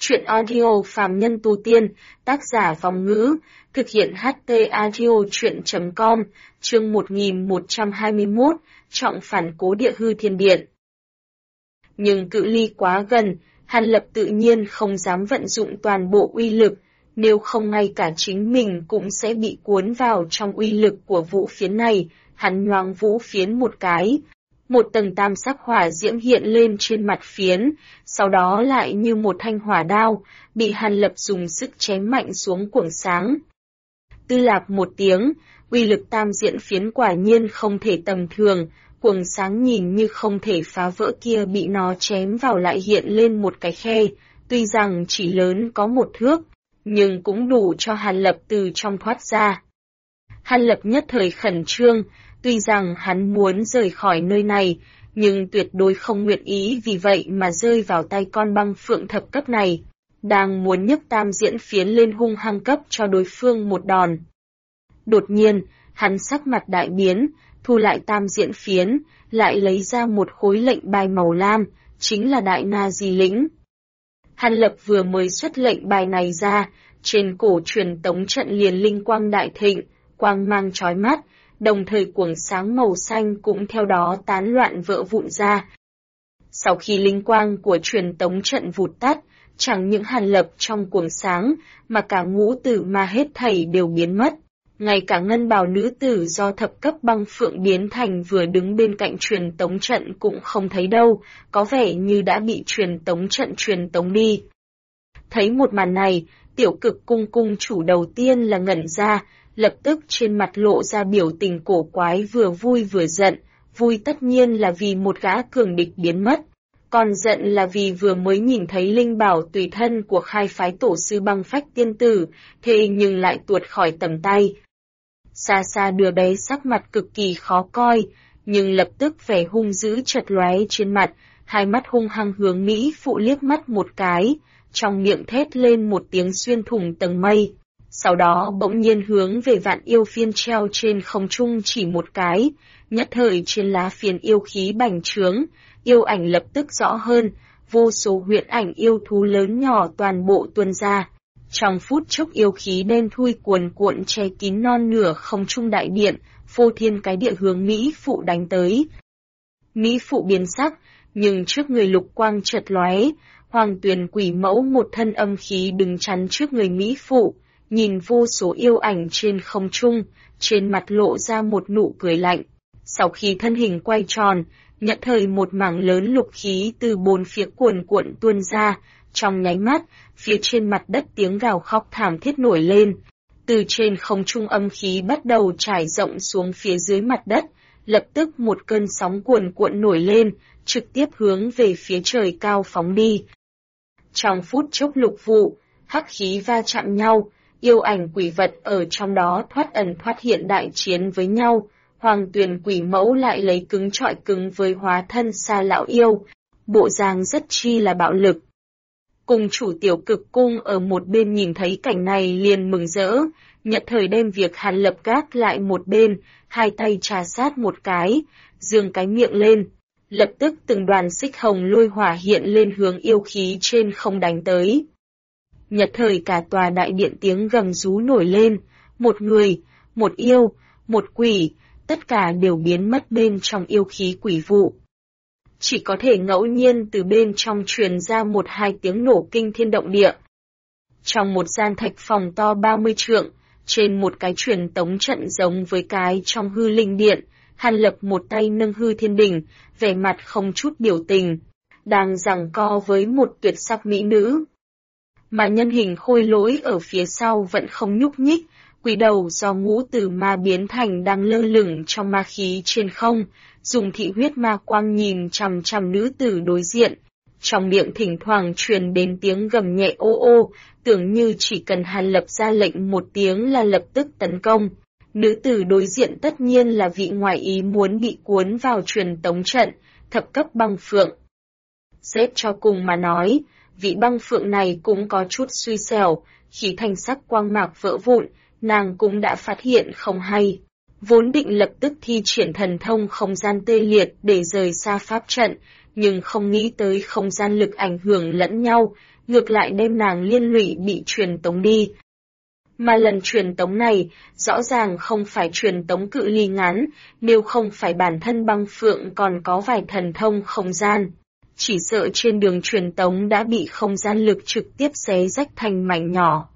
Truyện audio phàm nhân tu tiên, tác giả Vong Ngữ, thực hiện HT audio truyện.com, chương 1121, trọng phản cố địa hư thiên điện. Nhưng cự ly quá gần, Hàn Lập tự nhiên không dám vận dụng toàn bộ uy lực, nếu không ngay cả chính mình cũng sẽ bị cuốn vào trong uy lực của vũ phiến này. Hắn nhoáng vũ phiến một cái, một tầng tam sắc hỏa diễm hiện lên trên mặt phiến, sau đó lại như một thanh hỏa đao, bị Hàn Lập dùng sức chém mạnh xuống cuồng sáng. Tư lạc một tiếng, uy lực tam diện phiến quả nhiên không thể tầm thường, cuồng sáng nhìn như không thể phá vỡ kia bị nó chém vào lại hiện lên một cái khe, tuy rằng chỉ lớn có 1 thước, nhưng cũng đủ cho Hàn Lập từ trong thoát ra. Hàn Lập nhất thời khẩn trương, tuy rằng hắn muốn rời khỏi nơi này, nhưng tuyệt đối không nguyện ý vì vậy mà rơi vào tay con băng phượng thập cấp này, đang muốn nhấc tam diễn phiến lên hung hăng cấp cho đối phương một đòn. Đột nhiên, hắn sắc mặt đại biến, thu lại tam diễn phiến, lại lấy ra một khối lệnh bài màu lam, chính là Đại Na Di lĩnh. Hàn Lập vừa mới xuất lệnh bài này ra, trên cổ truyền tống trận liền linh quang đại thịnh, quang mang chói mắt, đồng thời cuồng sáng màu xanh cũng theo đó tán loạn vỡ vụn ra. Sau khi linh quang của truyền tống trận vụt tắt, chẳng những Hàn Lập trong cuồng sáng, mà cả ngũ tử ma hết thảy đều biến mất. Ngay cả ngân bào nữ tử do thập cấp băng phượng biến thành vừa đứng bên cạnh truyền tống trận cũng không thấy đâu, có vẻ như đã bị truyền tống trận truyền tống đi. Thấy một màn này, Tiểu Cực cung cung chủ đầu tiên là ngẩn ra, lập tức trên mặt lộ ra biểu tình cổ quái vừa vui vừa giận, vui tất nhiên là vì một gã cường địch biến mất, còn giận là vì vừa mới nhìn thấy linh bảo tùy thân của khai phái tổ sư băng phách tiên tử, thế nhưng lại tuột khỏi tầm tay. Xa xa đứa bé sắc mặt cực kỳ khó coi, nhưng lập tức vẻ hung dữ chợt lóe trên mặt, hai mắt hung hăng hướng Mỹ phụ liếc mắt một cái, trong miệng thét lên một tiếng xuyên thủng tầng mây. Sau đó bỗng nhiên hướng về vạn yêu phiên treo trên không trung chỉ một cái, nhất thời trên lá phiến yêu khí bành trướng, yêu ảnh lập tức rõ hơn, vô số huyễn ảnh yêu thú lớn nhỏ toàn bộ tuôn ra. Trong phút chốc yêu khí đen thui cuồn cuộn che kín non nửa không trung đại điện, phô thiên cái địa hướng Mỹ phụ đánh tới. Mỹ phụ biến sắc, nhưng trước người lục quang chợt lóe, Hoàng Tuyền quỷ mẫu một thân âm khí đứng chắn trước người Mỹ phụ, nhìn vô số yêu ảnh trên không trung, trên mặt lộ ra một nụ cười lạnh. Sau khi thân hình quay tròn, nhận thời một mảng lớn lục khí từ bốn phía cuồn cuộn tuôn ra, trong nháy mắt, phía trên mặt đất tiếng gào khóc thảm thiết nổi lên. Từ trên không trung âm khí bắt đầu trải rộng xuống phía dưới mặt đất, lập tức một cơn sóng cuồn cuộn nổi lên, trực tiếp hướng về phía trời cao phóng đi. Trong phút chốc lục vụ, hắc khí va chạm nhau, yêu ảnh quỷ vật ở trong đó thoát ẩn thoát hiện đại chiến với nhau, Hoàng Tuyền quỷ mẫu lại lấy cứng trọi cứng với hóa thân Sa lão yêu, bộ dáng rất chi là bạo lực. Cung chủ Tiểu Cực cung ở một bên nhìn thấy cảnh này liền mừng rỡ, nhận thời đem việc Hàn Lập gác lại một bên, hai tay trà sát một cái, giương cái miệng lên. Lập tức từng đoàn xích hồng lôi hỏa hiện lên hướng yêu khí trên không đánh tới. Nhật thời cả tòa đại điện tiếng gầm rú nổi lên, một người, một yêu, một quỷ, tất cả đều biến mất bên trong yêu khí quỷ vụ. Chỉ có thể ngẫu nhiên từ bên trong truyền ra 1-2 tiếng nổ kinh thiên động địa. Trong một gian thạch phòng to 30 trượng, trên một cái truyền tống trận giống với cái trong hư linh điện, Hàn Lập một tay nâng hư thiên đỉnh, vẻ mặt không chút biểu tình, đang giằng co với một tuyệt sắc mỹ nữ. Mà nhân hình khôi lỗi ở phía sau vẫn không nhúc nhích, quỷ đầu do ngũ tử ma biến thành đang lơ lửng trong ma khí trên không, dùng thị huyết ma quang nhìn chằm chằm nữ tử đối diện. Trong miệng thỉnh thoảng truyền đến tiếng gầm nhẹ ô ô, tưởng như chỉ cần Hàn Lập ra lệnh một tiếng là lập tức tấn công. Nữ tử đối diện tất nhiên là vị ngoại ý muốn bị cuốn vào truyền tống trận, thập cấp băng phượng. Xét cho cùng mà nói, vị băng phượng này cũng có chút xui xẻo, khi thanh sắc quang mạc vỡ vụn, nàng cũng đã phát hiện không hay. Vốn định lập tức thi triển thần thông không gian tê liệt để rời xa pháp trận, nhưng không nghĩ tới không gian lực ảnh hưởng lẫn nhau, ngược lại đem nàng liên lụy bị truyền tống đi. Mà lần truyền tống này, rõ ràng không phải truyền tống cự ly ngắn, nếu không phải bản thân băng phượng còn có vài thần thông không gian. Chỉ sợ trên đường truyền tống đã bị không gian lực trực tiếp xé rách thành mảnh nhỏ.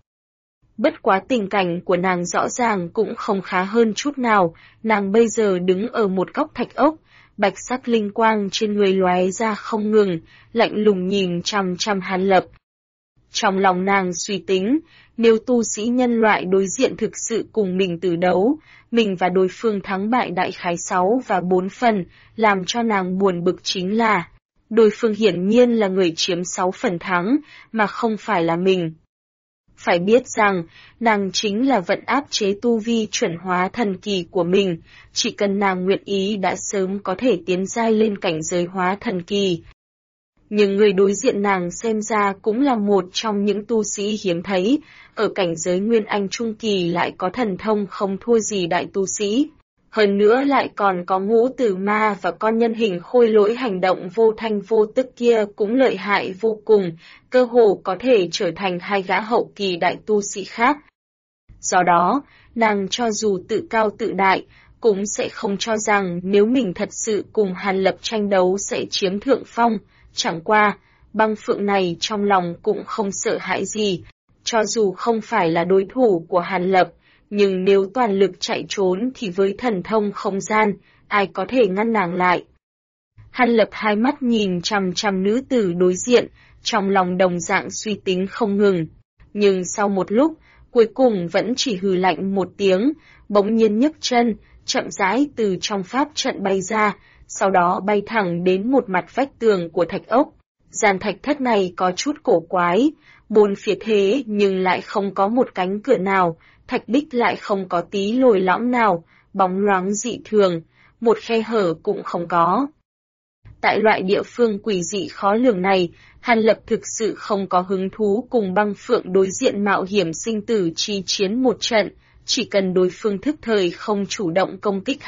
Bất quá tình cảnh của nàng rõ ràng cũng không khá hơn chút nào, nàng bây giờ đứng ở một góc thạch ốc, bạch sắc linh quang trên người lóe ra không ngừng, lạnh lùng nhìn chằm chằm Hàn Lập. Trong lòng nàng suy tính, nếu tu sĩ nhân loại đối diện thực sự cùng mình tử đấu, mình và đối phương thắng bại đại khái 6 và 4 phần, làm cho nàng buồn bực chính là, đối phương hiển nhiên là người chiếm 6 phần thắng, mà không phải là mình. Phải biết rằng, nàng chính là vận áp chế tu vi chuẩn hóa thần kỳ của mình, chỉ cần nàng nguyện ý đã sớm có thể tiến giai lên cảnh giới hóa thần kỳ. Nhưng người đối diện nàng xem ra cũng là một trong những tu sĩ hiếm thấy, ở cảnh giới Nguyên Anh Trung Kỳ lại có thần thông không thua gì đại tu sĩ. Hơn nữa lại còn có ngũ tử ma và con nhân hình khôi lỗi hành động vô thanh vô tức kia cũng lợi hại vô cùng, cơ hồ có thể trở thành hai gã hậu kỳ đại tu sĩ khác. Do đó, nàng cho dù tự cao tự đại, cũng sẽ không cho rằng nếu mình thật sự cùng Hàn Lập tranh đấu sẽ chiếm thượng phong. Chẳng qua, băng phượng này trong lòng cũng không sợ hãi gì, cho dù không phải là đối thủ của Hàn Lập, nhưng nếu toàn lực chạy trốn thì với thần thông không gian, ai có thể ngăn nàng lại. Hàn Lập hai mắt nhìn chằm chằm nữ tử đối diện, trong lòng đồng dạng suy tính không ngừng. Nhưng sau một lúc, cuối cùng vẫn chỉ hừ lạnh một tiếng, bỗng nhiên nhấc chân, chậm rãi từ trong pháp trận bay ra, sau đó bay thẳng đến một mặt vách tường của thạch ốc. Gian thạch thất này có chút cổ quái, bốn phía thế nhưng lại không có một cánh cửa nào, thạch bích lại không có tí lồi lõm nào, bóng loáng dị thường, một khe hở cũng không có. Tại loại địa phương quỷ dị khó lường này, Hàn Lập thực sự không có hứng thú cùng băng phượng đối diện mạo hiểm sinh tử chi chiến một trận, chỉ cần đối phương thức thời không chủ động công kích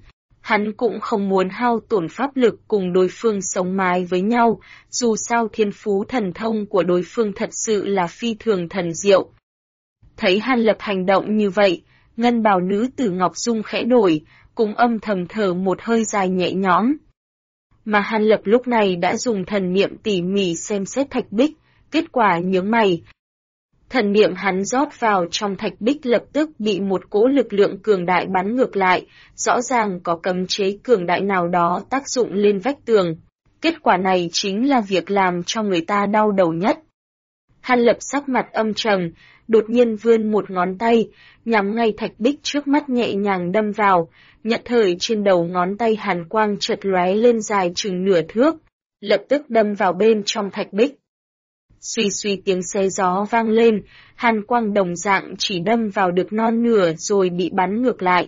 hắn cũng không muốn hao tổn pháp lực cùng đối phương sống mái với nhau, dù sao thiên phú thần thông của đối phương thật sự là phi thường thần diệu. Thấy Hàn Lập hành động như vậy, ngân bào nữ tử Ngọc Dung khẽ đổi, cũng âm thầm thở một hơi dài nhẹ nhõm. Mà Hàn Lập lúc này đã dùng thần niệm tỉ mỉ xem xét thạch bích, kết quả nhướng mày. Thần niệm hắn rót vào trong thạch bích lập tức bị một cỗ lực lượng cường đại bắn ngược lại, rõ ràng có cấm chế cường đại nào đó tác dụng lên vách tường. Kết quả này chính là việc làm cho người ta đau đầu nhất. Hàn Lập sắc mặt âm trầm, đột nhiên vươn một ngón tay, nhắm ngay thạch bích trước mắt nhẹ nhàng đâm vào, nhận thời trên đầu ngón tay hàn quang chợt lóe lên dài chừng nửa thước, lập tức đâm vào bên trong thạch bích. Suy suy tiếng xé gió vang lên, hàn quang đồng dạng chỉ đâm vào được non nửa rồi bị bắn ngược lại.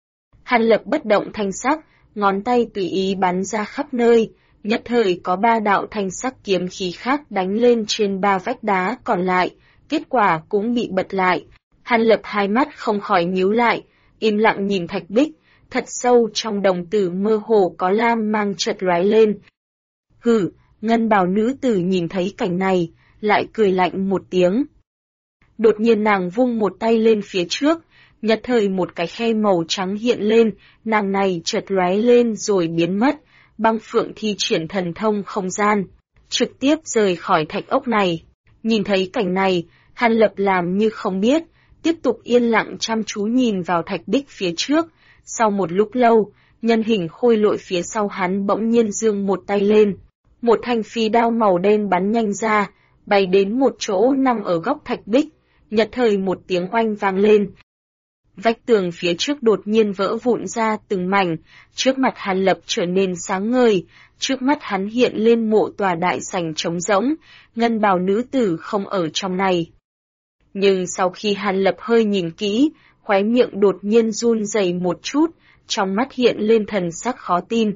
Hàn Lập bất động thanh sắc, ngón tay tùy ý bắn ra khắp nơi, nhất thời có 3 đạo thanh sắc kiếm khí khác đánh lên trên 3 vách đá còn lại, kết quả cũng bị bật lại. Hàn Lập hai mắt không khỏi nhíu lại, im lặng nhìn thạch bích, thật sâu trong đồng tử mơ hồ có lam mang chợt lóe lên. Hử, ngân bào nữ tử nhìn thấy cảnh này, lại cười lạnh một tiếng. Đột nhiên nàng vung một tay lên phía trước, nhất thời một cái khe màu trắng hiện lên, nàng này chợt lóe lên rồi biến mất, băng phượng thi triển thần thông không gian, trực tiếp rời khỏi thạch ốc này. Nhìn thấy cảnh này, Hàn Lập làm như không biết, tiếp tục yên lặng chăm chú nhìn vào thạch bích phía trước. Sau một lúc lâu, nhân hình khôi lỗi phía sau hắn bỗng nhiên giương một tay lên. Một thanh phi đao màu đen bắn nhanh ra, bay đến một chỗ nằm ở góc thạch bích, nhất thời một tiếng oanh vang lên. Vách tường phía trước đột nhiên vỡ vụn ra từng mảnh, trước mặt Hàn Lập trở nên sáng ngời, trước mắt hắn hiện lên mộ tòa đại sảnh trống rỗng, ngân bào nữ tử không ở trong này. Nhưng sau khi Hàn Lập hơi nhìn kỹ, khóe miệng đột nhiên run rẩy một chút, trong mắt hiện lên thần sắc khó tin.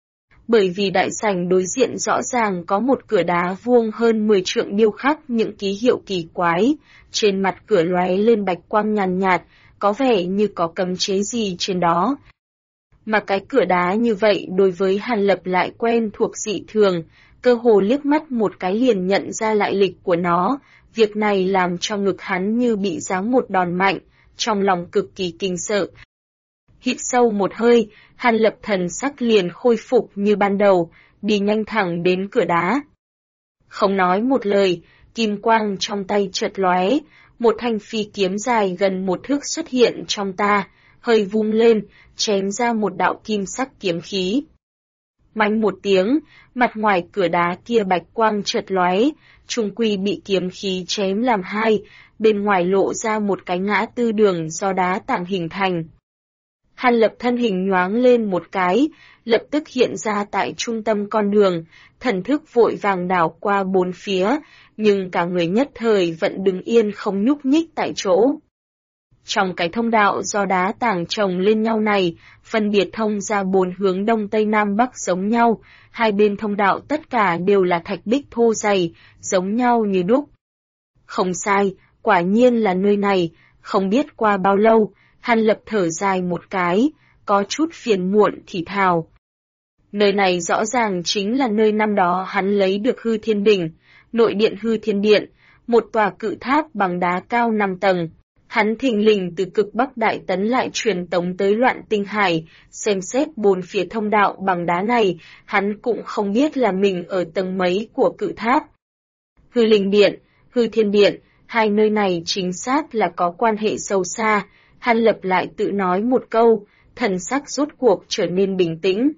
Bởi vì đại sảnh đối diện rõ ràng có một cửa đá vuông hơn 10 trượng điêu khắc những ký hiệu kỳ quái, trên mặt cửa lóe lên bạch quang nhàn nhạt, có vẻ như có cấm chế gì trên đó. mà cái cửa đá như vậy đối với Hàn Lập lại quen thuộc dị thường, cơ hồ liếc mắt một cái liền nhận ra lại lịch của nó, việc này làm cho ngực hắn như bị giáng một đòn mạnh, trong lòng cực kỳ kinh sợ. Hít sâu một hơi, Hàn Lập thần sắc liền khôi phục như ban đầu, đi nhanh thẳng đến cửa đá. Không nói một lời, kim quang trong tay chợt lóe, một thanh phi kiếm dài gần 1 thước xuất hiện trong ta, hơi vung lên, chém ra một đạo kim sắc kiếm khí. Mánh một tiếng, mặt ngoài cửa đá kia bạch quang chợt lóe, chung quy bị kiếm khí chém làm hai, bên ngoài lộ ra một cái ngã tư đường do đá tảng hình thành. Hàn Lập thân hình nhoáng lên một cái, lập tức hiện ra tại trung tâm con đường, thần thức vội vàng đảo qua bốn phía, nhưng cả người nhất thời vẫn đứng yên không nhúc nhích tại chỗ. Trong cái thông đạo do đá tảng chồng lên nhau này, phân biệt thông ra 4 hướng đông tây nam bắc giống nhau, hai bên thông đạo tất cả đều là thạch bích thô dày, giống nhau như đúc. Không sai, quả nhiên là nơi này, không biết qua bao lâu, Hàn Lập thở dài một cái, có chút phiền muộn thì thào. Nơi này rõ ràng chính là nơi năm đó hắn lấy được Hư Thiên Đỉnh, nội điện Hư Thiên Điện, một tòa cự tháp bằng đá cao 5 tầng. Hắn thình lình từ cực Bắc Đại Tấn lại truyền tống tới Loạn Tinh Hải, xem xét 4 phía thông đạo bằng đá này, hắn cũng không biết là mình ở tầng mấy của cự tháp. Hư Linh Điện, Hư Thiên Điện, hai nơi này chính xác là có quan hệ sâu xa, Hàn Lập lại tự nói một câu, thần sắc rốt cuộc trở nên bình tĩnh.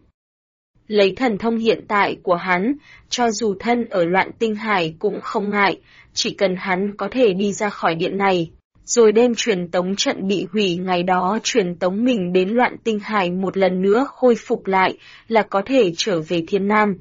Lấy thần thông hiện tại của hắn, cho dù thân ở Loạn Tinh Hải cũng không ngại, chỉ cần hắn có thể đi ra khỏi điện này, rồi đem truyền tống trận bị hủy ngày đó truyền tống mình đến Loạn Tinh Hải một lần nữa khôi phục lại là có thể trở về Thiên Nam.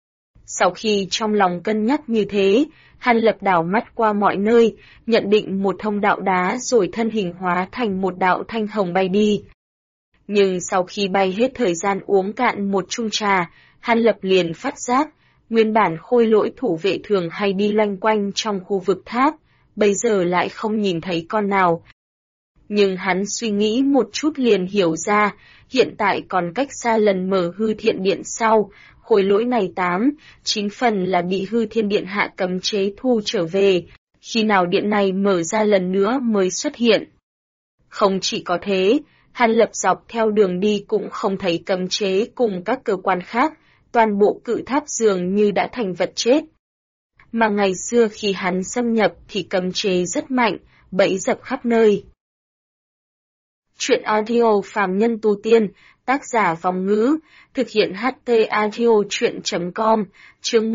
Sau khi trong lòng cân nhắc như thế, Hàn Lập đảo mắt qua mọi nơi, nhận định một thông đạo đá rồi thân hình hóa thành một đạo thanh hồng bay đi. Nhưng sau khi bay hết thời gian uống cạn một chung trà, Hàn Lập liền phát giác, nguyên bản khôi lỗi thủ vệ thường hay đi loanh quanh trong khu vực tháp, bây giờ lại không nhìn thấy con nào. Nhưng hắn suy nghĩ một chút liền hiểu ra, hiện tại còn cách xa lần mở Hư Thiện Điện sau, khối lỗi này 8-9 phần là bị Hư Thiên Điện hạ cấm chế thu trở về, khi nào điện này mở ra lần nữa mới xuất hiện. Không chỉ có thế, Hàn Lập dọc theo đường đi cũng không thấy cấm chế cùng các cơ quan khác, toàn bộ cự tháp dường như đã thành vật chết. Mà ngày xưa khi hắn xâm nhập thì cấm chế rất mạnh, bẫy dập khắp nơi. Chuyện audio phàm nhân tu tiên, tác giả Vong Ngữ, thực hiện HT audio chuyện.com, chương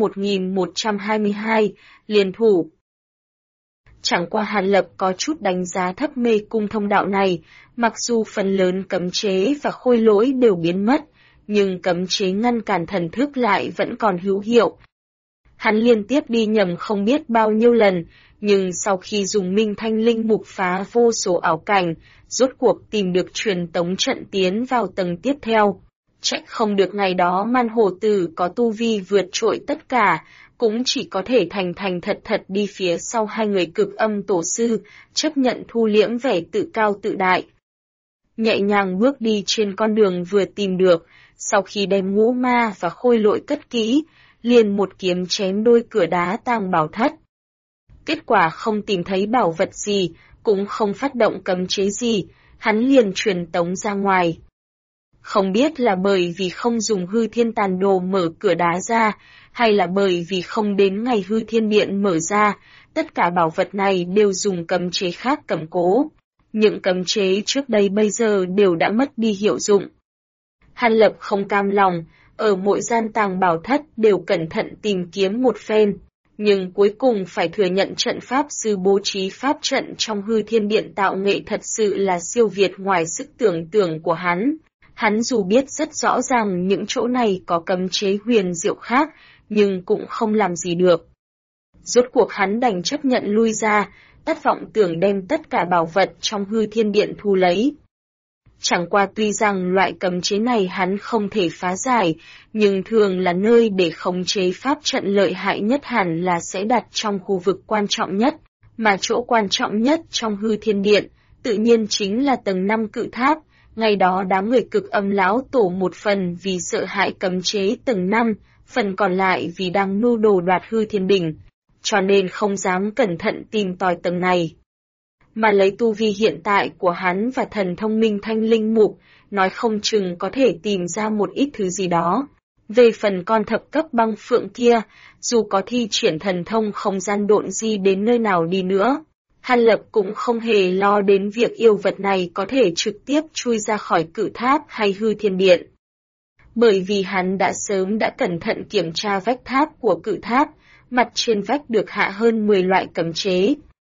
1122, liên thủ. Chẳng qua Hàn Lập có chút đánh giá thấp mê cung thông đạo này, mặc dù phần lớn cấm chế và khôi lỗi đều biến mất, nhưng cấm chế ngăn cản thần thức lại vẫn còn hữu hiệu. Hắn liên tiếp đi nhầm không biết bao nhiêu lần, nhưng sau khi dùng Minh Thanh Linh mục phá vô số ảo cảnh, rốt cuộc tìm được truyền tống trận tiến vào tầng tiếp theo. Trách không được ngày đó Man Hổ Tử có tu vi vượt trội tất cả, cũng chỉ có thể thành thật đi phía sau hai người Cực Âm tổ sư, chấp nhận thu liễm vẻ tự cao tự đại. Nhẹ nhàng bước đi trên con đường vừa tìm được, sau khi đem ngũ ma và khôi lỗi cất kỹ, liền một kiếm chém đôi cửa đá tàng bảo thất. Kết quả không tìm thấy bảo vật gì, cũng không phát động cấm chế gì, hắn liền truyền tống ra ngoài. Không biết là bởi vì không dùng Hư Thiên Tàn Đồ mở cửa đá ra, hay là bởi vì không đến ngày Hư Thiên Điện mở ra, tất cả bảo vật này đều dùng cấm chế khác cầm cố. Những cấm chế trước đây bây giờ đều đã mất đi hiệu dụng. Hàn Lập không cam lòng, ở mỗi gian tàng bảo thất đều cẩn thận tìm kiếm một phen, nhưng cuối cùng phải thừa nhận trận pháp sư bố trí pháp trận trong Hư Thiên Điện tạo nghệ thật sự là siêu việt ngoài sức tưởng tượng của hắn. Hắn dù biết rất rõ ràng những chỗ này có cấm chế huyền diệu khác, nhưng cũng không làm gì được. Rốt cuộc hắn đành chấp nhận lui ra, tất vọng tưởng đem tất cả bảo vật trong Hư Thiên Điện thu lấy. Chẳng qua tuy rằng loại cấm chế này hắn không thể phá giải, nhưng thường là nơi để khống chế pháp trận lợi hại nhất hẳn là sẽ đặt trong khu vực quan trọng nhất, mà chỗ quan trọng nhất trong Hư Thiên Điện, tự nhiên chính là tầng 5 cự tháp, Ngày đó đám người Cực Âm lão tổ một phần vì sợ hãi cấm chế tầng 5, phần còn lại vì đang mưu đồ đoạt hư thiên đỉnh, cho nên không dám cẩn thận tìm tòi tầng này. Mà lấy tu vi hiện tại của hắn và thần thông minh thanh linh mục, nói không chừng có thể tìm ra một ít thứ gì đó. Về phần con thập cấp băng phượng kia, dù có thi triển thần thông không gian độn di đến nơi nào đi nữa, Hàn Lập cũng không hề lo đến việc yêu vật này có thể trực tiếp chui ra khỏi cự tháp hay hư thiên điện. Bởi vì hắn đã sớm cẩn thận kiểm tra vách tháp của cự tháp, mặt trên vách được hạ hơn 10 loại cấm chế.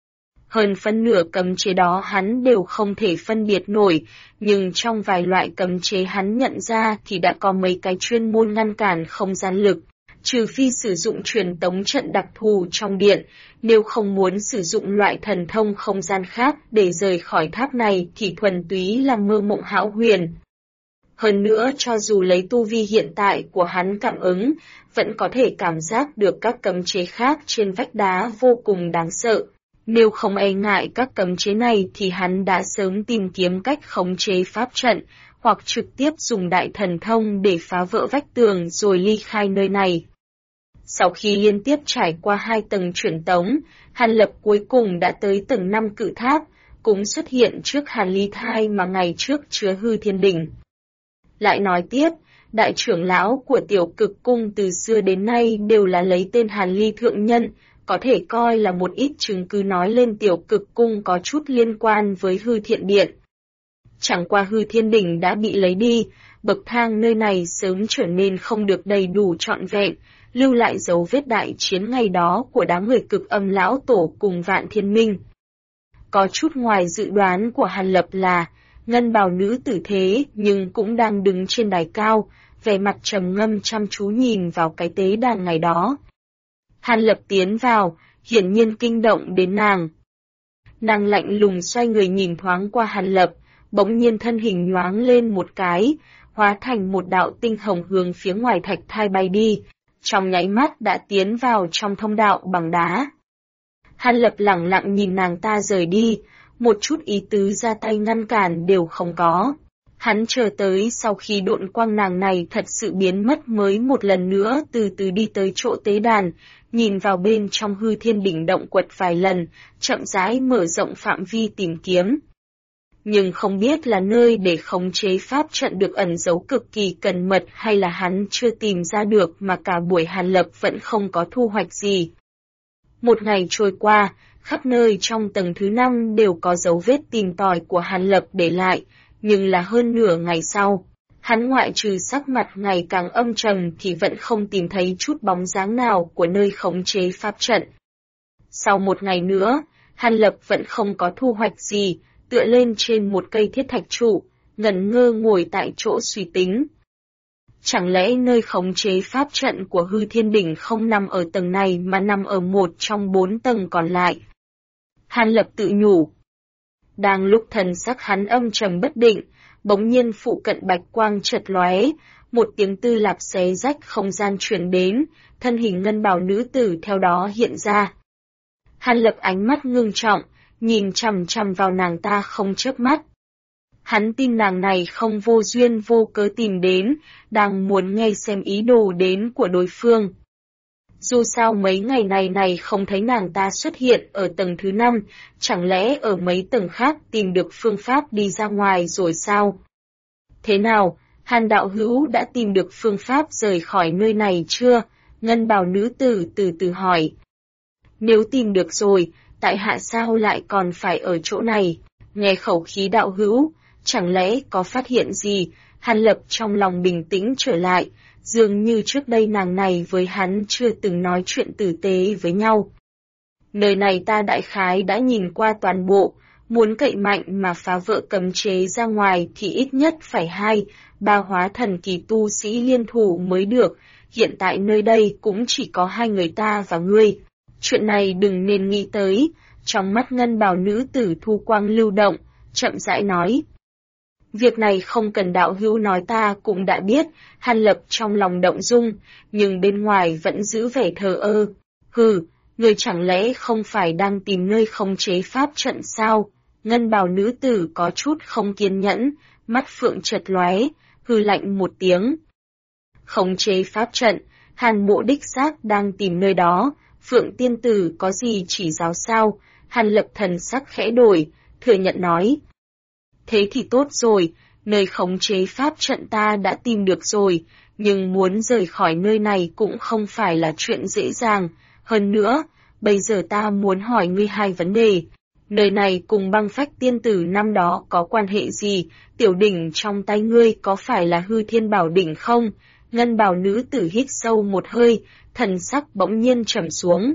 Hơn phân nửa cấm chế đó hắn đều không thể phân biệt nổi, nhưng trong vài loại cấm chế hắn nhận ra thì đã có mấy cái chuyên môn ngăn cản không gian lực, trừ phi sử dụng truyền tống trận đặc thù trong điện, nếu không muốn sử dụng loại thần thông không gian khác để rời khỏi tháp này thì thuần túy là mơ mộng hão huyền. Hơn nữa cho dù lấy tu vi hiện tại của hắn cảm ứng, vẫn có thể cảm giác được các cấm chế khác trên vách đá vô cùng đáng sợ. Nếu không e ngại các cấm chế này thì hắn đã sớm tìm kiếm cách khống chế pháp trận, hoặc trực tiếp dùng đại thần thông để phá vỡ vách tường rồi ly khai nơi này. Sau khi liên tiếp trải qua 2 tầng truyền tống, Hàn Lập cuối cùng đã tới tầng 5 cự tháp, cũng xuất hiện trước Hàn Ly Thai mà ngày trước chứa hư thiên đỉnh. Lại nói tiếp, đại trưởng lão của tiểu cực cung từ xưa đến nay đều là lấy tên Hàn Ly thượng nhân, có thể coi là một ít chứng cứ nói lên tiểu cực cung có chút liên quan với hư thiện điện. Chẳng qua hư thiên đỉnh đã bị lấy đi, bậc thang nơi này sớm trở nên không được đầy đủ trọn vẹn, lưu lại dấu vết đại chiến ngày đó của đám người Cực Âm lão tổ cùng Vạn Thiên Minh. Có chút ngoài dự đoán của Hàn Lập là, ngân bào nữ tử thế nhưng cũng đang đứng trên đài cao, vẻ mặt trầm ngâm chăm chú nhìn vào cái tế đàn ngày đó. Hàn Lập tiến vào, hiển nhiên kinh động đến nàng. Nàng lạnh lùng xoay người nhìn thoáng qua Hàn Lập, bỗng nhiên thân hình nhoáng lên một cái, hóa thành một đạo tinh hồng hướng phía ngoài thạch thai bay đi, trong nháy mắt đã tiến vào trong thông đạo bằng đá. Hàn Lập lẳng lặng nhìn nàng ta rời đi, một chút ý tứ ra tay ngăn cản đều không có. Hắn chờ tới sau khi độn quang nàng này thật sự biến mất mới một lần nữa từ từ đi tới chỗ tế đàn, nhìn vào bên trong hư thiên đỉnh động quật vài lần, chậm rãi mở rộng phạm vi tìm kiếm. Nhưng không biết là nơi để khống chế pháp trận được ẩn giấu cực kỳ cẩn mật hay là hắn chưa tìm ra được mà cả buổi Hàn Lập vẫn không có thu hoạch gì. Một ngày trôi qua, khắp nơi trong tầng thứ 5 đều có dấu vết tìm tòi của Hàn Lập để lại, nhưng là hơn nửa ngày sau, hắn ngoại trừ sắc mặt ngày càng âm trầm thì vẫn không tìm thấy chút bóng dáng nào của nơi khống chế pháp trận. Sau một ngày nữa, Hàn Lập vẫn không có thu hoạch gì, tựa lên trên một cây thiết thạch trụ, ngẩn ngơ ngồi tại chỗ suy tính. Chẳng lẽ nơi khống chế pháp trận của hư thiên đỉnh không nằm ở tầng này mà nằm ở một trong 4 tầng còn lại? Hàn Lập tự nhủ. Đang lúc thần sắc hắn âm trầm bất định, bỗng nhiên phụ cận bạch quang chợt lóe, một tiếng tư lạp xé rách không gian truyền đến, thân hình ngân bào nữ tử theo đó hiện ra. Hàn Lập ánh mắt ngưng trọng, nhìn chằm chằm vào nàng ta không chớp mắt. Hắn tin nàng này không vô duyên vô cớ tìm đến, đang muốn nghe xem ý đồ đến của đối phương. Dù sao mấy ngày này không thấy nàng ta xuất hiện ở tầng thứ 5, chẳng lẽ ở mấy tầng khác tìm được phương pháp đi ra ngoài rồi sao? Thế nào, Hàn đạo hữu đã tìm được phương pháp rời khỏi nơi này chưa? Ngân bào nữ tử từ từ hỏi. Nếu tìm được rồi, tại hạ sao lại còn phải ở chỗ này? Nghe khẩu khí đạo hữu, chẳng lẽ có phát hiện gì? Hàn Lập trong lòng bình tĩnh trở lại, dường như trước đây nàng này với hắn chưa từng nói chuyện tử tế với nhau. Nơi này ta đại khái đã nhìn qua toàn bộ, muốn cậy mạnh mà phá vỡ cấm chế ra ngoài thì ít nhất phải 2-3 hóa thần kỳ tu sĩ liên thủ mới được, hiện tại nơi đây cũng chỉ có 2 người ta và ngươi. Chuyện này đừng nên nghĩ tới, trong mắt ngân bào nữ tử thu quang lưu động, chậm rãi nói. Việc này không cần đạo hữu nói ta cũng đã biết, Hàn Lập trong lòng động dung, nhưng bên ngoài vẫn giữ vẻ thờ ơ. Hừ, người chẳng lẽ không phải đang tìm nơi khống chế pháp trận sao? Ngân bào nữ tử có chút không kiên nhẫn, mắt phượng chợt lóe, hừ lạnh một tiếng. Khống chế pháp trận, Hàn Mộ đích xác đang tìm nơi đó, Phượng tiên tử có gì chỉ giáo sao? Hàn Lập thần sắc khẽ đổi, thừa nhận nói. Thế thì tốt rồi, nơi khống chế pháp trận ta đã tìm được rồi, nhưng muốn rời khỏi nơi này cũng không phải là chuyện dễ dàng. Hơn nữa, bây giờ ta muốn hỏi ngươi hai vấn đề. Nơi này cùng Băng Phách tiên tử năm đó có quan hệ gì? Tiểu đỉnh trong tay ngươi có phải là hư thiên bảo đỉnh không? Ngân bào nữ tử hít sâu một hơi, thần sắc bỗng nhiên trầm xuống.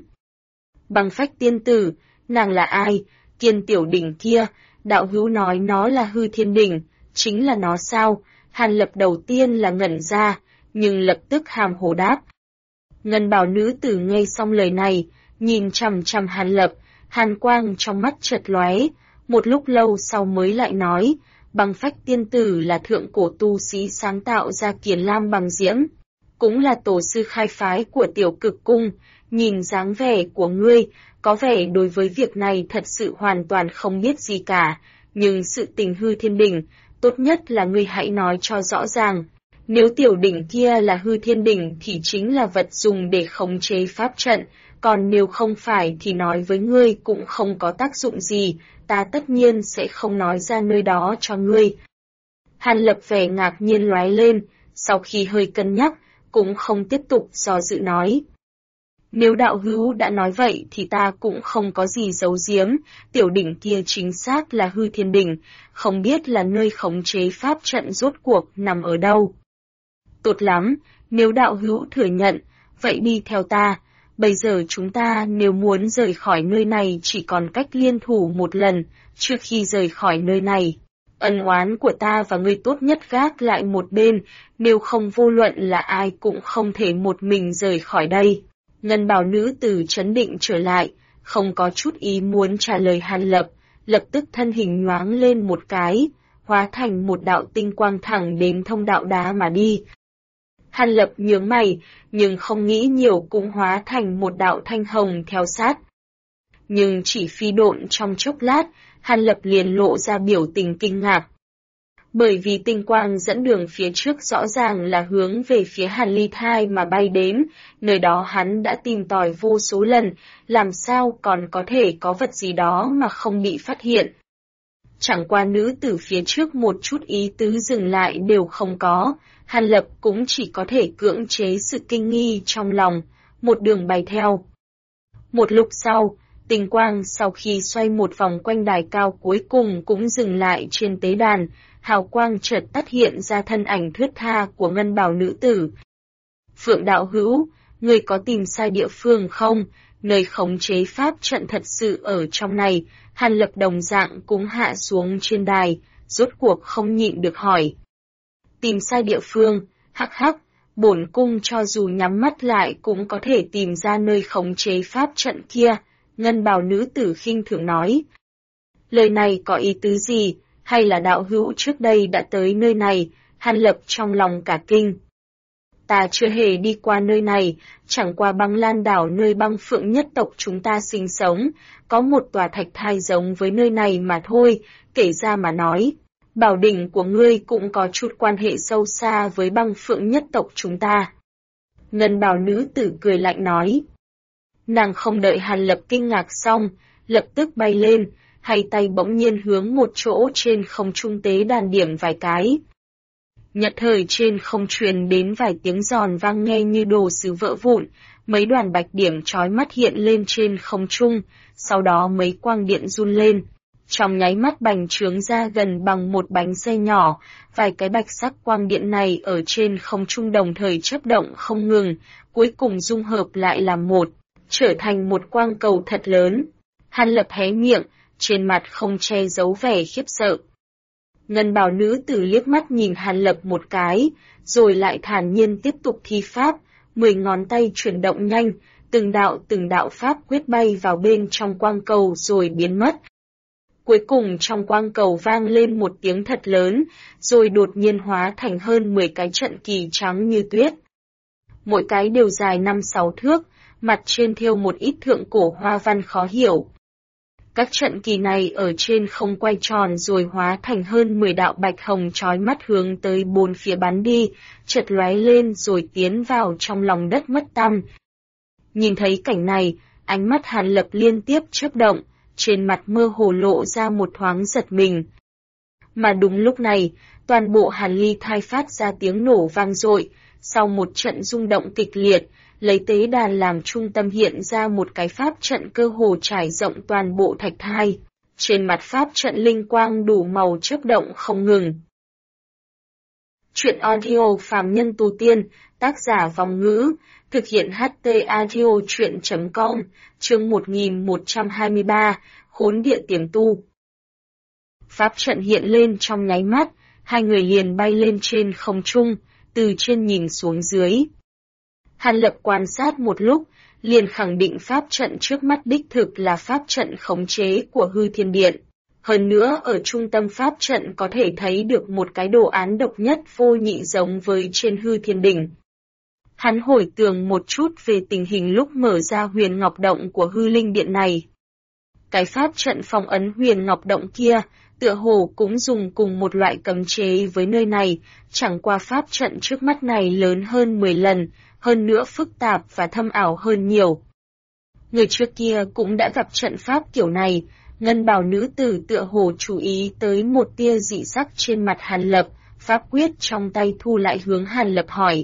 Băng Phách tiên tử, nàng là ai? Kiên tiểu đỉnh kia, đạo hữu nói nó là hư thiên đỉnh, chính là nó sao? Hàn Lập đầu tiên là ngẩn ra, nhưng lập tức hàm hồ đáp. Ngân bào nữ tử nghe xong lời này, nhìn chằm chằm Hàn Lập, hàn quang trong mắt chợt lóe, một lúc lâu sau mới lại nói, Băng Phách tiên tử là thượng cổ tu sĩ sáng tạo ra Kiền Lam bằng diễm, cũng là tổ sư khai phái của Tiểu Cực cung, nhìn dáng vẻ của ngươi, có vẻ đối với việc này thật sự hoàn toàn không biết gì cả, nhưng sự tình hư thiên đỉnh, tốt nhất là ngươi hãy nói cho rõ ràng. Nếu tiểu đỉnh kia là hư thiên đỉnh thì chính là vật dùng để khống chế pháp trận, còn nếu không phải thì nói với ngươi cũng không có tác dụng gì, ta tất nhiên sẽ không nói ra nơi đó cho ngươi. Hàn Lập vẻ ngạc nhiên lóe lên, sau khi hơi cân nhắc, cũng không tiếp tục do dự nói. Nếu đạo hữu đã nói vậy thì ta cũng không có gì giấu giếm, tiểu đỉnh kia chính xác là hư thiên đỉnh, không biết là nơi khống chế pháp trận rốt cuộc nằm ở đâu. Tốt lắm, nếu đạo hữu thừa nhận, vậy đi theo ta, bây giờ chúng ta nếu muốn rời khỏi nơi này chỉ còn cách liên thủ một lần, trước khi rời khỏi nơi này. Ân oán của ta và ngươi tốt nhất gác lại một bên, nếu không vô luận là ai cũng không thể một mình rời khỏi đây. Ngân bào nữ tử trấn định trở lại, không có chút ý muốn trả lời Hàn Lập, lập tức thân hình nhoáng lên một cái, hóa thành một đạo tinh quang thẳng đến thông đạo đá mà đi. Hàn Lập nhướng mày, nhưng không nghĩ nhiều cũng hóa thành một đạo thanh hồng theo sát. Nhưng chỉ phi độn trong chốc lát, Hàn Lập liền lộ ra biểu tình kinh ngạc. Bởi vì tinh quang dẫn đường phía trước rõ ràng là hướng về phía Hàn Ly Thai mà bay đến, nơi đó hắn đã tìm tòi vô số lần, làm sao còn có thể có vật gì đó mà không bị phát hiện. Chẳng qua nữ tử phía trước một chút ý tứ dừng lại đều không có, Hàn Lập cũng chỉ có thể cưỡng chế sự kinh nghi trong lòng, một đường bay theo. Một lúc sau, tinh quang sau khi xoay một vòng quanh đài cao cuối cùng cũng dừng lại trên tế đàn, hào quang chợt tắt hiện ra thân ảnh thướt tha của ngân bào nữ tử. Phượng đạo hữu, người có tìm sai địa phương không? Nơi khống chế pháp trận thật sự ở trong này. Hàn Lập đồng dạng cũng hạ xuống trên đài, rốt cuộc không nhịn được hỏi. Tìm sai địa phương, hắc hắc, bổn cung cho dù nhắm mắt lại cũng có thể tìm ra nơi khống chế pháp trận kia, ngân bào nữ tử khinh thường nói. Lời này có ý tứ gì, hay là đạo hữu trước đây đã tới nơi này? Hàn Lập trong lòng cả kinh. Ta chưa hề đi qua nơi này, chẳng qua Băng Lan đảo nơi Băng Phượng nhất tộc chúng ta sinh sống, có một tòa thạch thai giống với nơi này mà thôi, kể ra mà nói. Bảo đỉnh của ngươi cũng có chút quan hệ sâu xa với Băng Phượng nhất tộc chúng ta. Ngân bào nữ tử cười lạnh nói. Nàng không đợi Hàn Lập kinh ngạc xong, lập tức bay lên, hai tay bỗng nhiên hướng một chỗ trên không trung tế đàn điểm vài cái. Nhất thời trên không truyền đến vài tiếng giòn vang nghe như đồ sứ vỡ vụn, mấy đoàn bạch điểm chói mắt hiện lên trên không trung, sau đó mấy quang điện run lên. Trong nháy mắt bành trướng ra gần bằng một bánh xe nhỏ, vài cái bạch sắc quang điện này ở trên không trung đồng thời chớp động không ngừng, cuối cùng dung hợp lại làm một, trở thành một quang cầu thật lớn. Hàn Lập hé miệng, trên mặt không che giấu vẻ khiếp sợ. Ngân bào nữ tử liếc mắt nhìn Hàn Lập một cái, rồi lại thản nhiên tiếp tục thi pháp, 10 ngón tay chuyển động nhanh, từng đạo pháp quyết bay vào bên trong quang cầu rồi biến mất. Cuối cùng trong quang cầu vang lên một tiếng thật lớn, rồi đột nhiên hóa thành hơn 10 cái trận kỳ trắng như tuyết. Mỗi cái đều dài 5-6 thước, mặt trên thêu một ít thượng cổ hoa văn khó hiểu. Các trận kỳ này ở trên không quay tròn rồi hóa thành hơn 10 đạo bạch hồng chói mắt hướng tới bốn phía bắn đi, chợt lóe lên rồi tiến vào trong lòng đất mất tăm. Nhìn thấy cảnh này, ánh mắt Hàn Lập liên tiếp chớp động, trên mặt mơ hồ lộ ra một thoáng giật mình. Mà đúng lúc này, toàn bộ Hàn Ly Thai phát ra tiếng nổ vang dội, sau một trận rung động kịch liệt, lấy tế đàn làm trung tâm hiện ra một cái pháp trận cơ hồ trải rộng toàn bộ thạch thai. Trên mặt pháp trận linh quang đủ màu chớp động không ngừng. Truyện audio phàm nhân tu tiên, tác giả Vòng Ngữ, thực hiện HT audio truyện.com, chương 1123, Khốn Địa Tiềm Tu. Pháp trận hiện lên trong nháy mắt, hai người liền bay lên trên không trung, từ trên nhìn xuống dưới. Hàn Lập quan sát một lúc, liền khẳng định pháp trận trước mắt đích thực là pháp trận khống chế của Hư Thiên Điện. Hơn nữa ở trung tâm pháp trận có thể thấy được một cái đồ án độc nhất vô nhị giống với trên Hư Thiên Đỉnh. Hắn hồi tưởng một chút về tình hình lúc mở ra Huyền Ngọc Động của Hư Linh Điện này. Cái pháp trận phong ấn Huyền Ngọc Động kia, tựa hồ cũng dùng cùng một loại cấm chế với nơi này, chẳng qua pháp trận trước mắt này lớn hơn 10 lần, hơn nữa phức tạp và thâm ảo hơn nhiều. Người trước kia cũng đã gặp trận pháp kiểu này, ngân bào nữ tử tựa hồ chú ý tới một tia dị sắc trên mặt Hàn Lập, pháp quyết trong tay thu lại hướng Hàn Lập hỏi.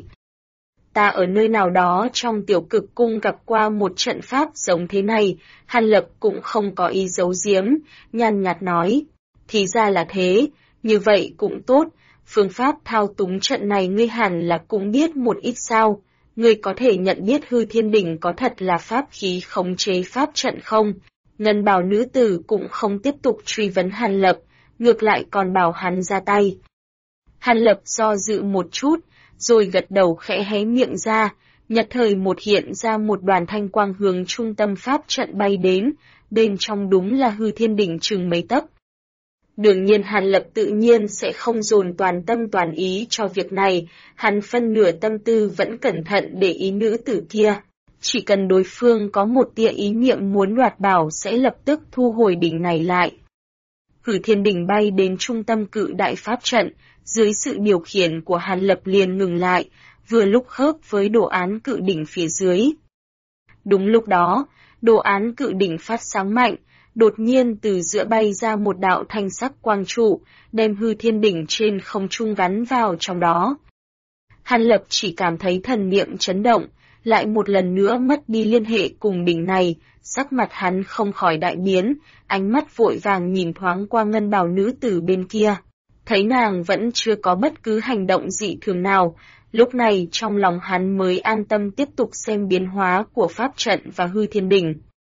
Ta ở nơi nào đó trong Tiểu Cực Cung gặp qua một trận pháp giống thế này, Hàn Lập cũng không có ý giấu giếm, nhàn nhạt nói. Thì ra là thế, như vậy cũng tốt, phương pháp thao túng trận này ngươi hẳn là cũng biết một ít sao, ngươi có thể nhận biết Hư Thiên Đỉnh có thật là pháp khí khống chế pháp trận không? Ngân bào nữ tử cũng không tiếp tục truy vấn Hàn Lập, ngược lại còn bảo hắn ra tay. Hàn Lập do dự một chút, rồi gật đầu khẽ hé miệng ra, nhật thời một hiện ra một đoàn thanh quang hướng trung tâm pháp trận bay đến, bên trong đúng là Hư Thiên Đỉnh chừng mấy tấc. Đương nhiên Hàn Lập tự nhiên sẽ không dồn toàn tâm toàn ý cho việc này, hắn phân nửa tâm tư vẫn cẩn thận để ý nữ tử kia. Chỉ cần đối phương có một tia ý niệm muốn đoạt bảo sẽ lập tức thu hồi đỉnh này lại. Hư Thiên Đỉnh bay đến trung tâm cự đại pháp trận, dưới sự điều khiển của Hàn Lập liền ngừng lại, vừa lúc khớp với đồ án cự đỉnh phía dưới. Đúng lúc đó, đồ án cự đỉnh phát sáng mạnh, đột nhiên từ giữa bay ra một đạo thanh sắc quang trụ, đem Hư Thiên Đỉnh trên không trung gắn vào trong đó. Hàn Lập chỉ cảm thấy thần niệm chấn động, lại một lần nữa mất đi liên hệ cùng đỉnh này, sắc mặt hắn không khỏi đại biến, ánh mắt vội vàng nhìn thoáng qua ngân bào nữ tử bên kia. Thấy nàng vẫn chưa có bất cứ hành động dị thường nào, lúc này trong lòng hắn mới an tâm tiếp tục xem biến hóa của pháp trận và Hư Thiên Đỉnh.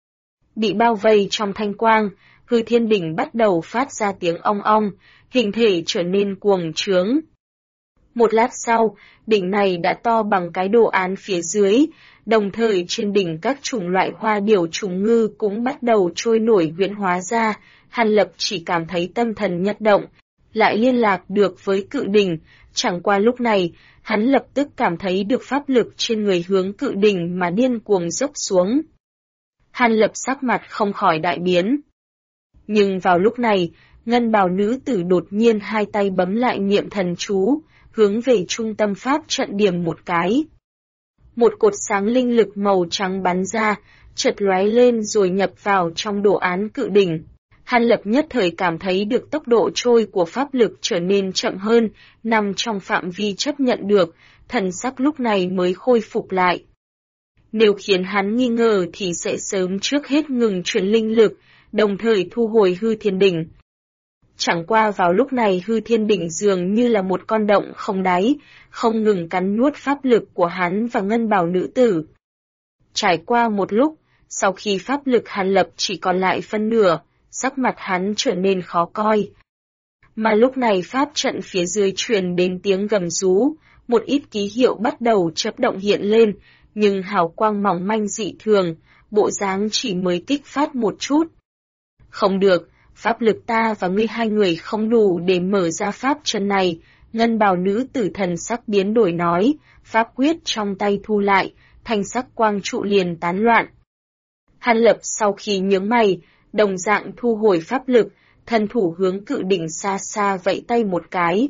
Bị bao vây trong thanh quang, Hư Thiên Đỉnh bắt đầu phát ra tiếng ong ong, hình thể trở nên cuồng trướng. Một lát sau, đỉnh này đã to bằng cái đồ án phía dưới, đồng thời trên đỉnh các chủng loại hoa điểu trùng ngư cũng bắt đầu trôi nổi huyễn hóa ra. Hàn Lập chỉ cảm thấy tâm thần nhất động, lại liên lạc được với cự đỉnh, chẳng qua lúc này, hắn lập tức cảm thấy được pháp lực trên người hướng cự đỉnh mà điên cuồng dốc xuống. Hàn Lập sắc mặt không khỏi đại biến. Nhưng vào lúc này, ngân bào nữ tử đột nhiên hai tay bấm lại niệm thần chú, hướng về trung tâm pháp trận điểm một cái. Một cột sáng linh lực màu trắng bắn ra, chợt lóe lên rồi nhập vào trong đồ án cự đỉnh. Hàn Lập nhất thời cảm thấy được tốc độ trôi của pháp lực trở nên chậm hơn, nằm trong phạm vi chấp nhận được, thần sắc lúc này mới khôi phục lại. Nếu khiến hắn nghi ngờ thì sẽ sớm trước hết ngừng chuyển linh lực, đồng thời thu hồi Hư Thiên Đỉnh. Chẳng qua vào lúc này Hư Thiên Đỉnh dường như là một con động không đáy, không ngừng cắn nuốt pháp lực của hắn và ngân bào nữ tử. Trải qua một lúc, sau khi pháp lực Hàn Lập chỉ còn lại phân nửa, sắc mặt hắn trở nên khó coi. Mà lúc này pháp trận phía dưới truyền đến tiếng gầm rú, một ít ký hiệu bắt đầu chớp động hiện lên, nhưng hào quang mỏng manh dị thường, bộ dáng chỉ mới kích phát một chút. Không được, pháp lực ta và ngươi hai người không đủ để mở ra pháp trận này, ngân bào nữ tử thần sắc biến đổi nói, pháp quyết trong tay thu lại, thanh sắc quang trụ liền tán loạn. Hàn Lập sau khi nhướng mày, đồng dạng thu hồi pháp lực, thân thủ hướng cự đỉnh xa xa vẫy tay một cái.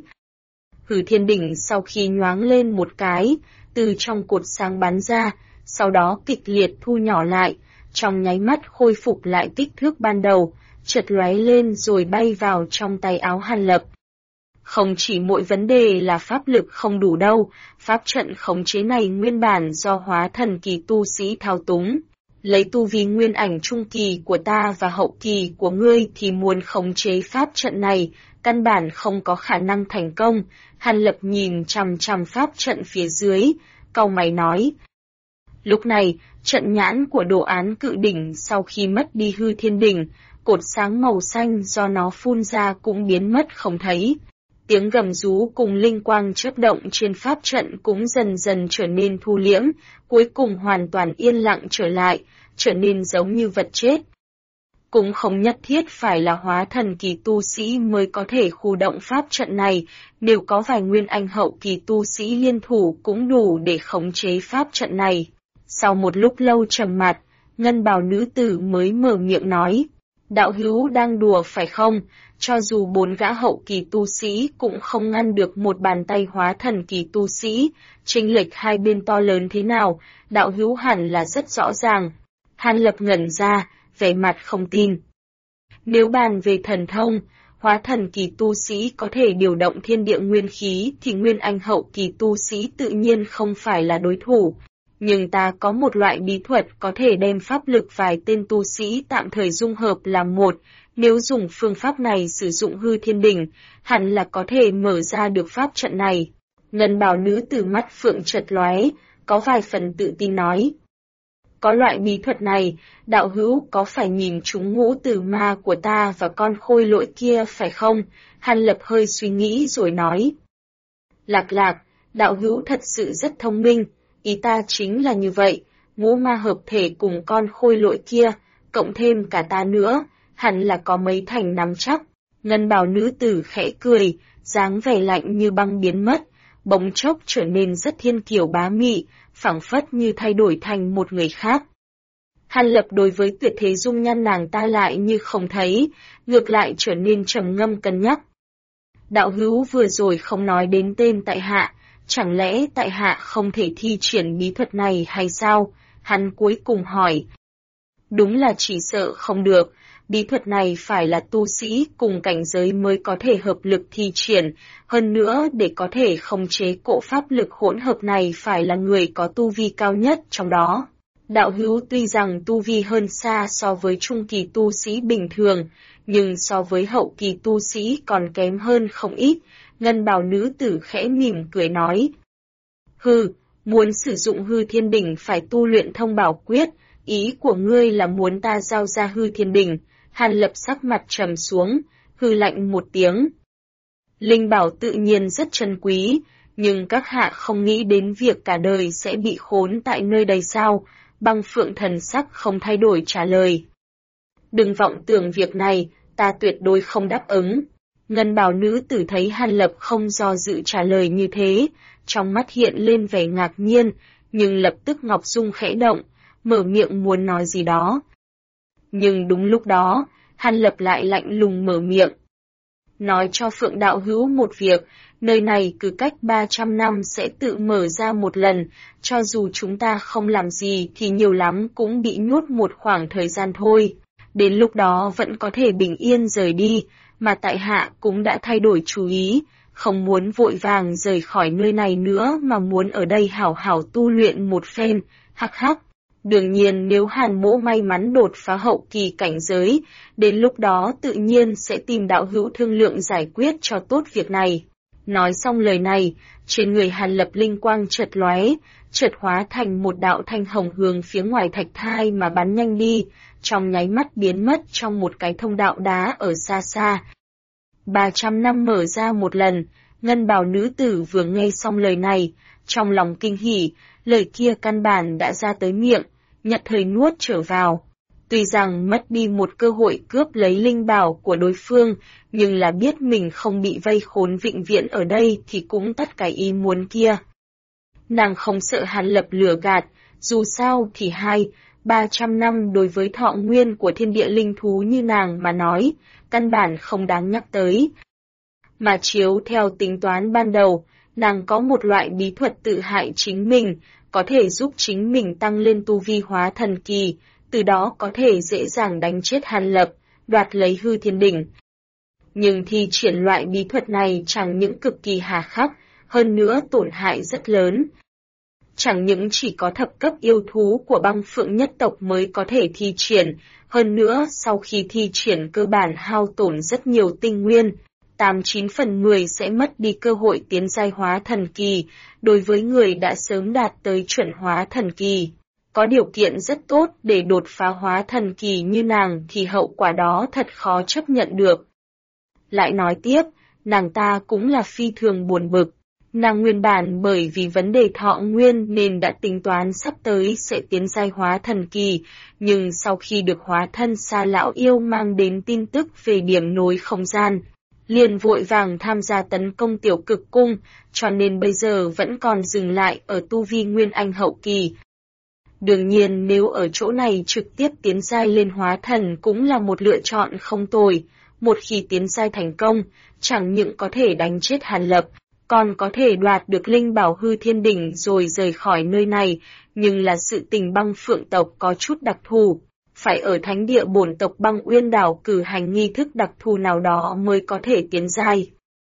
Hư thiên đỉnh sau khi nhoáng lên một cái, từ trong cột sáng bắn ra, sau đó kịch liệt thu nhỏ lại, trong nháy mắt khôi phục lại kích thước ban đầu, chợt lóe lên rồi bay vào trong tay áo Hàn Lập. Không chỉ mỗi vấn đề là pháp lực không đủ đâu, pháp trận khống chế này nguyên bản do hóa thần kỳ tu sĩ thao túng. Lấy tu vi nguyên ảnh trung kỳ của ta và hậu kỳ của ngươi thì muốn khống chế pháp trận này, căn bản không có khả năng thành công. Hàn Lập nhìn chằm chằm pháp trận phía dưới, cau mày nói. Lúc này, trận nhãn của đồ án cự đỉnh sau khi mất đi hư thiên đỉnh, cột sáng màu xanh do nó phun ra cũng biến mất không thấy. Tiếng gầm rú cùng linh quang chớp động trên pháp trận cũng dần dần trở nên thu liễm, cuối cùng hoàn toàn yên lặng trở lại, trở nên giống như vật chết. Cũng không nhất thiết phải là hóa thần kỳ tu sĩ mới có thể khu động pháp trận này, nếu có vài nguyên anh hậu kỳ tu sĩ liên thủ cũng đủ để khống chế pháp trận này. Sau một lúc lâu trầm mặc, ngân bào nữ tử mới mở miệng nói, đạo hữu đang đùa phải không? Cho dù 4 gã hậu kỳ tu sĩ cũng không ngăn được một bàn tay hóa thần kỳ tu sĩ, chênh lệch hai bên to lớn thế nào, đạo hữu hẳn là rất rõ ràng. Hàn Lập ngẩn ra, vẻ mặt không tin. Nếu bàn về thần thông, hóa thần kỳ tu sĩ có thể điều động thiên địa nguyên khí thì nguyên anh hậu kỳ tu sĩ tự nhiên không phải là đối thủ. Nhưng ta có một loại bí thuật có thể đem pháp lực vài tên tu sĩ tạm thời dung hợp làm một, nếu dùng phương pháp này sử dụng hư thiên đỉnh, hẳn là có thể mở ra được pháp trận này. Ngân bào nữ từ mắt phượng chợt lóe, có vài phần tự tin nói. Có loại bí thuật này, đạo hữu có phải nhìn trúng ngũ tử ma của ta và con khôi lỗi kia phải không? Hàn Lập hơi suy nghĩ rồi nói. Lạc, đạo hữu thật sự rất thông minh, ý ta chính là như vậy, ngũ ma hợp thể cùng con khôi lỗi kia, cộng thêm cả ta nữa, hẳn là có mấy thành nắm chắc. Ngân bào nữ tử khẽ cười, dáng vẻ lạnh như băng biến mất, bỗng chốc trở nên rất thiên kiều bá mị, phảng phất như thay đổi thành một người khác. Hàn Lập đối với tuyệt thế dung nhan nàng ta lại như không thấy, ngược lại trở nên trầm ngâm cân nhắc. Đạo hữu vừa rồi không nói đến tên tại hạ, chẳng lẽ tại hạ không thể thi triển bí thuật này hay sao? Hắn cuối cùng hỏi. Đúng là chỉ sợ không được, bí thuật này phải là tu sĩ cùng cảnh giới mới có thể hợp lực thi triển, hơn nữa để có thể khống chế cỗ pháp lực hỗn hợp này phải là người có tu vi cao nhất trong đó. Đạo hữu tuy rằng tu vi hơn xa so với trung kỳ tu sĩ bình thường, nhưng so với hậu kỳ tu sĩ còn kém hơn không ít, ngân bào nữ tử khẽ mỉm cười nói. Muốn sử dụng hư thiên đỉnh phải tu luyện thông bảo quyết, ý của ngươi là muốn ta giao ra hư thiên đỉnh. Hàn Lập sắc mặt trầm xuống, hư lạnh một tiếng. Linh bảo tự nhiên rất trân quý, nhưng các hạ không nghĩ đến việc cả đời sẽ bị khốn tại nơi đây sao? Băng Phượng thần sắc không thay đổi trả lời. Đừng vọng tưởng việc này, ta tuyệt đối không đáp ứng. Ngân bào nữ tử thấy Hàn Lập không do dự trả lời như thế, trong mắt hiện lên vẻ ngạc nhiên, nhưng lập tức Ngọc Dung khẽ động, mở miệng muốn nói gì đó. Nhưng đúng lúc đó, Hàn Lập lại lạnh lùng mở miệng. Nói cho Phượng đạo hữu một việc, nơi này cứ cách 300 năm sẽ tự mở ra một lần, cho dù chúng ta không làm gì thì nhiều lắm cũng bị nhốt một khoảng thời gian thôi. Đến lúc đó vẫn có thể bình yên rời đi, mà tại hạ cũng đã thay đổi chú ý, không muốn vội vàng rời khỏi nơi này nữa mà muốn ở đây hảo hảo tu luyện một phen, hắc hắc. Đương nhiên nếu Hàn Mỗ may mắn đột phá hậu kỳ cảnh giới, đến lúc đó tự nhiên sẽ tìm đạo hữu thương lượng giải quyết cho tốt việc này. Nói xong lời này, trên người Hàn Lập linh quang chợt lóe, chợt hóa thành một đạo thanh hồng hướng phía ngoài thạch thai mà bắn nhanh đi, trong nháy mắt biến mất trong một cái thông đạo đá ở xa xa. 300 năm mở ra một lần, ngân bào nữ tử vừa nghe xong lời này, trong lòng kinh hỉ, lời kia căn bản đã ra tới miệng, nhận thời nuốt trở vào. Tuy rằng mất đi một cơ hội cướp lấy linh bảo của đối phương, nhưng là biết mình không bị vây khốn vĩnh viễn ở đây thì cũng tất cái ý muốn kia. Nàng không sợ Hàn Lập lừa gạt, dù sao thì 2, 300 năm đối với thọ nguyên của thiên địa linh thú như nàng mà nói, căn bản không đáng nhắc tới. Mà chiếu theo tính toán ban đầu, nàng có một loại bí thuật tự hại chính mình, có thể giúp chính mình tăng lên tu vi hóa thần kỳ, từ đó có thể dễ dàng đánh chết Hàn Lập, đoạt lấy hư thiên đỉnh. Nhưng thi triển loại bí thuật này chẳng những cực kỳ hà khắc, hơn nữa tổn hại rất lớn. Chẳng những chỉ có thập cấp yêu thú của băng phượng nhất tộc mới có thể thi triển, hơn nữa sau khi thi triển cơ bản hao tổn rất nhiều tinh nguyên, 89 phần 10 sẽ mất đi cơ hội tiến giai hóa thần kỳ, đối với người đã sớm đạt tới chuẩn hóa thần kỳ. Có điều kiện rất tốt để đột phá hóa thần kỳ như nàng thì hậu quả đó thật khó chấp nhận được. Lại nói tiếp, nàng ta cũng là phi thường buồn bực. Nàng nguyên bản bởi vì vấn đề thọ nguyên nên đã tính toán sắp tới sẽ tiến giai hóa thần kỳ, nhưng sau khi được hóa thân xa lão yêu mang đến tin tức về điểm nối không gian, liền vội vàng tham gia tấn công tiểu cực cung, cho nên bây giờ vẫn còn dừng lại ở tu vi nguyên anh hậu kỳ. Đương nhiên nếu ở chỗ này trực tiếp tiến giai lên hóa thần cũng là một lựa chọn không tồi, một khi tiến giai thành công, chẳng những có thể đánh chết Hàn Lập, còn có thể đoạt được linh bảo hư thiên đỉnh rồi rời khỏi nơi này, nhưng là sự tình băng phượng tộc có chút đặc thù, phải ở thánh địa bổn tộc băng uyên đảo cử hành nghi thức đặc thù nào đó mới có thể tiến giai.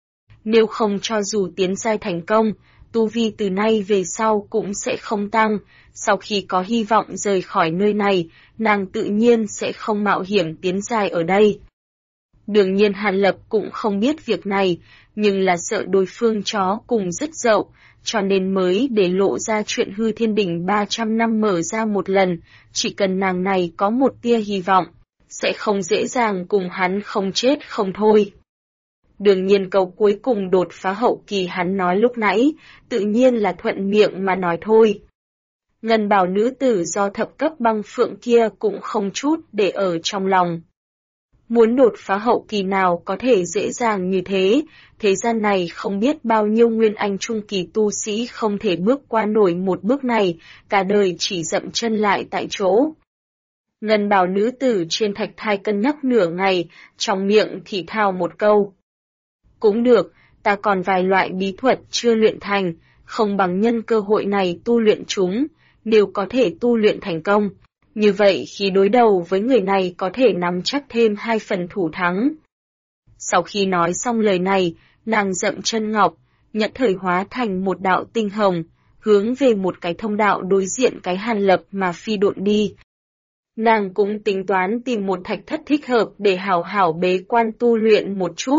Nếu không cho dù tiến giai thành công, tu vi từ nay về sau cũng sẽ không tăng, sau khi có hy vọng rời khỏi nơi này, nàng tự nhiên sẽ không mạo hiểm tiến giai ở đây. Đương nhiên Hàn Lập cũng không biết việc này, nhưng là sợ đối phương chó cùng rất dậu, cho nên mới để lộ ra chuyện hư thiên đỉnh 300 năm mở ra một lần, chỉ cần nàng này có một tia hy vọng, sẽ không dễ dàng cùng hắn không chết không thôi. Đương nhiên câu cuối cùng đột phá hậu kỳ hắn nói lúc nãy, tự nhiên là thuận miệng mà nói thôi. Ngân bào nữ tử do thập cấp băng phượng kia cũng không chút để ở trong lòng. Muốn đột phá hậu kỳ nào có thể dễ dàng như thế, thế gian này không biết bao nhiêu nguyên anh trung kỳ tu sĩ không thể bước qua nổi một bước này, cả đời chỉ dậm chân lại tại chỗ. Ngân bào nữ tử trên thạch thai cân nhắc nửa ngày, trong miệng thì thào một câu. Cũng được, ta còn vài loại bí thuật chưa luyện thành, không bằng nhân cơ hội này tu luyện chúng, nếu có thể tu luyện thành công. Như vậy khi đối đầu với người này có thể nắm chắc thêm 2 phần thủ thắng. Sau khi nói xong lời này, nàng dậm chân ngọc, nhận thời hóa thành một đạo tinh hồng, hướng về một cái thông đạo đối diện cái Hàn Lập mà phi độn đi. Nàng cũng tính toán tìm một thạch thất thích hợp để hảo hảo bế quan tu luyện một chút.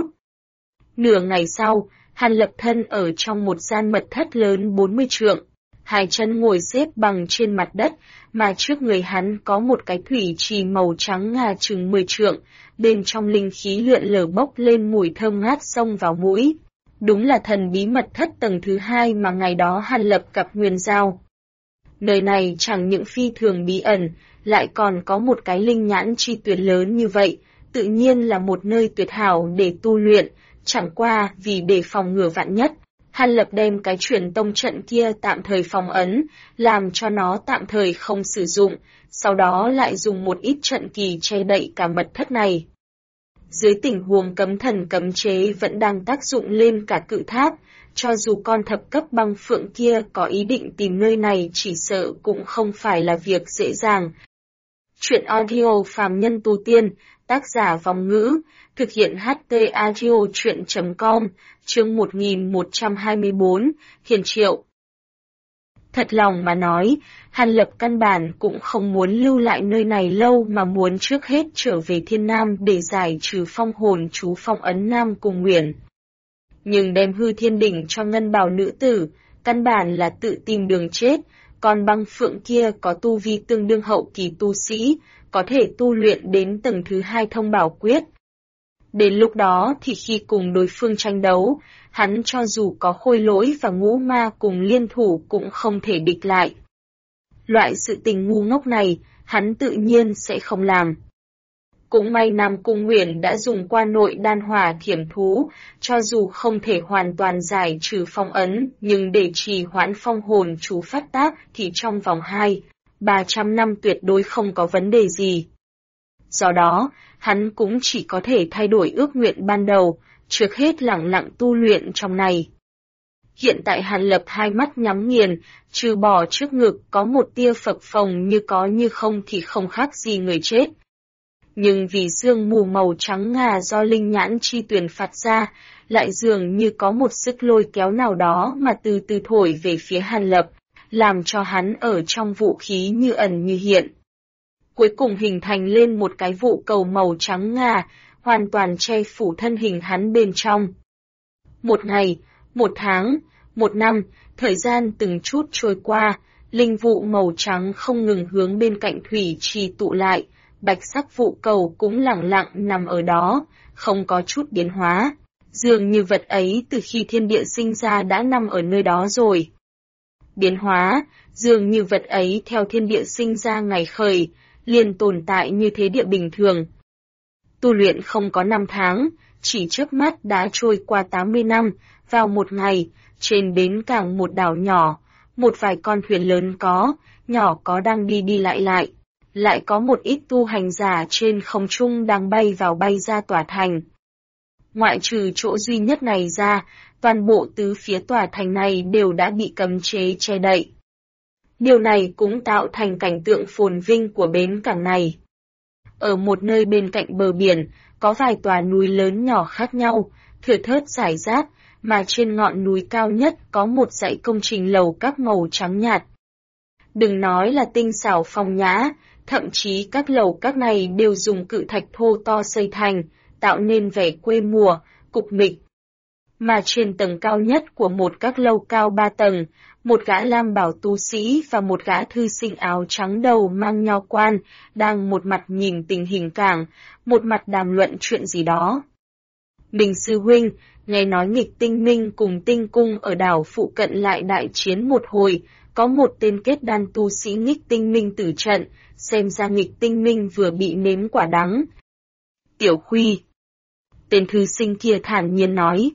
Nửa ngày sau, Hàn Lập thân ở trong một gian mật thất lớn 40 trượng, hai chân ngồi xếp bằng trên mặt đất, mà trước người hắn có một cái thủy trì màu trắng ngà chừng 10 trượng, bên trong linh khí lượn lờ bốc lên mùi thơm ngát xông vào mũi. Đúng là thần bí mật thất tầng thứ 2 mà ngày đó Hàn Lập gặp Nguyên Giao. Nơi này chẳng những phi thường bí ẩn, lại còn có một cái linh nhãn chi tuyệt lớn như vậy, tự nhiên là một nơi tuyệt hảo để tu luyện, chẳng qua vì để phòng ngừa vạn nhất. Hàn Lập đem cái truyền tông trận kia tạm thời phong ấn, làm cho nó tạm thời không sử dụng, sau đó lại dùng một ít trận kỳ che đậy cả mật thất này. Dưới tình huống cấm thần cấm chế vẫn đang tác dụng lên cả cự tháp, cho dù con thập cấp băng phượng kia có ý định tìm nơi này chỉ sợ cũng không phải là việc dễ dàng. Chuyện audio phàm nhân tu tiên, tác giả Vong Ngữ, thực hiện HT Audio Chuyện.com, chương 1124, Hiền Triệu. Thật lòng mà nói, Hàn Lập căn bản cũng không muốn lưu lại nơi này lâu mà muốn trước hết trở về Thiên Nam để giải trừ phong hồn chú phong ấn Nam cùng Nguyễn. Nhưng đem hư thiên đỉnh cho ngân bào nữ tử, căn bản là tự tìm đường chết, còn băng phượng kia có tu vi tương đương hậu kỳ tu sĩ, có thể tu luyện đến tầng thứ 2 thông bảo quyết. Đến lúc đó thì khi cùng đối phương tranh đấu, hắn cho dù có khôi lỗi và ngũ ma cùng liên thủ cũng không thể địch lại. Loại sự tình ngu ngốc này, hắn tự nhiên sẽ không làm. Cũng may Nam Cung Nguyễn đã dùng qua nội đan hỏa thiểm thú, cho dù không thể hoàn toàn giải trừ phong ấn, nhưng để trì hoãn phong hồn chú phát tác thì trong vòng 2-3 300 năm tuyệt đối không có vấn đề gì. Do đó, hắn cũng chỉ có thể thay đổi ước nguyện ban đầu, trước hết lẳng lặng tu luyện trong này. Hiện tại Hàn Lập hai mắt nhắm nghiền, trừ bỏ trước ngực có một tia phập phồng như có như không thì không khác gì người chết. Nhưng vì sương mù màu trắng ngà do linh nhãn chi tuyển phạt ra, lại dường như có một sức lôi kéo nào đó mà từ từ thổi về phía Hàn Lập, làm cho hắn ở trong vũ khí như ẩn như hiện. Cuối cùng hình thành lên một cái vụ cầu màu trắng ngà, hoàn toàn che phủ thân hình hắn bên trong. Một ngày, một tháng, một năm, thời gian từng chút trôi qua, linh vụ màu trắng không ngừng hướng bên cạnh thủy trì tụ lại, bạch sắc vụ cầu cũng lẳng lặng nằm ở đó, không có chút biến hóa. Dường như vật ấy từ khi thiên địa sinh ra đã nằm ở nơi đó rồi. Biến hóa, dường như vật ấy theo thiên địa sinh ra ngày khởi, liền tồn tại như thế địa bình thường. Tu luyện không có 5 tháng, chỉ chớp mắt đã trôi qua 80 năm, vào một ngày, trên bến cảng một đảo nhỏ, một vài con thuyền lớn có, nhỏ có đang đi đi lại. Lại có một ít tu hành giả trên không trung đang bay vào bay ra tòa thành. Ngoại trừ chỗ duy nhất này ra, toàn bộ tứ phía tòa thành này đều đã bị cấm chế che đậy. Điều này cũng tạo thành cảnh tượng phồn vinh của bến cảng này. Ở một nơi bên cạnh bờ biển, có vài tòa núi lớn nhỏ khác nhau, thưa thớt rải rác, mà trên ngọn núi cao nhất có một dãy công trình lầu các màu trắng nhạt. Đừng nói là tinh xảo phong nhã, thậm chí các lầu các này đều dùng cự thạch thô to xây thành, tạo nên vẻ quê mùa, cục mịch. Mà trên tầng cao nhất của một các lâu cao 3 tầng, một gã lam bảo tu sĩ và một gã thư sinh áo trắng đầu mang nho quan, đang một mặt nhìn tình hình cảng, một mặt đàm luận chuyện gì đó. Mình sư huynh, nghe nói Nghịch Tinh Minh cùng Tinh Cung ở đảo phụ cận lại đại chiến một hồi, có một tên kết đan tu sĩ Nghịch Tinh Minh tử trận, xem ra Nghịch Tinh Minh vừa bị nếm quả đắng. Tiểu Khuy. Tên thư sinh kia thản nhiên nói.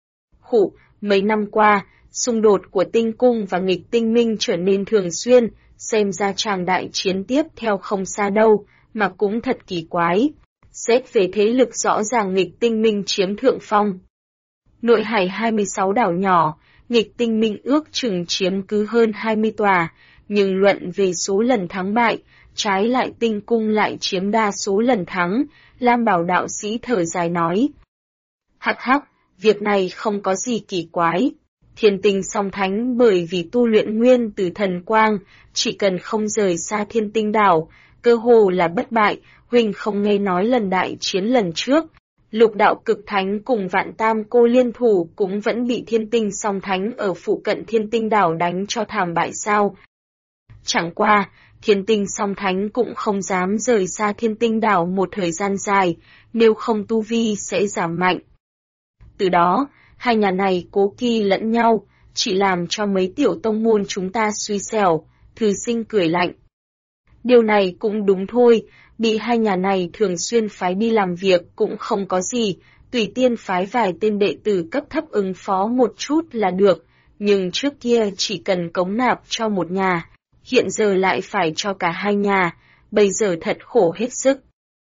Khụ, mấy năm qua, xung đột của Tinh Cung và Nghịch Tinh Minh trở nên thường xuyên, xem ra tràng đại chiến tiếp theo không xa đâu, mà cũng thật kỳ quái. Xét về thế lực rõ ràng Nghịch Tinh Minh chiếm thượng phong. Nội hải 26 đảo nhỏ, Nghịch Tinh Minh ước chừng chiếm cứ hơn 20 tòa, nhưng luận về số lần thắng bại, trái lại Tinh Cung lại chiếm đa số lần thắng, Lam Bảo đạo sĩ thở dài nói. Hắc hắc, việc này không có gì kỳ quái. Thiên Tinh Song Thánh bởi vì tu luyện nguyên từ thần quang, chỉ cần không rời xa Thiên Tinh đảo, cơ hồ là bất bại. Huynh không nghe nói lần đại chiến lần trước, Lục đạo cực thánh cùng Vạn Tam cô liên thủ cũng vẫn bị Thiên Tinh Song Thánh ở phụ cận Thiên Tinh đảo đánh cho thảm bại sao? Chẳng qua, Thiên Tinh Song Thánh cũng không dám rời xa Thiên Tinh đảo một thời gian dài, nếu không tu vi sẽ giảm mạnh. Từ đó, hai nhà này cố kỳ lẫn nhau, chỉ làm cho mấy tiểu tông môn chúng ta suy xẻo. Thư sinh cười lạnh. Điều này cũng đúng thôi, bị hai nhà này thường xuyên phái đi làm việc cũng không có gì, tùy tiên phái vài tên đệ tử cấp thấp ứng phó một chút là được, nhưng trước kia chỉ cần cống nạp cho một nhà, hiện giờ lại phải cho cả hai nhà, bây giờ thật khổ hết sức.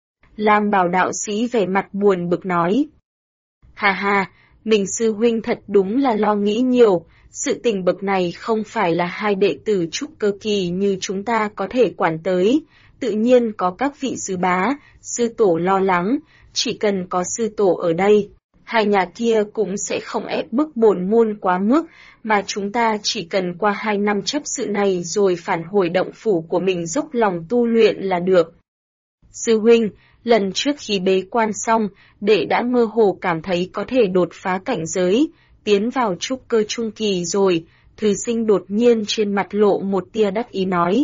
Lam Bảo đạo sĩ vẻ mặt buồn bực nói. Hà hà, mình sư huynh thật đúng là lo nghĩ nhiều, sự tình bậc này không phải là hai đệ tử trúc cơ kỳ như chúng ta có thể quản tới, tự nhiên có các vị sư bá, sư tổ lo lắng, chỉ cần có sư tổ ở đây, hai nhà kia cũng sẽ không ép bức bổn môn quá mức, mà chúng ta chỉ cần qua 2 năm chấp sự này rồi phản hồi động phủ của mình dốc lòng tu luyện là được. Sư huynh, lần trước khi bế quan xong, đệ đã mơ hồ cảm thấy có thể đột phá cảnh giới, tiến vào trúc cơ trung kỳ rồi, thư sinh đột nhiên trên mặt lộ một tia đắc ý nói.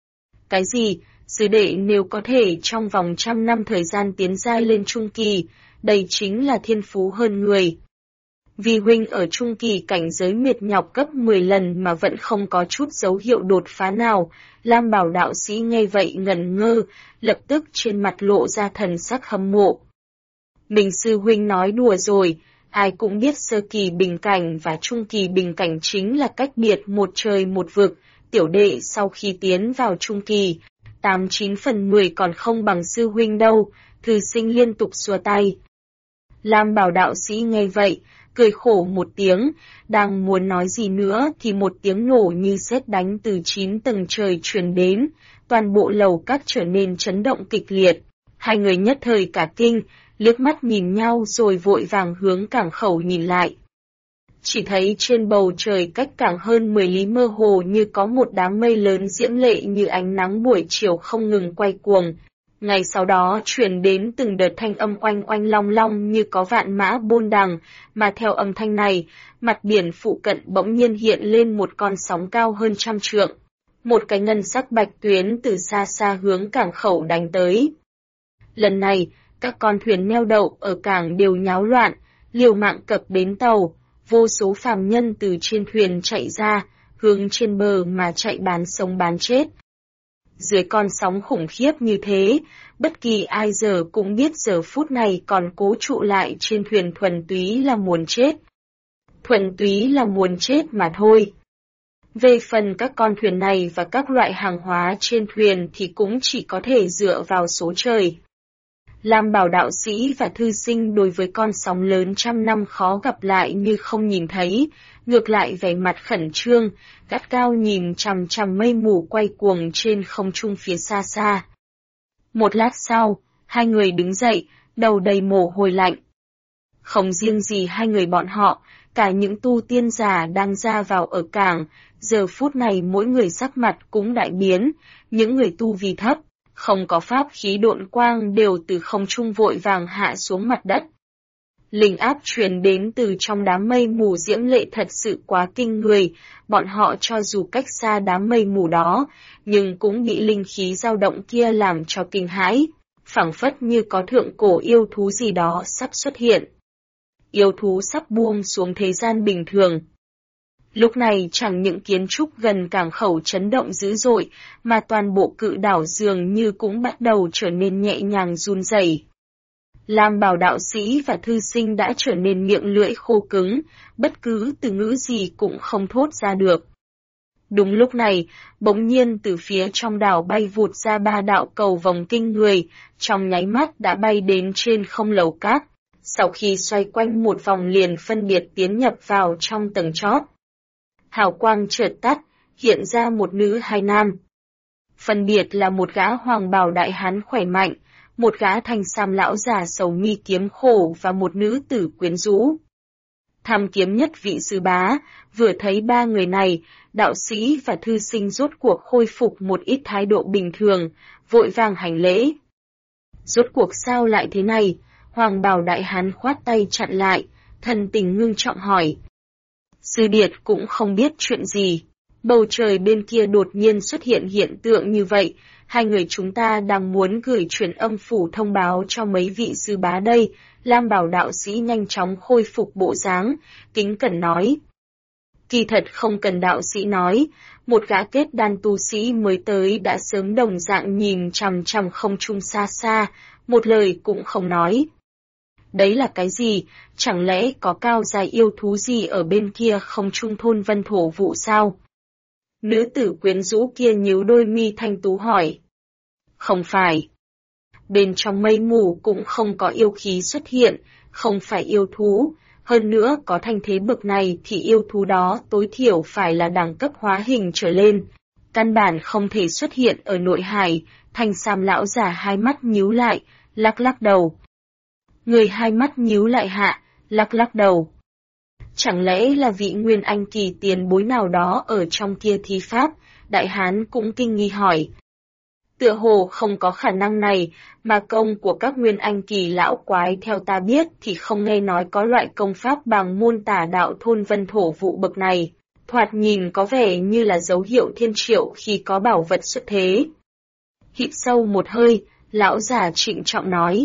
Cái gì? Sư đệ nếu có thể trong vòng 100 năm thời gian tiến giai lên trung kỳ, đây chính là thiên phú hơn người. Vì huynh ở trung kỳ cảnh giới miệt nhọc gấp 10 lần mà vẫn không có chút dấu hiệu đột phá nào, Lam Bảo đạo sĩ nghe vậy ngẩn ngơ, lập tức trên mặt lộ ra thần sắc hâm mộ. Mình sư huynh nói đùa rồi, ai cũng biết sơ kỳ bình cảnh và trung kỳ bình cảnh chính là cách biệt một trời một vực, tiểu đệ sau khi tiến vào trung kỳ, 89 phần 10 còn không bằng sư huynh đâu, thư sinh liên tục xua tay. Lam Bảo đạo sĩ nghe vậy, cười khổ một tiếng, đang muốn nói gì nữa thì một tiếng nổ như sét đánh từ 9 tầng trời truyền đến, toàn bộ lầu các trở nên chấn động kịch liệt. Hai người nhất thời cả kinh, liếc mắt nhìn nhau rồi vội vàng hướng cảng khẩu nhìn lại. Chỉ thấy trên bầu trời cách cảng hơn 10 lý mơ hồ như có một đám mây lớn diễm lệ như ánh nắng buổi chiều không ngừng quay cuồng. Ngay sau đó truyền đến từng đợt thanh âm oanh oanh long long như có vạn mã bôn đằng, mà theo âm thanh này, mặt biển phụ cận bỗng nhiên hiện lên một con sóng cao hơn 100 trượng. Một cái ngân sắc bạch tuyến từ xa xa hướng cảng khẩu đánh tới. Lần này, các con thuyền neo đậu ở cảng đều nháo loạn, liều mạng cập bến tàu, vô số phàm nhân từ trên thuyền chạy ra, hướng trên bờ mà chạy bán sống bán chết. Dưới con sóng khủng khiếp như thế, bất kỳ ai giờ cũng biết giờ phút này còn cố trụ lại trên thuyền thuần túy là muốn chết. Thuần túy là muốn chết mà thôi. Về phần các con thuyền này và các loại hàng hóa trên thuyền thì cũng chỉ có thể dựa vào số trời. Lam Bảo đạo sĩ và thư sinh đối với con sóng lớn 100 năm khó gặp lại như không nhìn thấy, ngược lại vẻ mặt khẩn trương, gắt gao nhìn chằm chằm mây mù quay cuồng trên không trung phía xa xa. Một lát sau, hai người đứng dậy, đầu đầy mồ hôi lạnh. Không riêng gì hai người bọn họ, cả những tu tiên giả đang ra vào ở cảng, giờ phút này mỗi người sắc mặt cũng đại biến, những người tu vi thấp, không có pháp khí độn quang đều từ không trung vội vàng hạ xuống mặt đất. Linh áp truyền đến từ trong đám mây mù diễm lệ thật sự quá kinh người, bọn họ cho dù cách xa đám mây mù đó, nhưng cũng bị linh khí dao động kia làm cho kinh hãi, phảng phất như có thượng cổ yêu thú gì đó sắp xuất hiện. Yêu thú sắp buông xuống thế gian bình thường. Lúc này chẳng những kiến trúc gần cảng khẩu chấn động dữ dội, mà toàn bộ cự đảo dường như cũng bắt đầu trở nên nhẹ nhàng run rẩy. Lam Bảo đạo sĩ và thư sinh đã trở nên miệng lưỡi khô cứng, bất cứ từ ngữ gì cũng không thốt ra được. Đúng lúc này, bỗng nhiên từ phía trong đảo bay vụt ra 3 đạo cầu vòng kinh người, trong nháy mắt đã bay đến trên không lầu các, sau khi xoay quanh một vòng liền phân biệt tiến nhập vào trong tầng chót. Hào quang chợt tắt, hiện ra một nữ hai nam. Phân biệt là một gã hoàng bào đại hán khỏe mạnh, một gã thanh sam lão già sầu mi kiếm khổ và một nữ tử quyến rũ. Tham kiếm nhất vị sư bá, vừa thấy ba người này, đạo sĩ và thư sinh rốt cuộc khôi phục một ít thái độ bình thường, vội vàng hành lễ. Rốt cuộc sao lại thế này? Hoàng bào đại hán khoát tay chặn lại, thần tình ngưng trọng hỏi. Sư điệt cũng không biết chuyện gì. Bầu trời bên kia đột nhiên xuất hiện hiện tượng như vậy, hai người chúng ta đang muốn gửi truyền âm phủ thông báo cho mấy vị sư bá đây. Lam Bảo đạo sĩ nhanh chóng khôi phục bộ dáng, kính cẩn nói. Kỳ thật không cần đạo sĩ nói, một gã kết đan tu sĩ mới tới đã sớm đồng dạng nhìn chằm chằm không trung xa xa, một lời cũng không nói. Đấy là cái gì? Chẳng lẽ có cao dài yêu thú gì ở bên kia không trung thôn vân thổ vụ sao? Nữ tử quyến rũ kia nhíu đôi mi thanh tú hỏi. Không phải. Bên trong mây mù cũng không có yêu khí xuất hiện, không phải yêu thú. Hơn nữa có thanh thế bậc này thì yêu thú đó tối thiểu phải là đẳng cấp hóa hình trở lên. Căn bản không thể xuất hiện ở nội hải, thanh sam lão già hai mắt nhíu lại, lắc lắc đầu. Người hai mắt nhíu lại hạ, lắc lắc đầu. Chẳng lẽ là vị nguyên anh kỳ tiền bối nào đó ở trong kia thi pháp, đại hán cũng kinh nghi hỏi. Tựa hồ không có khả năng này, mà công của các nguyên anh kỳ lão quái theo ta biết thì không nghe nói có loại công pháp bằng môn tả đạo thôn vân thổ vụ bậc này, thoạt nhìn có vẻ như là dấu hiệu thiên triệu khi có bảo vật xuất thế. Hít sâu một hơi, lão già trịnh trọng nói.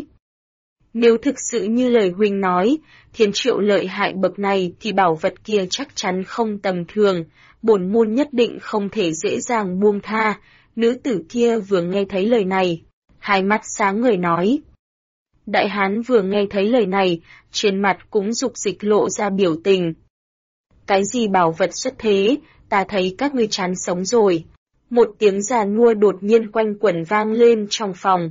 Nếu thực sự như lời huynh nói, thiên triệu lợi hại bậc này thì bảo vật kia chắc chắn không tầm thường, bổn môn nhất định không thể dễ dàng buông tha. Nữ tử kia vừa nghe thấy lời này, hai mắt sáng người nói. Đại hán vừa nghe thấy lời này, trên mặt cũng dục dịch lộ ra biểu tình. Cái gì bảo vật xuất thế, ta thấy các ngươi chán sống rồi. Một tiếng già nua đột nhiên quanh quẩn vang lên trong phòng.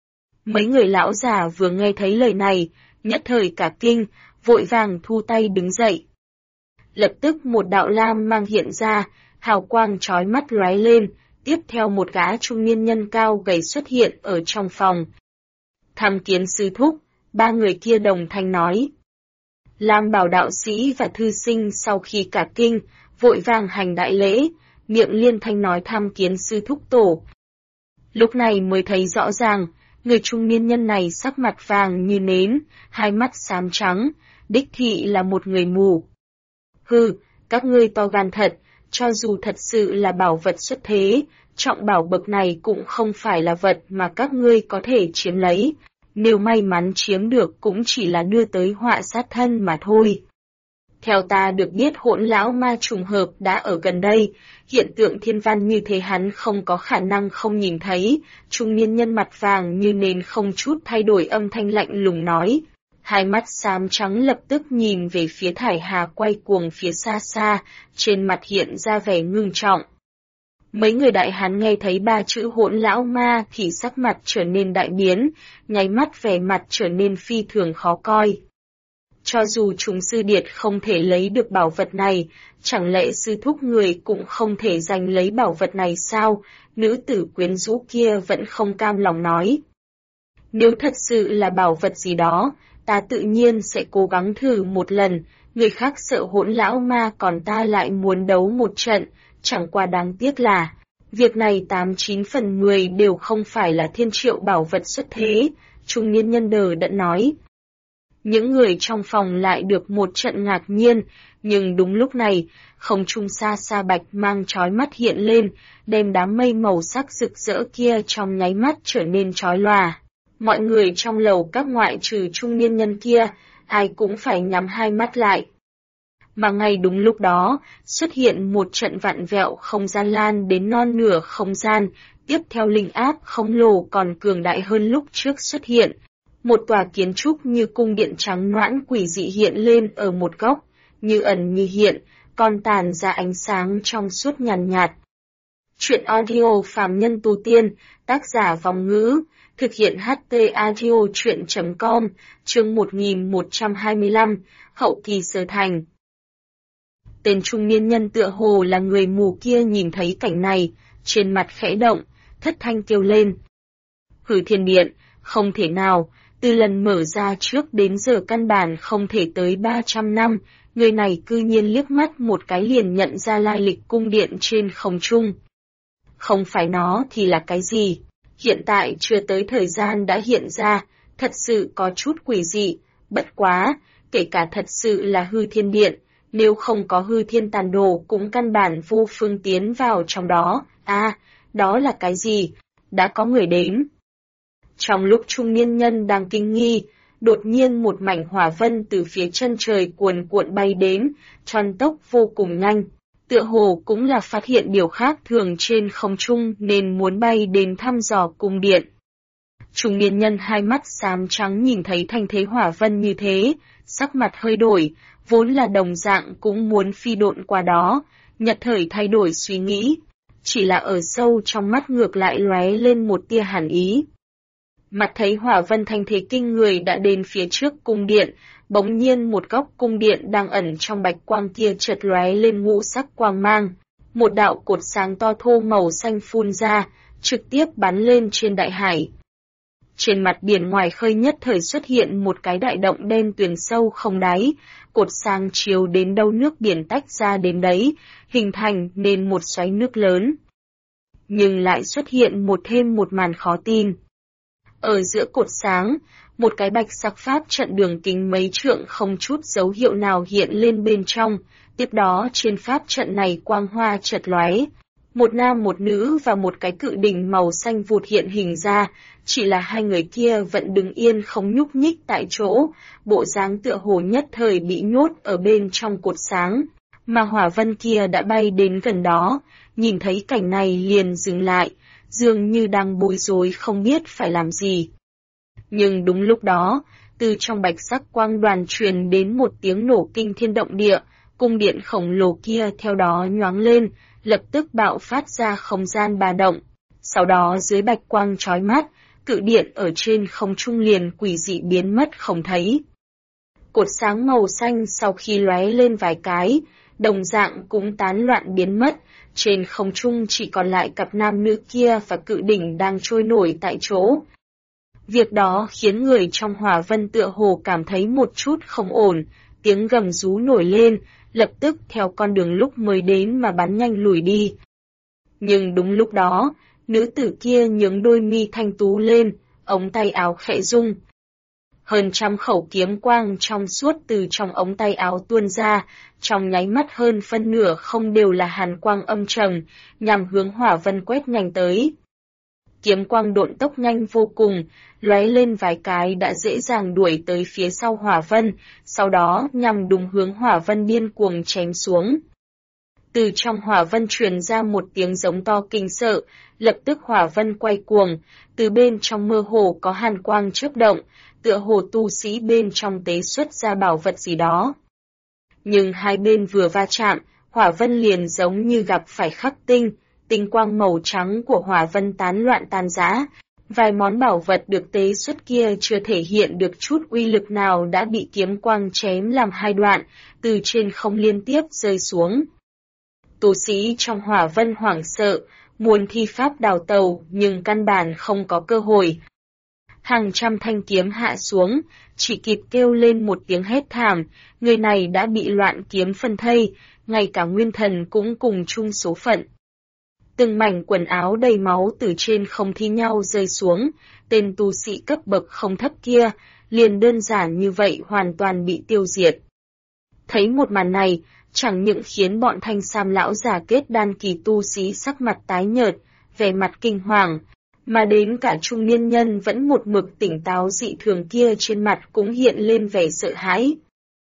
Mấy người lão già vừa nghe thấy lời này, nhất thời cả kinh, vội vàng thu tay đứng dậy. Lập tức một đạo lam mang hiện ra, hào quang chói mắt lóe lên, tiếp theo một gã trung niên nhân cao gầy xuất hiện ở trong phòng. Tham kiến sư thúc, ba người kia đồng thanh nói. Lam bảo đạo sĩ và thư sinh sau khi cả kinh, vội vàng hành đại lễ, miệng liên thanh nói tham kiến sư thúc tổ. Lúc này mới thấy rõ ràng, người trung niên nhân này sắc mặt vàng như nến, hai mắt xám trắng, đích thị là một người mù. Hừ, các ngươi to gan thật, cho dù thật sự là bảo vật xuất thế, trọng bảo bậc này cũng không phải là vật mà các ngươi có thể chiếm lấy. Nếu may mắn chiếm được cũng chỉ là đưa tới họa sát thân mà thôi. Theo ta được biết Hỗn lão ma trùng hợp đã ở gần đây, hiện tượng thiên văn như thế hắn không có khả năng không nhìn thấy, trung niên nhân mặt vàng như nến không chút thay đổi âm thanh lạnh lùng nói. Hai mắt xám trắng lập tức nhìn về phía Thải Hà quay cuồng phía xa xa, trên mặt hiện ra vẻ ngưng trọng. Mấy người đại hán nghe thấy ba chữ Hỗn lão ma thì sắc mặt trở nên đại biến, nháy mắt vẻ mặt trở nên phi thường khó coi. Cho dù chúng sư điệt không thể lấy được bảo vật này, chẳng lẽ sư thúc người cũng không thể giành lấy bảo vật này sao? Nữ tử quyến rũ kia vẫn không cam lòng nói. Nếu thật sự là bảo vật gì đó, ta tự nhiên sẽ cố gắng thử một lần, người khác sợ Hỗn lão ma còn ta lại muốn đấu một trận, chẳng qua đáng tiếc là, việc này 89 phần 10 đều không phải là thiên triệu bảo vật xuất thế, trung niên nhân đờ đẫn nói. Những người trong phòng lại được một trận ngạc nhiên, nhưng đúng lúc này, không trung xa xa bạch mang chói mắt hiện lên, đem đám mây màu sắc rực rỡ kia trong nháy mắt trở nên chói lòa. Mọi người trong lầu các ngoại trừ trung niên nhân kia, ai cũng phải nhắm hai mắt lại. Mà ngay đúng lúc đó, xuất hiện một trận vặn vẹo không gian lan đến non nửa không gian, tiếp theo linh áp khổng lồ còn cường đại hơn lúc trước xuất hiện. Một tòa kiến trúc như cung điện trắng noãn quỷ dị hiện lên ở một góc, như ẩn như hiện, còn tàn ra ánh sáng trong suốt nhàn nhạt. Chuyện audio phàm nhân tu tiên, tác giả Vong Ngữ, thực hiện HT audio chuyện.com, chương 1125, hậu kỳ sở thành. Tên trung niên nhân tựa hồ là người mù kia nhìn thấy cảnh này, trên mặt khẽ động, thất thanh kêu lên. Hử Thiên Điện, không thể nào, từ lần mở ra trước đến giờ căn bản không thể tới 300 năm, người này cư nhiên liếc mắt một cái liền nhận ra lai lịch cung điện trên không trung. Không phải nó thì là cái gì? Hiện tại chưa tới thời gian đã hiện ra, thật sự có chút quỷ dị, bất quá, kể cả thật sự là hư thiên điện, nếu không có hư thiên tàn đồ cũng căn bản vô phương tiến vào trong đó. Đó là cái gì? Đã có người đến. Trong lúc trung niên nhân đang kinh nghi, đột nhiên một mảnh hỏa vân từ phía chân trời cuồn cuộn bay đến, tròn tốc vô cùng nhanh. Tựa hồ cũng là phát hiện điều khác thường trên không trung nên muốn bay đến thăm dò cung điện. Trung niên nhân hai mắt xám trắng nhìn thấy thanh thế hỏa vân như thế, sắc mặt hơi đổi, vốn là đồng dạng cũng muốn phi độn qua đó, nhật thời thay đổi suy nghĩ, chỉ là ở sâu trong mắt ngược lại lóe lên một tia hàn ý. Mặt thấy hỏa vân thanh thế kinh người đã đến phía trước cung điện, bỗng nhiên một góc cung điện đang ẩn trong bạch quang kia chợt lóe lên ngũ sắc quang mang, một đạo cột sáng to thô màu xanh phun ra, trực tiếp bắn lên trên đại hải. Trên mặt biển ngoài khơi nhất thời xuất hiện một cái đại động đen tuyền sâu không đáy, cột sáng chiếu đến đâu nước biển tách ra đến đấy, hình thành nên một xoáy nước lớn. Nhưng lại xuất hiện thêm một màn khó tin. Ở giữa cột sáng, một cái bạch sắc pháp trận đường kính mấy trượng không chút dấu hiệu nào hiện lên bên trong, tiếp đó trên pháp trận này quang hoa chợt lóe. Một nam một nữ và một cái cự đỉnh màu xanh vụt hiện hình ra, chỉ là hai người kia vẫn đứng yên không nhúc nhích tại chỗ, bộ dáng tựa hồ nhất thời bị nhốt ở bên trong cột sáng, mà hỏa vân kia đã bay đến gần đó, nhìn thấy cảnh này liền dừng lại, dường như đang bối rối không biết phải làm gì. Nhưng đúng lúc đó, từ trong bạch sắc quang đoàn truyền đến một tiếng nổ kinh thiên động địa, cung điện khổng lồ kia theo đó nhoáng lên, lập tức bạo phát ra không gian ba động. Sau đó dưới bạch quang chói mắt, cự điện ở trên không trung liền quỷ dị biến mất không thấy. Cột sáng màu xanh sau khi lóe lên vài cái, đồng dạng cũng tán loạn biến mất, trên không trung chỉ còn lại cặp nam nữ kia và cự đỉnh đang trôi nổi tại chỗ. Việc đó khiến người trong hỏa vân tựa hồ cảm thấy một chút không ổn, tiếng gầm rú nổi lên, lập tức theo con đường lúc mới đến mà bắn nhanh lùi đi. Nhưng đúng lúc đó, nữ tử kia nhướng đôi mi thanh tú lên, ống tay áo khẽ rung. Hơn 100 khẩu kiếm quang trong suốt từ trong ống tay áo tuôn ra, trong nháy mắt hơn phân nửa không đều là hàn quang âm trầm, nhằm hướng hỏa vân quét nhanh tới. Kiếm quang độn tốc nhanh vô cùng, lóe lên vài cái đã dễ dàng đuổi tới phía sau hỏa vân, sau đó nhằm đúng hướng hỏa vân điên cuồng chém xuống. Từ trong hỏa vân truyền ra một tiếng giống to kinh sợ, lập tức hỏa vân quay cuồng, từ bên trong mơ hồ có hàn quang chớp động, tựa hồ tu sĩ bên trong tế xuất ra bảo vật gì đó. Nhưng hai bên vừa va chạm, hỏa vân liền giống như gặp phải khắc tinh, tinh quang màu trắng của hỏa vân tán loạn tan rã. Vài món bảo vật được tế xuất kia chưa thể hiện được chút uy lực nào đã bị kiếm quang chém làm hai đoạn, từ trên không liên tiếp rơi xuống. Tu sĩ trong hỏa vân hoảng sợ, muốn thi pháp đào tàu nhưng căn bản không có cơ hội. Hàng trăm thanh kiếm hạ xuống, chỉ kịp kêu lên một tiếng hét thảm, người này đã bị loạn kiếm phân thây, ngay cả nguyên thần cũng cùng chung số phận. Từng mảnh quần áo đầy máu từ trên không thi nhau rơi xuống, tên tu sĩ cấp bậc không thấp kia, liền đơn giản như vậy hoàn toàn bị tiêu diệt. Thấy một màn này, chẳng những khiến bọn thanh sam lão già kết đan kỳ tu sĩ sắc mặt tái nhợt, vẻ mặt kinh hoàng, mà đến cả trung niên nhân vẫn một mực tỉnh táo dị thường kia trên mặt cũng hiện lên vẻ sợ hãi.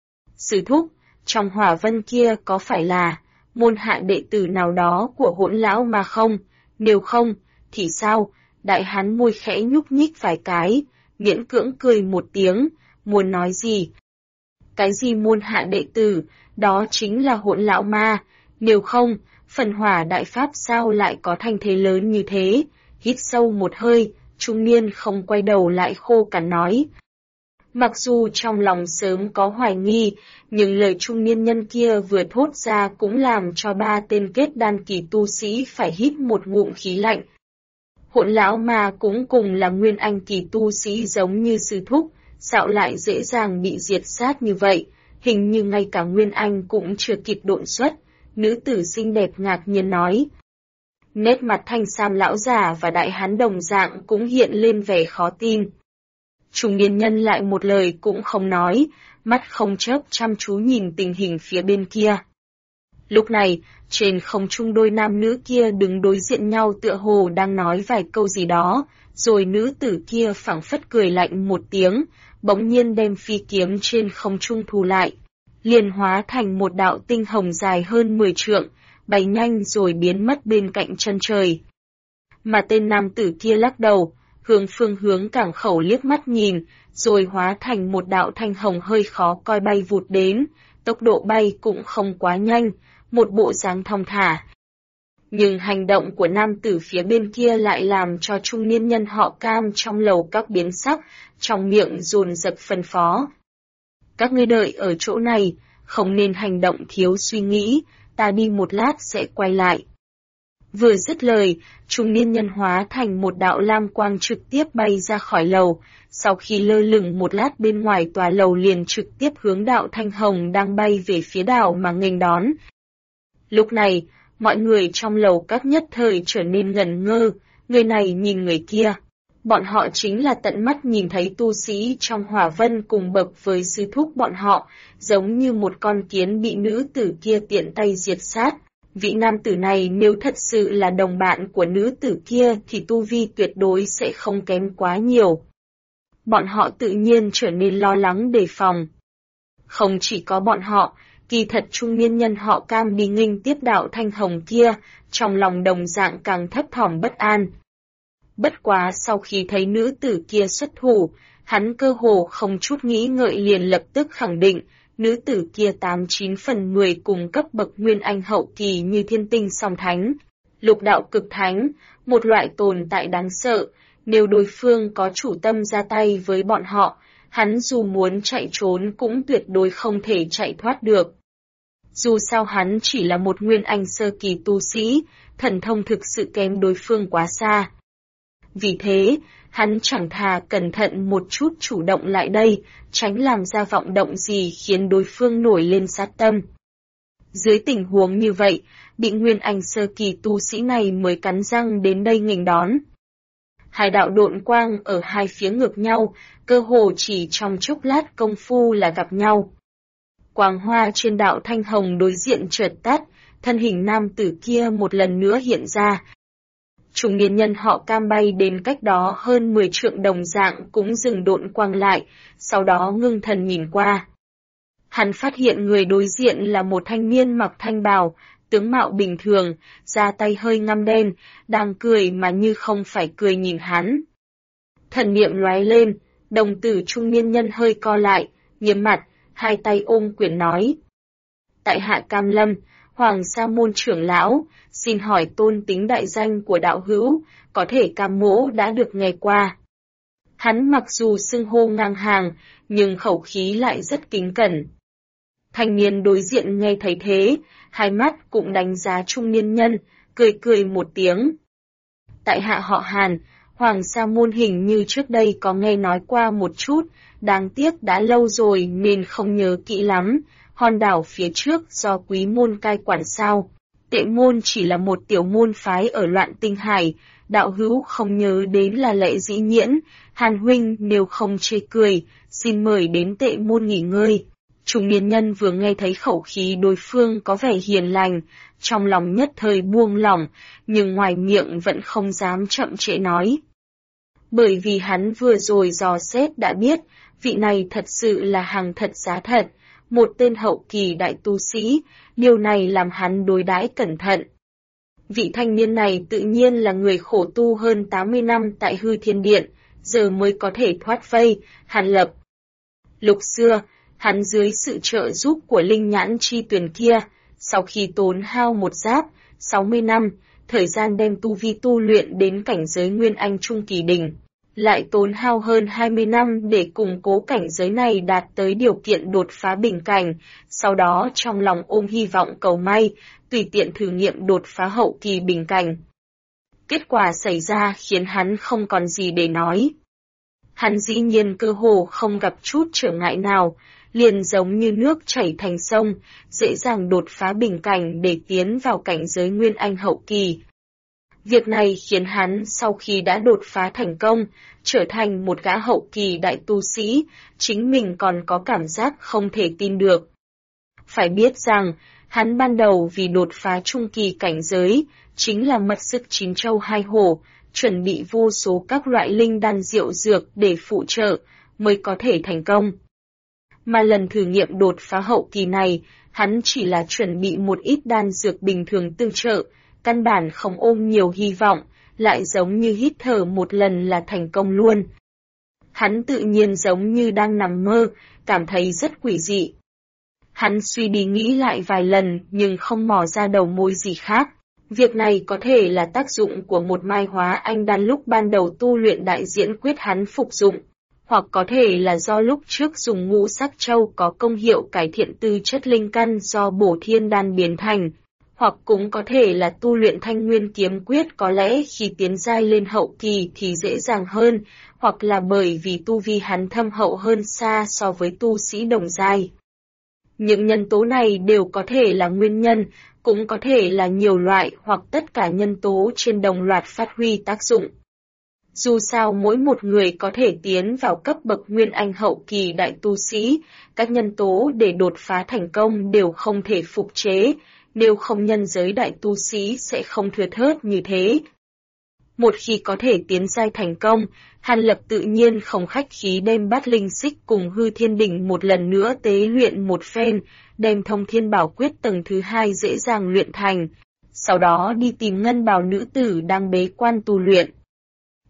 Sư thúc, trong hỏa vân kia có phải là môn hạ đệ tử nào đó của Hỗn lão mà không? Nếu không, thì sao? Đại hán môi khẽ nhúc nhích vài cái, miễn cưỡng cười một tiếng, muốn nói gì? Cái gì môn hạ đệ tử, đó chính là Hỗn lão ma, nếu không, phần hỏa đại pháp sao lại có thành thế lớn như thế? Hít sâu một hơi, trung niên không quay đầu lại khô cằn nói. Mặc dù trong lòng sớm có hoài nghi, nhưng lời trung niên nhân kia vừa thốt ra cũng làm cho ba tên kết đan kỳ tu sĩ phải hít một ngụm khí lạnh. Hỗn lão ma cũng cùng là nguyên anh kỳ tu sĩ giống như sư thúc, sao lại dễ dàng bị diệt sát như vậy, hình như ngay cả nguyên anh cũng chưa kịp độn xuất, nữ tử xinh đẹp ngạc nhiên nói. Nét mặt thanh sam lão già và đại hán đồng dạng cũng hiện lên vẻ khó tin. Trung niên nhân lại một lời cũng không nói, mắt không chớp chăm chú nhìn tình hình phía bên kia. Lúc này, trên không trung đôi nam nữ kia đứng đối diện nhau tựa hồ đang nói vài câu gì đó, rồi nữ tử kia phảng phất cười lạnh một tiếng, bỗng nhiên đem phi kiếm trên không trung thu lại, liền hóa thành một đạo tinh hồng dài hơn 10 trượng, bay nhanh rồi biến mất bên cạnh chân trời. Mà tên nam tử kia lắc đầu, hướng phương hướng cảng khẩu liếc mắt nhìn, rồi hóa thành một đạo thanh hồng hơi khó coi bay vụt đến, tốc độ bay cũng không quá nhanh, một bộ dáng thong thả. Nhưng hành động của nam tử phía bên kia lại làm cho trung niên nhân họ Cam trong lầu các biến sắc, trong miệng dồn dập phân phó. Các ngươi đợi ở chỗ này, không nên hành động thiếu suy nghĩ, ta đi một lát sẽ quay lại. Vừa dứt lời, trung niên nhân hóa thành một đạo lam quang trực tiếp bay ra khỏi lầu, sau khi lơ lửng một lát bên ngoài tòa lầu liền trực tiếp hướng đạo thanh hồng đang bay về phía đảo mà nghênh đón. Lúc này, mọi người trong lầu các nhất thời trở nên ngẩn ngơ, người này nhìn người kia. Bọn họ chính là tận mắt nhìn thấy tu sĩ trong hỏa vân cùng bậc với sư thúc bọn họ, giống như một con kiến bị nữ tử kia tiện tay diệt sát. Vị nam tử này nếu thật sự là đồng bạn của nữ tử kia thì tu vi tuyệt đối sẽ không kém quá nhiều. Bọn họ tự nhiên trở nên lo lắng đề phòng. Không chỉ có bọn họ, kỳ thật trung niên nhân họ Cam đi nghênh tiếp đạo thanh hồng kia, trong lòng đồng dạng càng thấp thỏm bất an. Bất quá sau khi thấy nữ tử kia xuất thủ, hắn cơ hồ không chút nghĩ ngợi liền lập tức khẳng định, nữ tử kia 89 phần 10 cùng cấp bậc nguyên anh hậu kỳ như thiên tinh song thánh, lục đạo cực thánh, một loại tồn tại đáng sợ, nếu đối phương có chủ tâm ra tay với bọn họ, hắn dù muốn chạy trốn cũng tuyệt đối không thể chạy thoát được. Dù sao hắn chỉ là một nguyên anh sơ kỳ tu sĩ, thần thông thực sự kém đối phương quá xa. Vì thế, hắn chẳng thà cẩn thận một chút chủ động lại đây, tránh làm ra vọng động gì khiến đối phương nổi lên sát tâm. Dưới tình huống như vậy, bị nguyên anh sơ kỳ tu sĩ này mới cắn răng đến đây nghênh đón. Hai đạo độn quang ở hai phía ngược nhau, cơ hồ chỉ trong chốc lát công phu là gặp nhau. Quang hoa trên đạo thanh hồng đối diện chợt tắt, thân hình nam tử kia một lần nữa hiện ra. Trung niên nhân họ Cam bay đến cách đó hơn 10 trượng đồng dạng cũng dừng độn quang lại, sau đó ngưng thần nhìn qua. Hắn phát hiện người đối diện là một thanh niên mặc thanh bào, tướng mạo bình thường, da tay hơi ngăm đen, đang cười mà như không phải cười nhìn hắn. Thần niệm lóe lên, đồng tử trung niên nhân hơi co lại, nghiêm mặt, hai tay ôm quyển nói. Tại hạ Cam Lâm, Hoàng Sa môn trưởng lão, xin hỏi tôn tính đại danh của đạo hữu, có thể Cam mỗ đã được nghe qua. Hắn mặc dù xưng hô ngang hàng, nhưng khẩu khí lại rất kính cẩn. Thanh niên đối diện nghe thấy thế, hai mắt cũng đánh giá trung niên nhân, cười cười một tiếng. Tại hạ họ Hàn, Hoàng Sa môn hình như trước đây có nghe nói qua một chút, đáng tiếc đã lâu rồi nên không nhớ kỹ lắm. Hòn đảo phía trước do quý môn cai quản sao. Tệ môn chỉ là một tiểu môn phái ở Loạn Tinh Hải, đạo hữu không nhớ đến là lệ dĩ nhiễn. Hàn huynh nếu không chê cười, xin mời đến tệ môn nghỉ ngơi. Trung niên nhân vừa nghe thấy khẩu khí đối phương có vẻ hiền lành, trong lòng nhất thời buông lỏng, nhưng ngoài miệng vẫn không dám chậm trễ nói. Bởi vì hắn vừa rồi dò xét đã biết, vị này thật sự là hàng thật giá thật, một tên hậu kỳ đại tu sĩ, điều này làm hắn đối đãi cẩn thận. Vị thanh niên này tự nhiên là người khổ tu hơn 80 năm tại Hư Thiên Điện, giờ mới có thể thoát vây, Hàn Lập. Lúc xưa, hắn dưới sự trợ giúp của linh nhãn chi tuyển kia, sau khi tốn hao một giáp, 60 năm, thời gian đem tu vi tu luyện đến cảnh giới Nguyên Anh Trung Kỳ đỉnh, lại tốn hao hơn 20 năm để củng cố cảnh giới này đạt tới điều kiện đột phá bình cảnh, sau đó trong lòng ôm hy vọng cầu may, tùy tiện thử nghiệm đột phá hậu kỳ bình cảnh. Kết quả xảy ra khiến hắn không còn gì để nói. Hắn dĩ nhiên cơ hồ không gặp chút trở ngại nào, liền giống như nước chảy thành sông, dễ dàng đột phá bình cảnh để tiến vào cảnh giới Nguyên Anh hậu kỳ. Việc này khiến hắn sau khi đã đột phá thành công, trở thành một gã hậu kỳ đại tu sĩ, chính mình còn có cảm giác không thể tin được. Phải biết rằng, hắn ban đầu vì đột phá trung kỳ cảnh giới, chính là mật sức 9 châu 2 hổ, chuẩn bị vô số các loại linh đan diệu dược để phụ trợ, mới có thể thành công. Mà lần thử nghiệm đột phá hậu kỳ này, hắn chỉ là chuẩn bị một ít đan dược bình thường tương trợ, căn bản không ôm nhiều hy vọng, lại giống như hít thở một lần là thành công luôn. Hắn tự nhiên giống như đang nằm mơ, cảm thấy rất quỷ dị. Hắn suy đi nghĩ lại vài lần nhưng không mò ra đầu mối gì khác. Việc này có thể là tác dụng của một mai hóa anh đan lúc ban đầu tu luyện đại diễn quyết hắn phục dụng, hoặc có thể là do lúc trước dùng ngũ sắc châu có công hiệu cải thiện tư chất linh căn do bổ thiên đan biến thành, hoặc cũng có thể là tu luyện thanh nguyên kiếm quyết có lẽ khi tiến giai lên hậu kỳ thì dễ dàng hơn, hoặc là bởi vì tu vi hắn thâm hậu hơn xa so với tu sĩ đồng giai. Những nhân tố này đều có thể là nguyên nhân, cũng có thể là nhiều loại hoặc tất cả nhân tố trên đồng loạt phát huy tác dụng. Dù sao mỗi một người có thể tiến vào cấp bậc Nguyên Anh hậu kỳ đại tu sĩ, các nhân tố để đột phá thành công đều không thể phục chế, nếu không nhân giới đại tu sĩ sẽ không thưa thớt như thế. Một khi có thể tiến giai thành công, Hàn Lập tự nhiên không khách khí đem Bát Linh Xích cùng Hư Thiên Đỉnh một lần nữa tế luyện một phen, đem Thông Thiên Bảo Quyết tầng thứ 2 dễ dàng luyện thành, sau đó đi tìm Ngân Bào nữ tử đang bế quan tu luyện.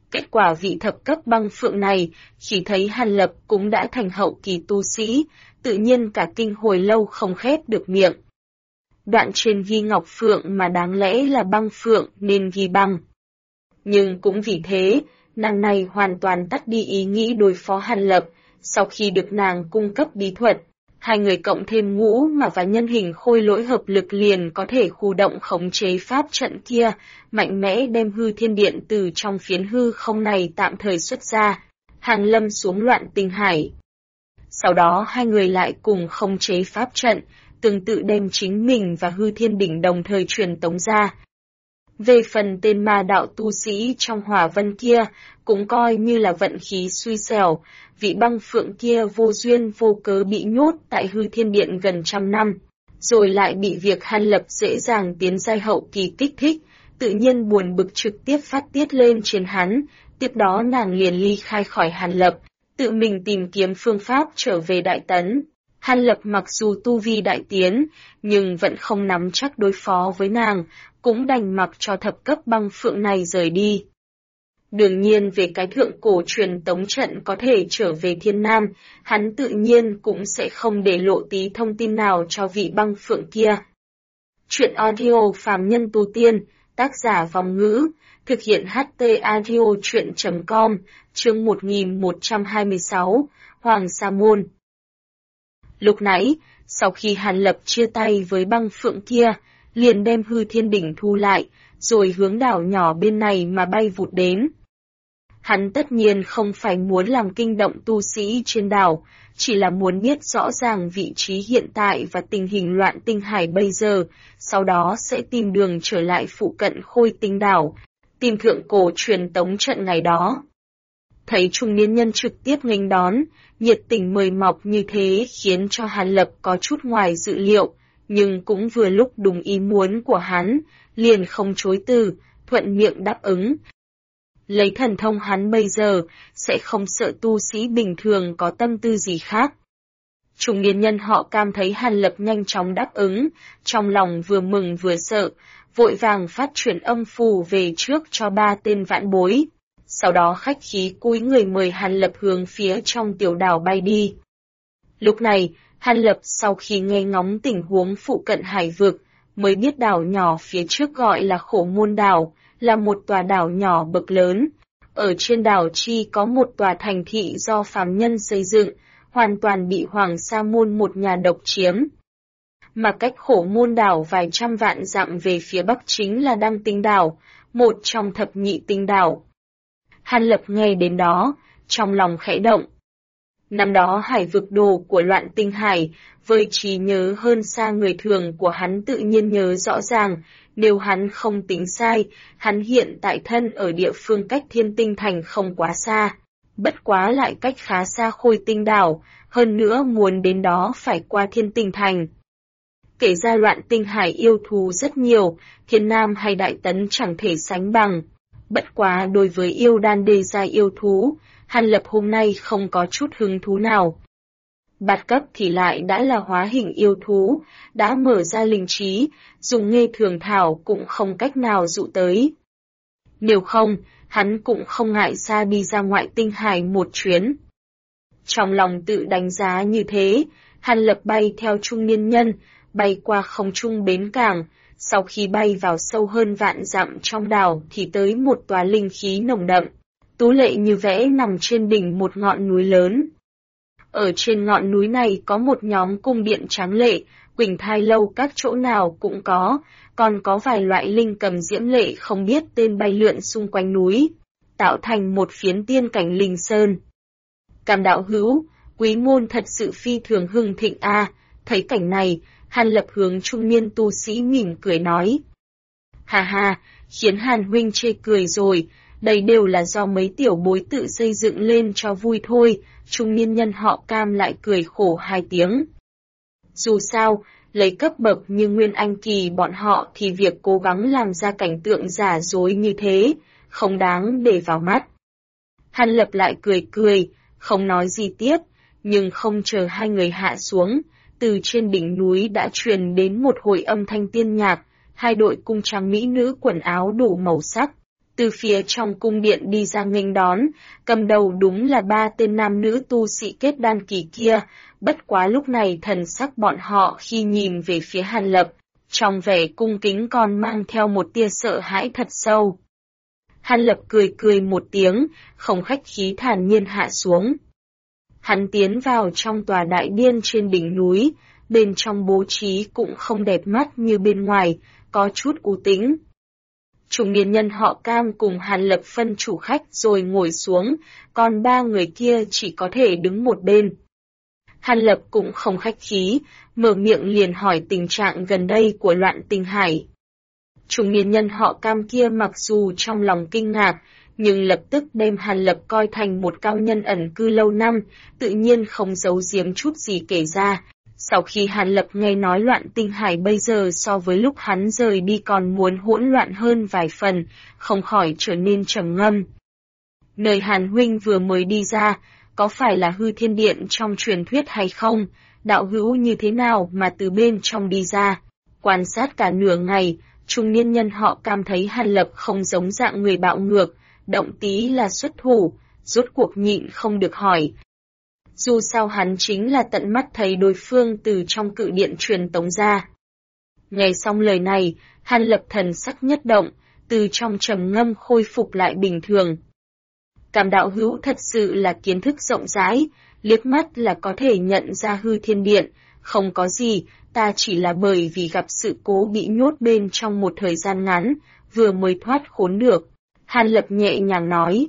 Kết quả vị thập cấp băng phượng này, khi thấy Hàn Lập cũng đã thành hậu kỳ tu sĩ, tự nhiên cả kinh hồi lâu không khép được miệng. Đoạn trên ghi ngọc phượng mà đáng lẽ là băng phượng nên ghi băng. Nhưng cũng vì thế, nàng này hoàn toàn tắt đi ý nghĩ đối phó Hàn Lập, sau khi được nàng cung cấp bí thuật. Hai người cộng thêm ngũ mà và nhân hình khôi lỗi hợp lực liền có thể khu động khống chế pháp trận kia, mạnh mẽ đem hư thiên điện từ trong phiến hư không này tạm thời xuất ra, hàng lâm xuống loạn tinh hải. Sau đó hai người lại cùng khống chế pháp trận, tương tự đem chính mình và hư thiên đỉnh đồng thời truyền tống ra. Về phần tên ma đạo tu sĩ trong hỏa vân kia, cũng coi như là vận khí xui xẻo, vị băng phượng kia vô duyên vô cớ bị nhốt tại hư thiên điện gần 100 năm, rồi lại bị việc Hàn Lập dễ dàng tiến giai hậu kỳ kích thích, tự nhiên buồn bực trực tiếp phát tiết lên trên hắn, tiếp đó nàng liền ly khai khỏi Hàn Lập, tự mình tìm kiếm phương pháp trở về Đại Tấn. Hàn Lập mặc dù tu vi đại tiến, nhưng vẫn không nắm chắc đối phó với nàng, cũng đành mặc cho thập cấp băng phượng này rời đi. Đương nhiên về cái thượng cổ truyền tống trận có thể trở về Thiên Nam, hắn tự nhiên cũng sẽ không để lộ tí thông tin nào cho vị băng phượng kia. Chuyện audio phàm nhân tu tiên, tác giả Vòng Ngữ, thực hiện HT audio chuyện.com, chương 1126, Hoàng Sa Môn. Lúc nãy, sau khi Hàn Lập chia tay với băng phượng kia, liền đem hư thiên đỉnh thu lại, rồi hướng đảo nhỏ bên này mà bay vụt đến. Hắn tất nhiên không phải muốn làm kinh động tu sĩ trên đảo, chỉ là muốn biết rõ ràng vị trí hiện tại và tình hình loạn tinh hải bây giờ, sau đó sẽ tìm đường trở lại phụ cận Khôi Tinh đảo, tìm thượng cổ truyền tống trận ngày đó. Thấy trung niên nhân trực tiếp nghênh đón, nhiệt tình mời mọc như thế khiến cho Hàn Lập có chút ngoài dự liệu, nhưng cũng vừa lúc đúng ý muốn của hắn, liền không chối từ, thuận miệng đáp ứng. Lấy thần thông hắn bây giờ, sẽ không sợ tu sĩ bình thường có tâm tư gì khác. Trung niên nhân họ Cam thấy Hàn Lập nhanh chóng đáp ứng, trong lòng vừa mừng vừa sợ, vội vàng phát chuyển âm phù về trước cho 3 tên vãn bối. Sau đó khách khí cúi người mời Hàn Lập hướng phía trong tiểu đảo bay đi. Lúc này, Hàn Lập sau khi nghe ngóng tình huống phụ cận hải vực, mới biết đảo nhỏ phía trước gọi là Khổ Môn đảo, là một tòa đảo nhỏ bậc lớn. Ở trên đảo chi có một tòa thành thị do phàm nhân xây dựng, hoàn toàn bị Hoàng Sa Môn một nhà độc chiếm. Mà cách Khổ Môn đảo vài trăm vạn dặm về phía bắc chính là Đăng Tinh đảo, một trong thập nhị tinh đảo. Hàn Lập nghe đến đó, trong lòng khẽ động. Năm đó hải vực đồ của loạn tinh hải, với trí nhớ hơn xa người thường của hắn tự nhiên nhớ rõ ràng, nếu hắn không tính sai, hắn hiện tại thân ở địa phương cách Thiên Tinh Thành không quá xa, bất quá lại cách khá xa Khôi Tinh đảo, hơn nữa muốn đến đó phải qua Thiên Tinh Thành. Kể ra loạn tinh hải yêu thú rất nhiều, Thiên Nam hay Đại Tấn chẳng thể sánh bằng. Bất quá đối với yêu đan đề giai yêu thú, Hàn Lập hôm nay không có chút hứng thú nào. Bát cấp thì lại đã là hóa hình yêu thú, đã mở ra linh trí, dùng nghê thường thảo cũng không cách nào dụ tới. Nếu không, hắn cũng không ngại xa đi ra ngoại tinh hải một chuyến. Trong lòng tự đánh giá như thế, Hàn Lập bay theo trung niên nhân, bay qua không trung bến cảng. Sau khi bay vào sâu hơn vạn dặm trong đảo thì tới một tòa linh khí nồng đậm, tú lệ như vẽ nằm trên đỉnh một ngọn núi lớn. Ở trên ngọn núi này có một nhóm cung điện tráng lệ, quỳnh thai lâu các chỗ nào cũng có, còn có vài loại linh cầm diễm lệ không biết tên bay lượn xung quanh núi, tạo thành một phiến tiên cảnh linh sơn. Cam đạo hữu, quý môn thật sự phi thường hưng thịnh a. Thấy cảnh này, Hàn Lập hướng trung niên tu sĩ mỉm cười nói. Hà hà, khiến Hàn huynh chê cười rồi, đây đều là do mấy tiểu bối tự xây dựng lên cho vui thôi, trung niên nhân họ Cam lại cười khổ 2 tiếng. Dù sao, lấy cấp bậc như Nguyên Anh Kỳ bọn họ thì việc cố gắng làm ra cảnh tượng giả dối như thế, không đáng để vào mắt. Hàn Lập lại cười cười, không nói gì tiếp, nhưng không chờ hai người hạ xuống. Từ trên đỉnh núi đã truyền đến một hồi âm thanh tiên nhạc, 2 đội cung trang mỹ nữ quần áo đủ màu sắc, từ phía trong cung điện đi ra nghênh đón, cầm đầu đúng là 3 tên nam nữ tu sĩ kết đan kỳ kia, bất quá lúc này thần sắc bọn họ khi nhìn về phía Hàn Lập, trong vẻ cung kính còn mang theo một tia sợ hãi thật sâu. Hàn Lập cười cười một tiếng, không khách khí thản nhiên hạ xuống. Hắn tiến vào trong tòa đại điện trên đỉnh núi, bên trong bố trí cũng không đẹp mắt như bên ngoài, có chút u tĩnh. Trung niên nhân họ Cam cùng Hàn Lập phân chủ khách rồi ngồi xuống, còn 3 người kia chỉ có thể đứng một bên. Hàn Lập cũng không khách khí, mở miệng liền hỏi tình trạng gần đây của Loạn Tinh Hải. Trung niên nhân họ Cam kia mặc dù trong lòng kinh ngạc, nhưng lập tức đem Hàn Lập coi thành một cao nhân ẩn cư lâu năm, tự nhiên không giấu giếm chút gì kể ra. Sau khi Hàn Lập nghe nói Loạn Tinh Hải bây giờ so với lúc hắn rời đi còn muốn hỗn loạn hơn vài phần, không khỏi trở nên trầm ngâm. Nơi Hàn huynh vừa mới đi ra, có phải là Hư Thiên Điện trong truyền thuyết hay không? Đạo hữu như thế nào mà từ bên trong đi ra? Quan sát cả nửa ngày, trung niên nhân họ Cam thấy Hàn Lập không giống dạng người bạo ngược, động tí là xuất thủ, rốt cuộc nhịn không được hỏi. Dù sao hắn chính là tận mắt thấy đối phương từ trong cự điện truyền tống ra. Nghe xong lời này, Hàn Lập thần sắc nhất động, từ trong trầm ngâm khôi phục lại bình thường. Cam đạo hữu thật sự là kiến thức rộng rãi, liếc mắt là có thể nhận ra Hư Thiên Điện, không có gì, ta chỉ là bởi vì gặp sự cố bị nhốt bên trong một thời gian ngắn, vừa mới thoát khốn được. Hàn Lập nhẹ nhàng nói.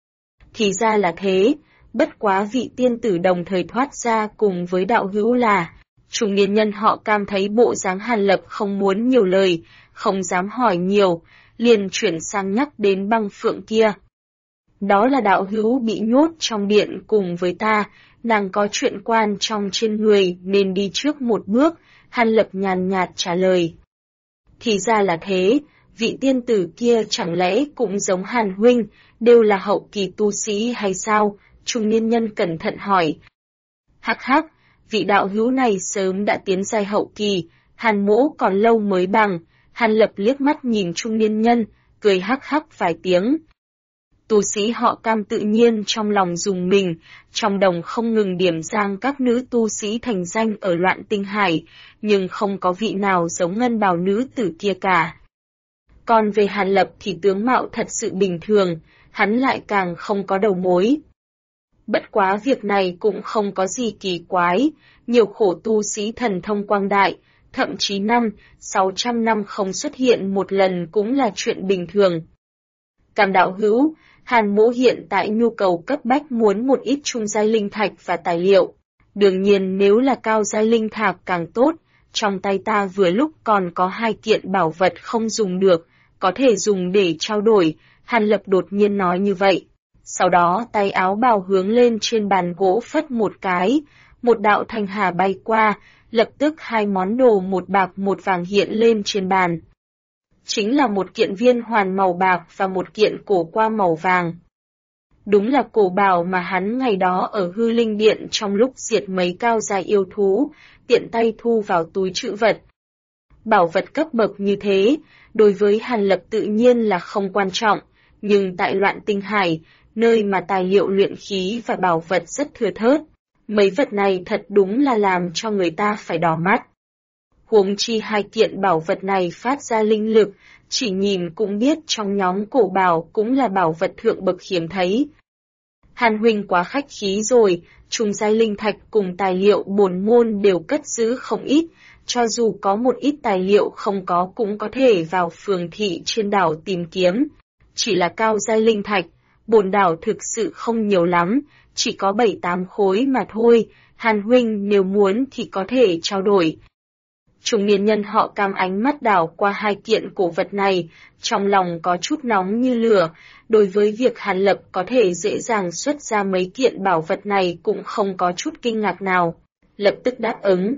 Thì ra là thế, bất quá vị tiên tử đồng thời thoát ra cùng với đạo hữu là. Trung niên nhân họ Cam thấy bộ dáng Hàn Lập không muốn nhiều lời, không dám hỏi nhiều, liền chuyển sang nhắc đến Băng Phượng kia. Đó là đạo hữu bị nhốt trong điện cùng với ta, nàng có chuyện quan trọng trên người nên đi trước một bước, Hàn Lập nhàn nhạt trả lời. Thì ra là thế, vị tiên tử kia chẳng lẽ cũng giống Hàn huynh, đều là hậu kỳ tu sĩ hay sao? Trung niên nhân cẩn thận hỏi. Hắc hắc, vị đạo hữu này sớm đã tiến giai hậu kỳ, Hàn mỗ còn lâu mới bằng. Hàn Lập liếc mắt nhìn trung niên nhân, cười hắc hắc vài tiếng. Tu sĩ họ Cam tự nhiên trong lòng dùng mình, trong đồng không ngừng điểm giang các nữ tu sĩ thành danh ở Loạn Tinh Hải, nhưng không có vị nào giống ngân bào nữ tử kia cả. Còn về Hàn Lập thì tướng mạo thật sự bình thường, hắn lại càng không có đầu mối. Bất quá việc này cũng không có gì kỳ quái, nhiều khổ tu sĩ thần thông quang đại, thậm chí 500-600 năm không xuất hiện một lần cũng là chuyện bình thường. Cam đạo hữu, Hàn mỗ hiện tại nhu cầu cấp bách muốn một ít trung giai linh thạch và tài liệu. Đương nhiên nếu là cao giai linh thạch càng tốt, trong tay ta vừa lúc còn có 2 kiện bảo vật không dùng được, có thể dùng để trao đổi, Hàn Lập đột nhiên nói như vậy. Sau đó tay áo bào hướng lên trên bàn gỗ phất một cái, một đạo thanh hà bay qua, lập tức 2 món đồ một bạc một vàng hiện lên trên bàn. Chính là một kiện viên hoàn màu bạc và một kiện cổ qua màu vàng. Đúng là cổ bảo mà hắn ngày đó ở Hư Linh Điện trong lúc diệt mấy cao giai yêu thú, tiện tay thu vào túi trữ vật. Bảo vật cấp bậc như thế, đối với Hàn Lập tự nhiên là không quan trọng, nhưng tại Loạn Tinh Hải, nơi mà tài liệu luyện khí và bảo vật rất thưa thớt, mấy vật này thật đúng là làm cho người ta phải đỏ mắt. Huống chi 2 kiện bảo vật này phát ra linh lực, chỉ nhìn cũng biết trong nhóm cổ bảo cũng là bảo vật thượng bậc hiếm thấy. Hàn huynh quá khách khí rồi, trung giai linh thạch cùng tài liệu bổn môn đều cất giữ không ít, cho dù có một ít tài liệu không có cũng có thể vào phường thị trên đảo tìm kiếm. Chỉ là cao giai linh thạch, bổn đảo thực sự không nhiều lắm, chỉ có 7-8 khối mà thôi, Hàn huynh nếu muốn thì có thể trao đổi. Trung niên nhân họ Cam ánh mắt đảo qua 2 kiện cổ vật này, trong lòng có chút nóng như lửa, đối với việc Hàn Lập có thể dễ dàng xuất ra mấy kiện bảo vật này cũng không có chút kinh ngạc nào, lập tức đáp ứng.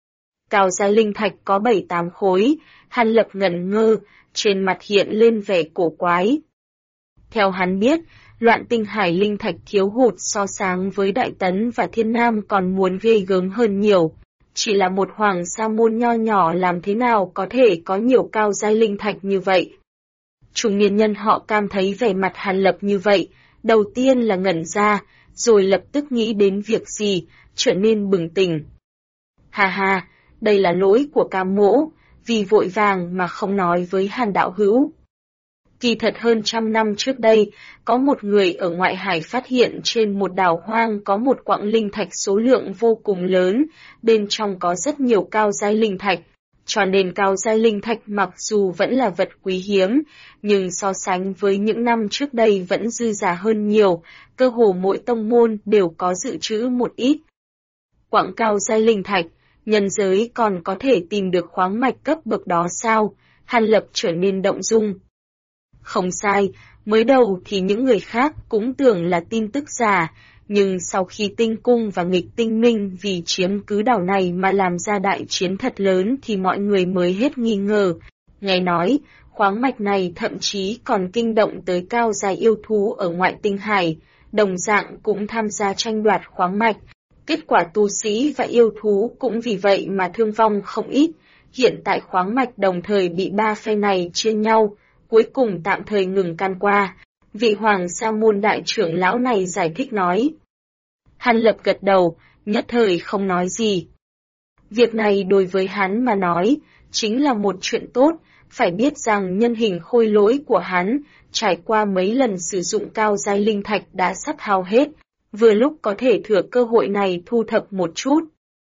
Cao giai linh thạch có 7-8 khối, Hàn Lập ngẩn ngơ, trên mặt hiện lên vẻ cổ quái. Theo hắn biết, Loạn Tinh Hải linh thạch thiếu hụt so sánh với Đại Tấn và Thiên Nam còn muốn ghê gớm hơn nhiều. Chỉ là một hoàng sa môn nho nhỏ làm thế nào có thể có nhiều cao giai linh thạch như vậy. Trung niên nhân họ Cam thấy vẻ mặt Hàn Lập như vậy, đầu tiên là ngẩn ra, rồi lập tức nghĩ đến việc gì, trở nên bừng tỉnh. Ha ha, đây là lỗi của Cam mỗ, vì vội vàng mà không nói với Hàn đạo hữu. Kỳ thật hơn 100 năm trước đây, có một người ở ngoại hải phát hiện trên một đảo hoang có một quặng linh thạch số lượng vô cùng lớn, bên trong có rất nhiều cao giai linh thạch. Cho nên cao giai linh thạch mặc dù vẫn là vật quý hiếm, nhưng so sánh với những năm trước đây vẫn dư giả hơn nhiều, cơ hồ mỗi tông môn đều có dự trữ một ít. Quặng cao giai linh thạch, nhân giới còn có thể tìm được khoáng mạch cấp bậc đó sao? Hàn Lập trở nên động dung. Không sai, mới đầu thì những người khác cũng tưởng là tin tức giả, nhưng sau khi tinh cung và nghịch tinh minh vì chiếm cứ đảo này mà làm ra đại chiến thật lớn thì mọi người mới hết nghi ngờ. Nghe nói, khoáng mạch này thậm chí còn kinh động tới cao giai yêu thú ở ngoại tinh hải, đồng dạng cũng tham gia tranh đoạt khoáng mạch. Kết quả tu sĩ và yêu thú cũng vì vậy mà thương vong không ít. Hiện tại khoáng mạch đồng thời bị ba phe này chia nhau, cuối cùng tạm thời ngừng can qua. Vị Hoàng Sa Môn đại trưởng lão này giải thích nói. Hàn Lập gật đầu, nhất thời không nói gì. Việc này đối với hắn mà nói, chính là một chuyện tốt, phải biết rằng nhân hình khôi lỗi của hắn, trải qua mấy lần sử dụng cao giai linh thạch đã sắp hao hết, vừa lúc có thể thừa cơ hội này thu thập một chút.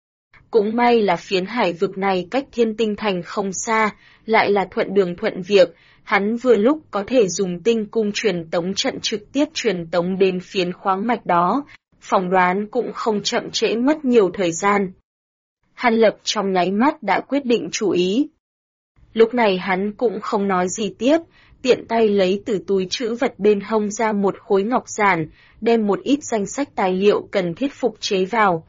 Cũng may là phiến hải vực này cách Thiên Tinh Thành không xa, lại là thuận đường thuận việc, hắn vừa lúc có thể dùng tinh cung truyền tống trận trực tiếp truyền tống đến phiến khoáng mạch đó, phỏng đoán cũng không chậm trễ mất nhiều thời gian. Hàn Lập trong nháy mắt đã quyết định chủ ý. Lúc này hắn cũng không nói gì tiếp, tiện tay lấy từ túi trữ vật bên hông ra một khối ngọc giản, đem một ít danh sách tài liệu cần thiết phục chế vào.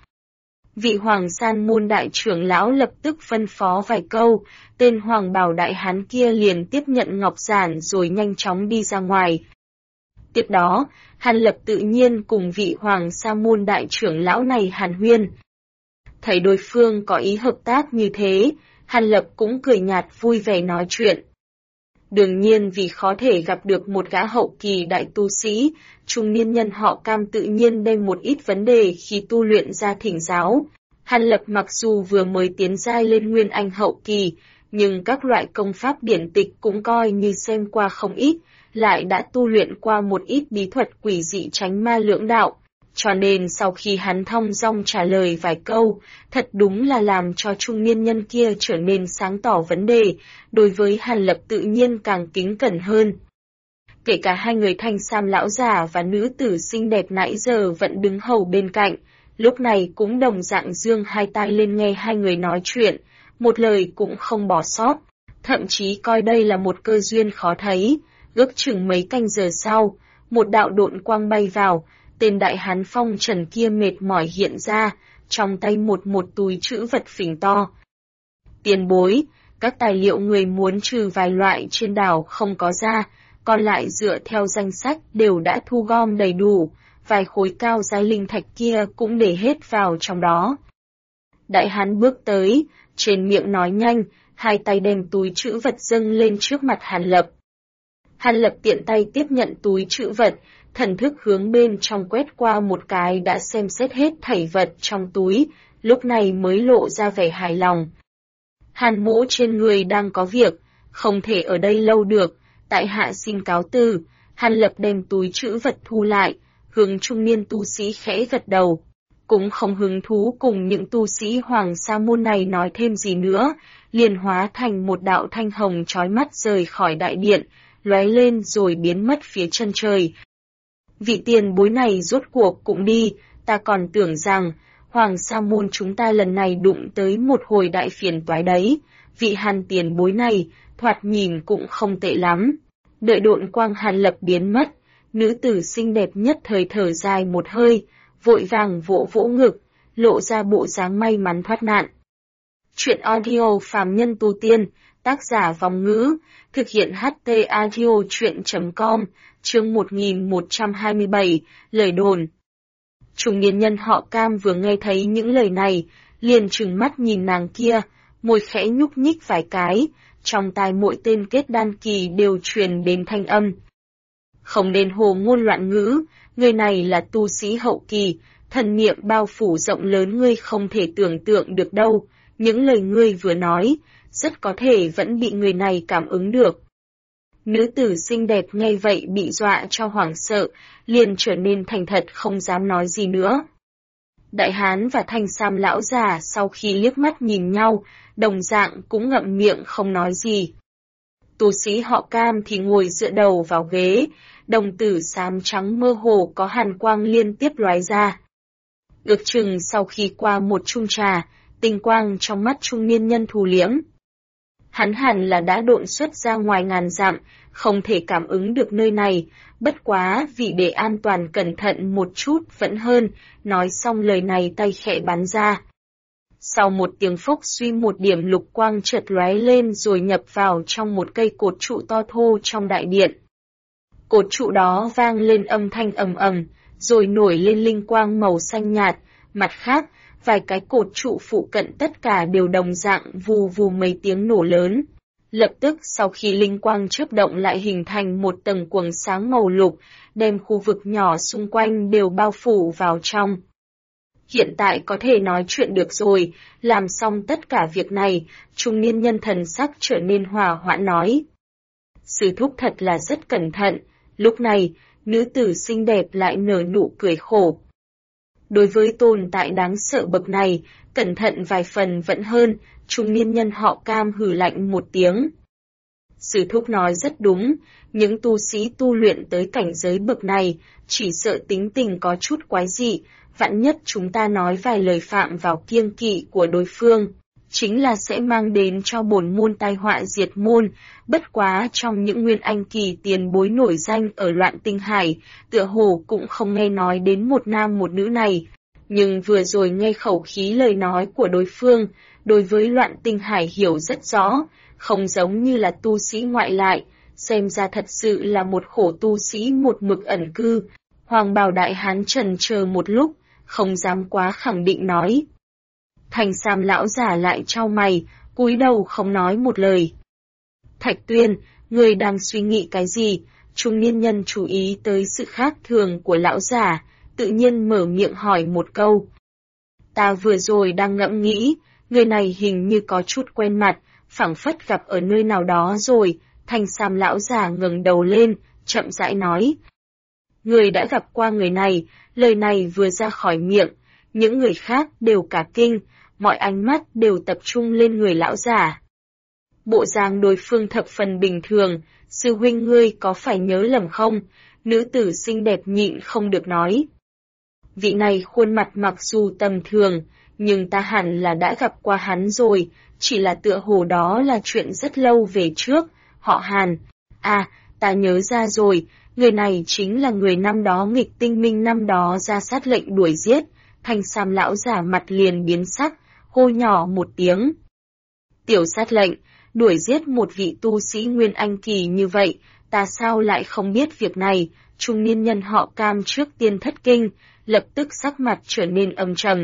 Vị Hoàng San Môn đại trưởng lão lập tức phân phó vài câu, tên Hoàng Bảo đại hán kia liền tiếp nhận ngọc giản rồi nhanh chóng đi ra ngoài. Tiếp đó, Hàn Lập tự nhiên cùng vị Hoàng Sa Môn đại trưởng lão này hàn huyên. Thấy đối phương có ý hợp tác như thế, Hàn Lập cũng cười nhạt vui vẻ nói chuyện. Đương nhiên vì khó thể gặp được một gã hậu kỳ đại tu sĩ, trung niên nhân họ Cam tự nhiên đem một ít vấn đề khi tu luyện ra thỉnh giáo. Hàn Lập mặc dù vừa mới tiến giai lên nguyên anh hậu kỳ, nhưng các loại công pháp điển tịch cũng coi như xem qua không ít, lại đã tu luyện qua một ít bí thuật quỷ dị tránh ma lưỡng đạo. Cho nên sau khi hắn thong dong trả lời vài câu, thật đúng là làm cho trung niên nhân kia trở nên sáng tỏ vấn đề, đối với Hàn Lập tự nhiên càng kính cẩn hơn. Kể cả hai người thanh sam lão già và nữ tử xinh đẹp nãy giờ vẫn đứng hầu bên cạnh, lúc này cũng đồng dạng dương hai tai lên nghe hai người nói chuyện, một lời cũng không bỏ sót, thậm chí coi đây là một cơ duyên khó thấy. Ước chừng mấy canh giờ sau, một đạo độn quang bay vào, tên đại hán phong trần kia mệt mỏi hiện ra, trong tay một túi trữ vật phình to. Tiền bối, các tài liệu người muốn trừ vài loại trên đảo không có ra, còn lại dựa theo danh sách đều đã thu gom đầy đủ, vài khối cao giai linh thạch kia cũng để hết vào trong đó. Đại hán bước tới, trên miệng nói nhanh, hai tay đem túi trữ vật dâng lên trước mặt Hàn Lập. Hàn Lập tiện tay tiếp nhận túi trữ vật, thần thức hướng bên trong quét qua một cái đã xem xét hết thảy vật trong túi, lúc này mới lộ ra vẻ hài lòng. Hàn mỗ trên người đang có việc, không thể ở đây lâu được, tại hạ xin cáo từ. Hàn Lập đem túi trữ vật thu lại, hướng trung niên tu sĩ khẽ gật đầu. Cũng không hứng thú cùng những tu sĩ Hoàng Sa Môn này nói thêm gì nữa, liền hóa thành một đạo thanh hồng chói mắt rời khỏi đại điện, lóe lên rồi biến mất phía chân trời. Vị tiền bối này rốt cuộc cũng đi, ta còn tưởng rằng, Hoàng Sa Môn chúng ta lần này đụng tới một hồi đại phiền toái đấy, vị Hàn tiền bối này, thoạt nhìn cũng không tệ lắm. Đợi độn quang Hàn Lập biến mất, nữ tử xinh đẹp nhất thời thở dài một hơi, vội vàng vỗ vỗ ngực, lộ ra bộ dáng may mắn thoát nạn. Chuyện audio phàm nhân tu tiên, tác giả Vòng Ngữ, thực hiện HT audio chuyện.com, chương 1127, lời đồn. Trung niên nhân họ Cam vừa nghe thấy những lời này, liền trừng mắt nhìn nàng kia, môi khẽ nhúc nhích vài cái, trong tai mỗi tên kết đan kỳ đều truyền đến thanh âm. Không nên hồ ngôn loạn ngữ, người này là tu sĩ hậu kỳ, thần niệm bao phủ rộng lớn ngươi không thể tưởng tượng được đâu, những lời ngươi vừa nói, rất có thể vẫn bị người này cảm ứng được. Nữ tử xinh đẹp nghe vậy bị dọa cho hoảng sợ, liền trở nên thành thật không dám nói gì nữa. Đại hán và thanh sam lão già sau khi liếc mắt nhìn nhau, đồng dạng cũng ngậm miệng không nói gì. Tu sĩ họ Cam thì ngồi dựa đầu vào ghế, đồng tử xám trắng mơ hồ có hàn quang liên tiếp lóe ra. Ước chừng sau khi qua một chung trà, tinh quang trong mắt trung niên nhân thu liễm. Hắn hẳn là đã độn xuất ra ngoài ngàn dặm, không thể cảm ứng được nơi này, bất quá vì để an toàn cẩn thận một chút vẫn hơn, nói xong lời này tay khẽ bắn ra. Sau một tiếng phốc suy một điểm lục quang chợt lóe lên rồi nhập vào trong một cây cột trụ to thô trong đại điện. Cột trụ đó vang lên âm thanh ầm ầm, rồi nổi lên linh quang màu xanh nhạt, mặt khác, vài cái cột trụ phụ cận tất cả đều đồng dạng vù vù mấy tiếng nổ lớn. Lập tức sau khi linh quang chớp động lại hình thành một tầng quầng sáng màu lục, đem khu vực nhỏ xung quanh đều bao phủ vào trong. Hiện tại có thể nói chuyện được rồi, làm xong tất cả việc này, trung niên nhân thần sắc trở nên hòa hoãn nói. Sư thúc thật là rất cẩn thận, lúc này, nữ tử xinh đẹp lại nở nụ cười khổ. Đối với tồn tại đáng sợ bậc này, cẩn thận vài phần vẫn hơn, trung niên nhân họ Cam hừ lạnh một tiếng. Sư thúc nói rất đúng, những tu sĩ tu luyện tới cảnh giới bậc này, chỉ sợ tính tình có chút quái dị, vạn nhất chúng ta nói vài lời phạm vào kiêng kỵ của đối phương, chính là sẽ mang đến cho bổn môn tai họa diệt môn, bất quá trong những nguyên anh kỳ tiền bối nổi danh ở Loạn Tinh Hải, tựa hồ cũng không nghe nói đến một nam một nữ này. Nhưng vừa rồi nghe khẩu khí lời nói của đối phương, đối với Loạn Tinh Hải hiểu rất rõ, không giống như là tu sĩ ngoại lại, xem ra thật sự là một khổ tu sĩ một mực ẩn cư. Hoàng bào đại hán trần chờ một lúc, không dám quá khẳng định nói. Thành Sam lão giả lại trao mày, cúi đầu không nói một lời. Thạch Tuyên, người đang suy nghĩ cái gì? Trung niên nhân chú ý tới sự khác thường của lão giả, tự nhiên mở miệng hỏi một câu. Ta vừa rồi đang ngẫm nghĩ, người này hình như có chút quen mặt, phảng phất gặp ở nơi nào đó rồi. Thành Sam lão giả ngẩng đầu lên, chậm rãi nói. Người đã gặp qua người này, lời này vừa ra khỏi miệng, những người khác đều cả kinh, mọi ánh mắt đều tập trung lên người lão giả. Bộ dáng đối phương thập phần bình thường, sư huynh ngươi có phải nhớ lầm không? Nữ tử xinh đẹp nhịn không được nói. Vị này khuôn mặt mặc dù tầm thường, nhưng ta hẳn là đã gặp qua hắn rồi, chỉ là tựa hồ đó là chuyện rất lâu về trước, họ Hàn. À, ta nhớ ra rồi, người này chính là người năm đó nghịch tinh minh năm đó ra sát lệnh đuổi giết. Thanh Sam lão giả mặt liền biến sắc, hô nhỏ một tiếng. Tiểu sát lệnh, đuổi giết một vị tu sĩ nguyên anh kỳ như vậy, ta sao lại không biết việc này? Trung niên nhân họ Cam trước tiên thất kinh, lập tức sắc mặt trở nên âm trầm.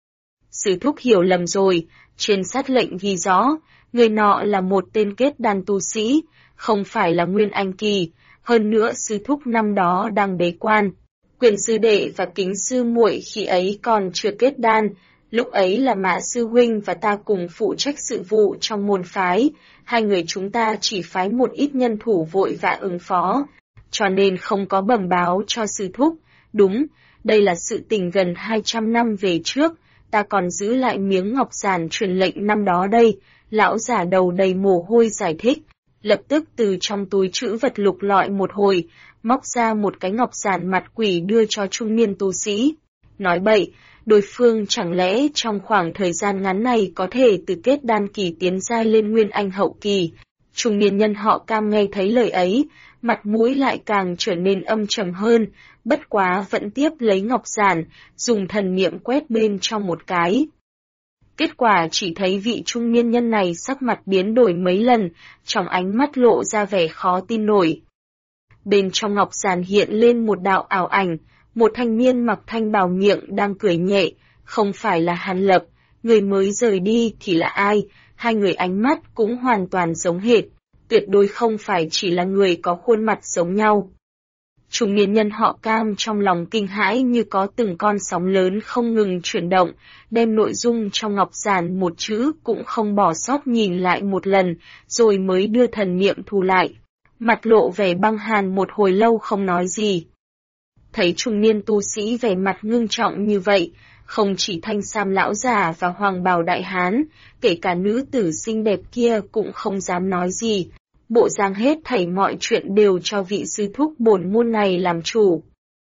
Sư thúc hiểu lầm rồi, trên sát lệnh ghi rõ, người nọ là một tên kết đan tu sĩ, không phải là nguyên anh kỳ, hơn nữa sư thúc năm đó đang bế quan. Quyền sư đệ và kính sư muội khi ấy còn chưa kết đan, lúc ấy là Mã sư huynh và ta cùng phụ trách sự vụ trong môn phái, hai người chúng ta chỉ phái một ít nhân thủ vội vã ứng phó, cho nên không có bẩm báo cho sư thúc. Đúng, đây là sự tình gần 200 năm về trước, ta còn giữ lại miếng ngọc giản truyền lệnh năm đó đây. Lão giả đầu đầy mồ hôi giải thích, lập tức từ trong túi trữ vật lục lọi một hồi, móc ra một cái ngọc giản mặt quỷ đưa cho trung niên tu sĩ. Nói bậy, đối phương chẳng lẽ trong khoảng thời gian ngắn này có thể từ kết đan kỳ tiến giai lên nguyên anh hậu kỳ. Trung niên nhân họ Cam nghe thấy lời ấy, mặt mũi lại càng trở nên âm trầm hơn, bất quá vẫn tiếp lấy ngọc giản, dùng thần niệm quét bên trong một cái. Kết quả chỉ thấy vị trung niên nhân này sắc mặt biến đổi mấy lần, trong ánh mắt lộ ra vẻ khó tin nổi. Bên trong ngọc giản hiện lên một đạo ảo ảnh, một thanh niên mặc thanh bào miệng đang cười nhẹ, không phải là Hàn Lập, người mới rời đi thì là ai? Hai người ánh mắt cũng hoàn toàn giống hệt, tuyệt đối không phải chỉ là người có khuôn mặt giống nhau. Trung niên nhân họ Cam trong lòng kinh hãi như có từng con sóng lớn không ngừng chuyển động, đem nội dung trong ngọc giản một chữ cũng không bỏ sót nhìn lại một lần, rồi mới đưa thần niệm thu lại. Mặt lộ vẻ băng hàn một hồi lâu không nói gì. Thấy trung niên tu sĩ vẻ mặt ngưng trọng như vậy, không chỉ thanh sam lão già và hoàng bào đại hán, kể cả nữ tử xinh đẹp kia cũng không dám nói gì. Bộ dáng hết thảy mọi chuyện đều cho vị sư thúc bổn môn này làm chủ.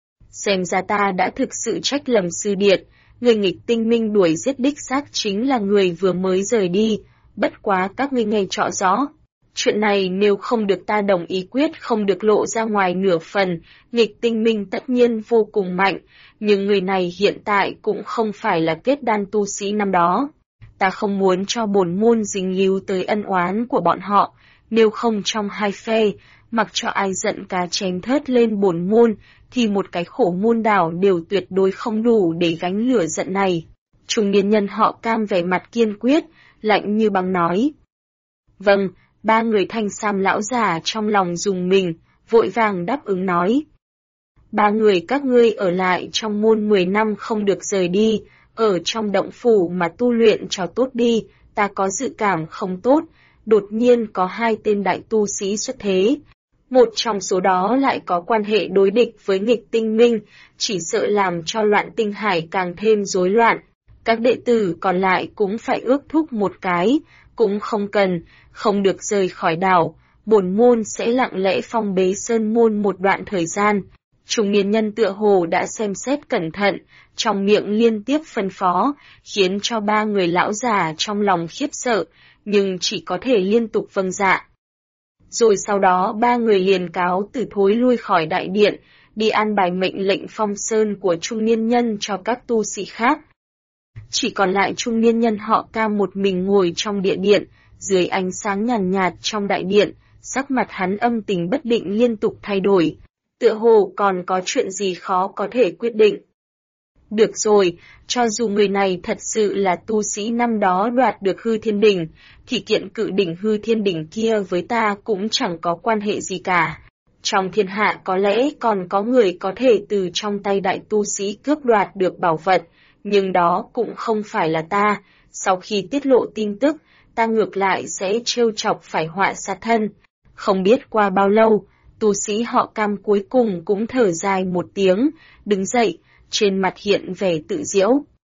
Xem ra ta đã thực sự trách lầm sư điệt, người nghịch tinh minh đuổi giết đích xác chính là người vừa mới rời đi, bất quá các ngươi nghe rõ rõ. Chuyện này nếu không được ta đồng ý quyết không được lộ ra ngoài nửa phần, nghịch tinh minh tất nhiên vô cùng mạnh, nhưng người này hiện tại cũng không phải là kết đan tu sĩ năm đó. Ta không muốn cho bổn môn dính líu tới ân oán của bọn họ, nếu không trong hai phe, mặc cho ai giận cá chém thớt lên bổn môn, thì một cái khổ môn đảo đều tuyệt đối không đủ để gánh lửa giận này. Trung niên nhân họ Cam vẻ mặt kiên quyết, lạnh như băng nói. Vâng, ba người thanh sam lão già trong lòng dùng mình, vội vàng đáp ứng nói. Ba người các ngươi ở lại trong môn 10 năm không được rời đi, ở trong động phủ mà tu luyện cho tốt đi, ta có dự cảm không tốt. Đột nhiên có hai tên đại tu sĩ xuất thế. Một trong số đó lại có quan hệ đối địch với nghịch tinh minh, chỉ sợ làm cho loạn tinh hải càng thêm rối loạn. Các đệ tử còn lại cũng phải ước thúc một cái, cũng không được rời khỏi đảo, bổn môn sẽ lặng lẽ phong bế sơn môn một đoạn thời gian. Trung niên nhân tựa hồ đã xem xét cẩn thận, trong miệng liên tiếp phân phó, khiến cho ba người lão già trong lòng khiếp sợ, nhưng chỉ có thể liên tục vâng dạ. Rồi sau đó ba người liền cáo từ thối lui khỏi đại điện, đi an bài mệnh lệnh phong sơn của trung niên nhân cho các tu sĩ khác. Chỉ còn lại trung niên nhân họ Cam một mình ngồi trong địa điện, dưới ánh sáng nhàn nhạt trong đại điện, sắc mặt hắn âm tình bất định liên tục thay đổi, tựa hồ còn có chuyện gì khó có thể quyết định. Được rồi, cho dù người này thật sự là tu sĩ năm đó đoạt được hư thiên đỉnh, thì kiện cự đỉnh hư thiên đỉnh kia với ta cũng chẳng có quan hệ gì cả. Trong thiên hạ có lẽ còn có người có thể từ trong tay đại tu sĩ cướp đoạt được bảo vật, nhưng đó cũng không phải là ta. Sau khi tiết lộ tin tức, ta ngược lại sẽ trêu chọc phải họa sát thân. Không biết qua bao lâu, tu sĩ họ Cam cuối cùng cũng thở dài một tiếng, đứng dậy, trên mặt hiện vẻ tự diễu.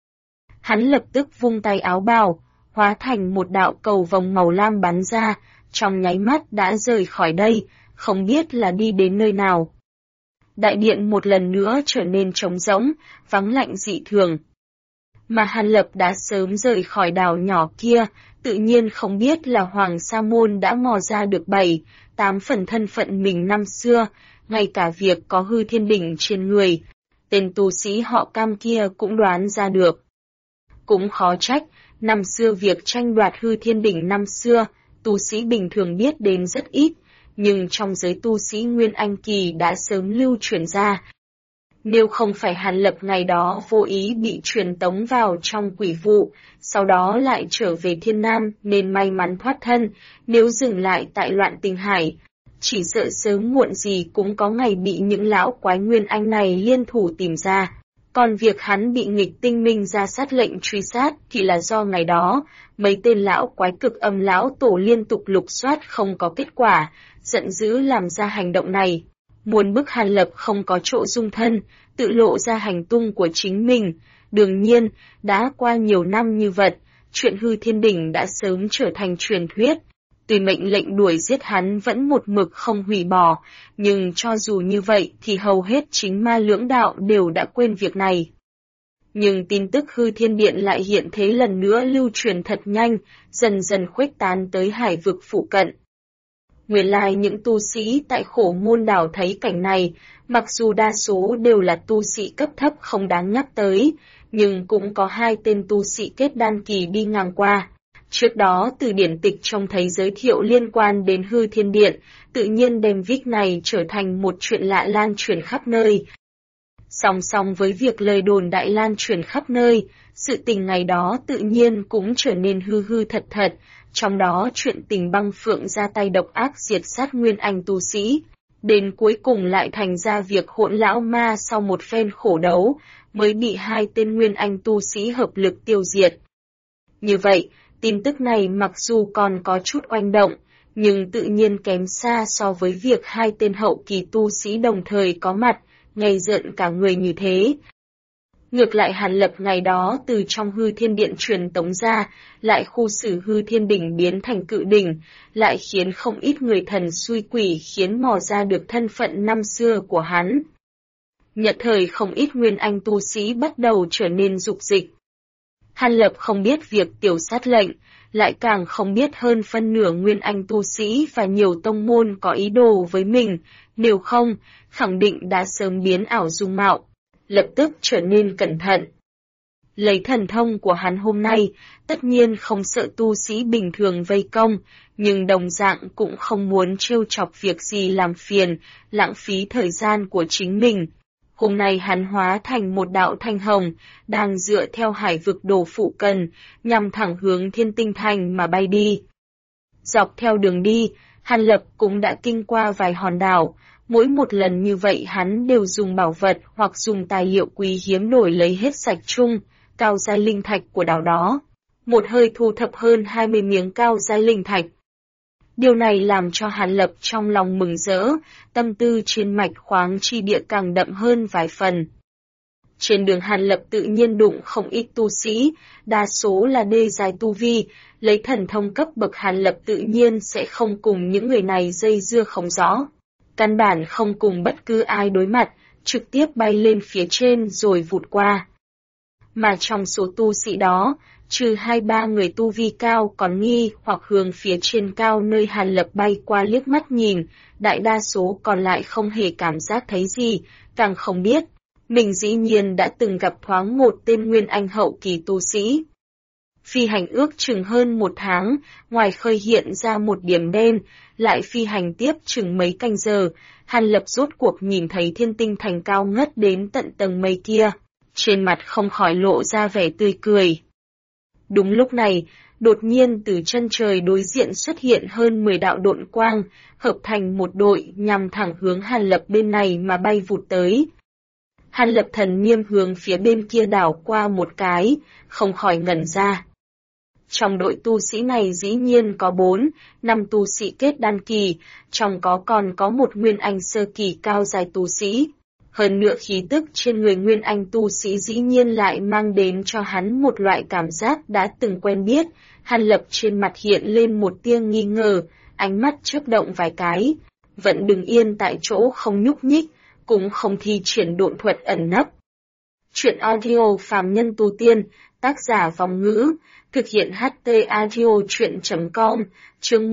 Hắn lập tức vung tay áo bào, hóa thành một đạo cầu vồng màu lam bắn ra, trong nháy mắt đã rời khỏi đây, không biết là đi đến nơi nào. Đại điện một lần nữa trở nên trống rỗng, vắng lạnh dị thường. Mà Hàn Lập đã sớm rời khỏi đảo nhỏ kia, tự nhiên không biết là Hoàng Sa Môn đã mò ra được 7-8 phần thân phận mình năm xưa, ngay cả việc có hư thiên đỉnh trên người. Tên tu sĩ họ Cam kia cũng đoán ra được. Cũng khó trách, năm xưa việc tranh đoạt hư thiên đỉnh năm xưa, tu sĩ bình thường biết đến rất ít, nhưng trong giới tu sĩ Nguyên Anh Kỳ đã sớm lưu truyền ra. Nếu không phải Hàn Lập ngày đó vô ý bị truyền tống vào trong quỷ vụ, sau đó lại trở về Thiên Nam nên may mắn thoát thân, nếu dừng lại tại Loạn Tinh Hải, chỉ sợ sớm muộn gì cũng có ngày bị những lão quái Nguyên Anh này liên thủ tìm ra. Còn việc hắn bị nghịch tinh minh ra sát lệnh truy sát thì là do ngày đó, mấy tên lão quái cực âm lão tổ liên tục lục soát không có kết quả, giận dữ làm ra hành động này. Muốn bức Hàn Lập không có chỗ dung thân, tự lộ ra hành tung của chính mình. Đương nhiên, đã qua nhiều năm như vậy, chuyện hư thiên đỉnh đã sớm trở thành truyền thuyết. Tuy mệnh lệnh đuổi giết hắn vẫn một mực không hủy bỏ, nhưng cho dù như vậy thì hầu hết chính ma lưỡng đạo đều đã quên việc này. Nhưng tin tức hư thiên điện lại hiện thế lần nữa lưu truyền thật nhanh, dần dần khuếch tán tới hải vực phụ cận. Nguyên lai những tu sĩ tại khổ môn đảo thấy cảnh này, mặc dù đa số đều là tu sĩ cấp thấp không đáng nhắc tới, nhưng cũng có hai tên tu sĩ kết đan kỳ đi ngang qua. Trước đó từ điển tịch trông thấy giới thiệu liên quan đến hư thiên điện, tự nhiên đem việc này trở thành một chuyện lạ lan truyền khắp nơi. Song song với việc lời đồn đại lan truyền khắp nơi, sự tình ngày đó tự nhiên cũng trở nên hư hư thật thật, trong đó chuyện tình băng phượng ra tay độc ác diệt sát nguyên anh tu sĩ. Đến cuối cùng lại thành ra việc hỗn lão ma sau một phen khổ đấu, mới bị hai tên nguyên anh tu sĩ hợp lực tiêu diệt. Như vậy, tin tức này mặc dù còn có chút oanh động, nhưng tự nhiên kém xa so với việc hai tên hậu kỳ tu sĩ đồng thời có mặt, ngây rợn cả người như thế. Ngược lại Hàn Lập ngày đó từ trong hư thiên điện truyền tống ra, lại khu xử hư thiên đỉnh biến thành cự đỉnh, lại khiến không ít người thần xui quỷ khiến mò ra được thân phận năm xưa của hắn. Nhật thời không ít nguyên anh tu sĩ bắt đầu trở nên dục dịch. Hàn Lập không biết việc tiểu sát lệnh, lại càng không biết hơn phân nửa nguyên anh tu sĩ và nhiều tông môn có ý đồ với mình, nếu không, khẳng định đã sớm biến ảo dung mạo, lập tức trở nên cẩn thận. Lấy thần thông của hắn hôm nay, tất nhiên không sợ tu sĩ bình thường vây công, nhưng đồng dạng cũng không muốn trêu chọc việc gì làm phiền, lãng phí thời gian của chính mình. Hôm nay hắn hóa thành một đạo thanh hồng, đang dựa theo hải vực đồ phụ cần, nhằm thẳng hướng Thiên Tinh Thành mà bay đi. Dọc theo đường đi, Hàn Lập cũng đã kinh qua vài hòn đảo, mỗi một lần như vậy hắn đều dùng bảo vật hoặc dùng tài liệu quý hiếm đổi lấy hết sạch chung, cao giai linh thạch của đảo đó. Một hơi thu thập hơn 20 miếng cao giai linh thạch. Điều này làm cho Hàn Lập trong lòng mừng rỡ, tâm tư trên mạch khoáng chi địa càng đậm hơn vài phần. Trên đường Hàn Lập tự nhiên đụng không ít tu sĩ, đa số là đê giai tu vi, lấy thần thông cấp bậc Hàn Lập tự nhiên sẽ không cùng những người này dây dưa không rõ. Căn bản không cùng bất cứ ai đối mặt, trực tiếp bay lên phía trên rồi vụt qua. Mà trong số tu sĩ đó, trừ 2-3 người tu vi cao còn nghi hoặc hướng phía trên cao nơi Hàn Lập bay qua liếc mắt nhìn, đại đa số còn lại không hề cảm giác thấy gì, càng không biết. Mình dĩ nhiên đã từng gặp thoáng một tên nguyên anh hậu kỳ tu sĩ. Phi hành ước chừng hơn 1 tháng, ngoài khơi hiện ra một điểm đen, lại phi hành tiếp chừng mấy canh giờ, Hàn Lập rốt cuộc nhìn thấy Thiên Tinh Thành cao ngất đến tận tầng mây kia, trên mặt không khỏi lộ ra vẻ tươi cười. Đúng lúc này, đột nhiên từ chân trời đối diện xuất hiện hơn 10 đạo độn quang, hợp thành một đội nhằm thẳng hướng Hàn Lập bên này mà bay vụt tới. Hàn Lập thần niêm hướng phía bên kia đảo qua một cái, không khỏi ngẩn ra. Trong đội tu sĩ này dĩ nhiên có 4-5 tu sĩ kết đan kỳ, trong còn có một nguyên anh sơ kỳ cao dài tu sĩ. Hơn nữa khí tức trên người nguyên anh tu sĩ dĩ nhiên lại mang đến cho hắn một loại cảm giác đã từng quen biết. Hàn Lập trên mặt hiện lên một tia nghi ngờ, ánh mắt chớp động vài cái, vẫn đứng yên tại chỗ không nhúc nhích, cũng không thi triển độn thuật ẩn nấp. Chuyện audio phàm nhân tu tiên, tác giả Vong Ngữ, thực hiện HT audio chuyện.com, chương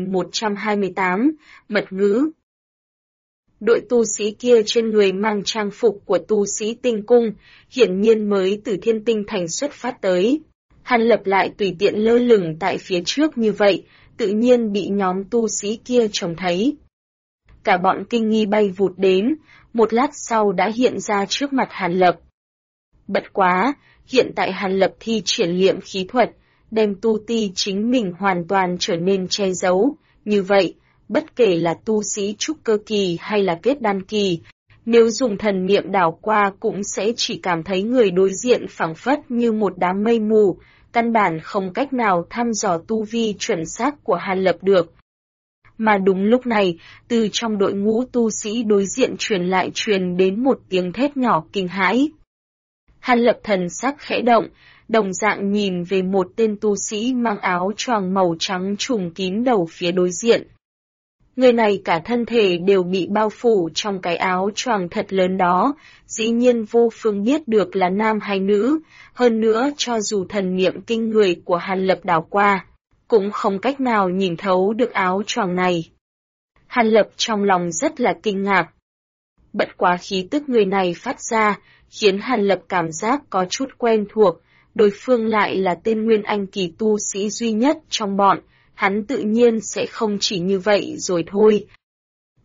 1128, mật ngữ. Đội tu sĩ kia trên người mang trang phục của tu sĩ tinh cung, hiển nhiên mới từ Thiên Tinh Thành xuất phát tới. Hàn Lập lại tùy tiện lơ lửng tại phía trước như vậy, tự nhiên bị nhóm tu sĩ kia trông thấy. Cả bọn kinh nghi bay vụt đến, một lát sau đã hiện ra trước mặt Hàn Lập. Bất quá, hiện tại Hàn Lập thi triển liệm khí thuật, đem tu ti chính mình hoàn toàn trở nên che giấu, như vậy, bất kể là tu sĩ trúc cơ kỳ hay là kết đan kỳ, nếu dùng thần niệm đảo qua cũng sẽ chỉ cảm thấy người đối diện phảng phất như một đám mây mù, căn bản không cách nào thăm dò tu vi chuẩn xác của Hàn Lập được. Mà đúng lúc này, từ trong đội ngũ tu sĩ đối diện truyền đến một tiếng thét nhỏ kinh hãi. Hàn Lập thần sắc khẽ động, đồng dạng nhìn về một tên tu sĩ mang áo choàng màu trắng trùm kín đầu phía đối diện. Người này cả thân thể đều bị bao phủ trong cái áo choàng thật lớn đó, dĩ nhiên vô phương biết được là nam hay nữ, hơn nữa cho dù thần niệm kinh người của Hàn Lập đảo qua, cũng không cách nào nhìn thấu được áo choàng này. Hàn Lập trong lòng rất là kinh ngạc. Bất quá khí tức người này phát ra, khiến Hàn Lập cảm giác có chút quen thuộc, đối phương lại là tên nguyên anh kỳ tu sĩ duy nhất trong bọn, hắn tự nhiên sẽ không chỉ như vậy rồi thôi.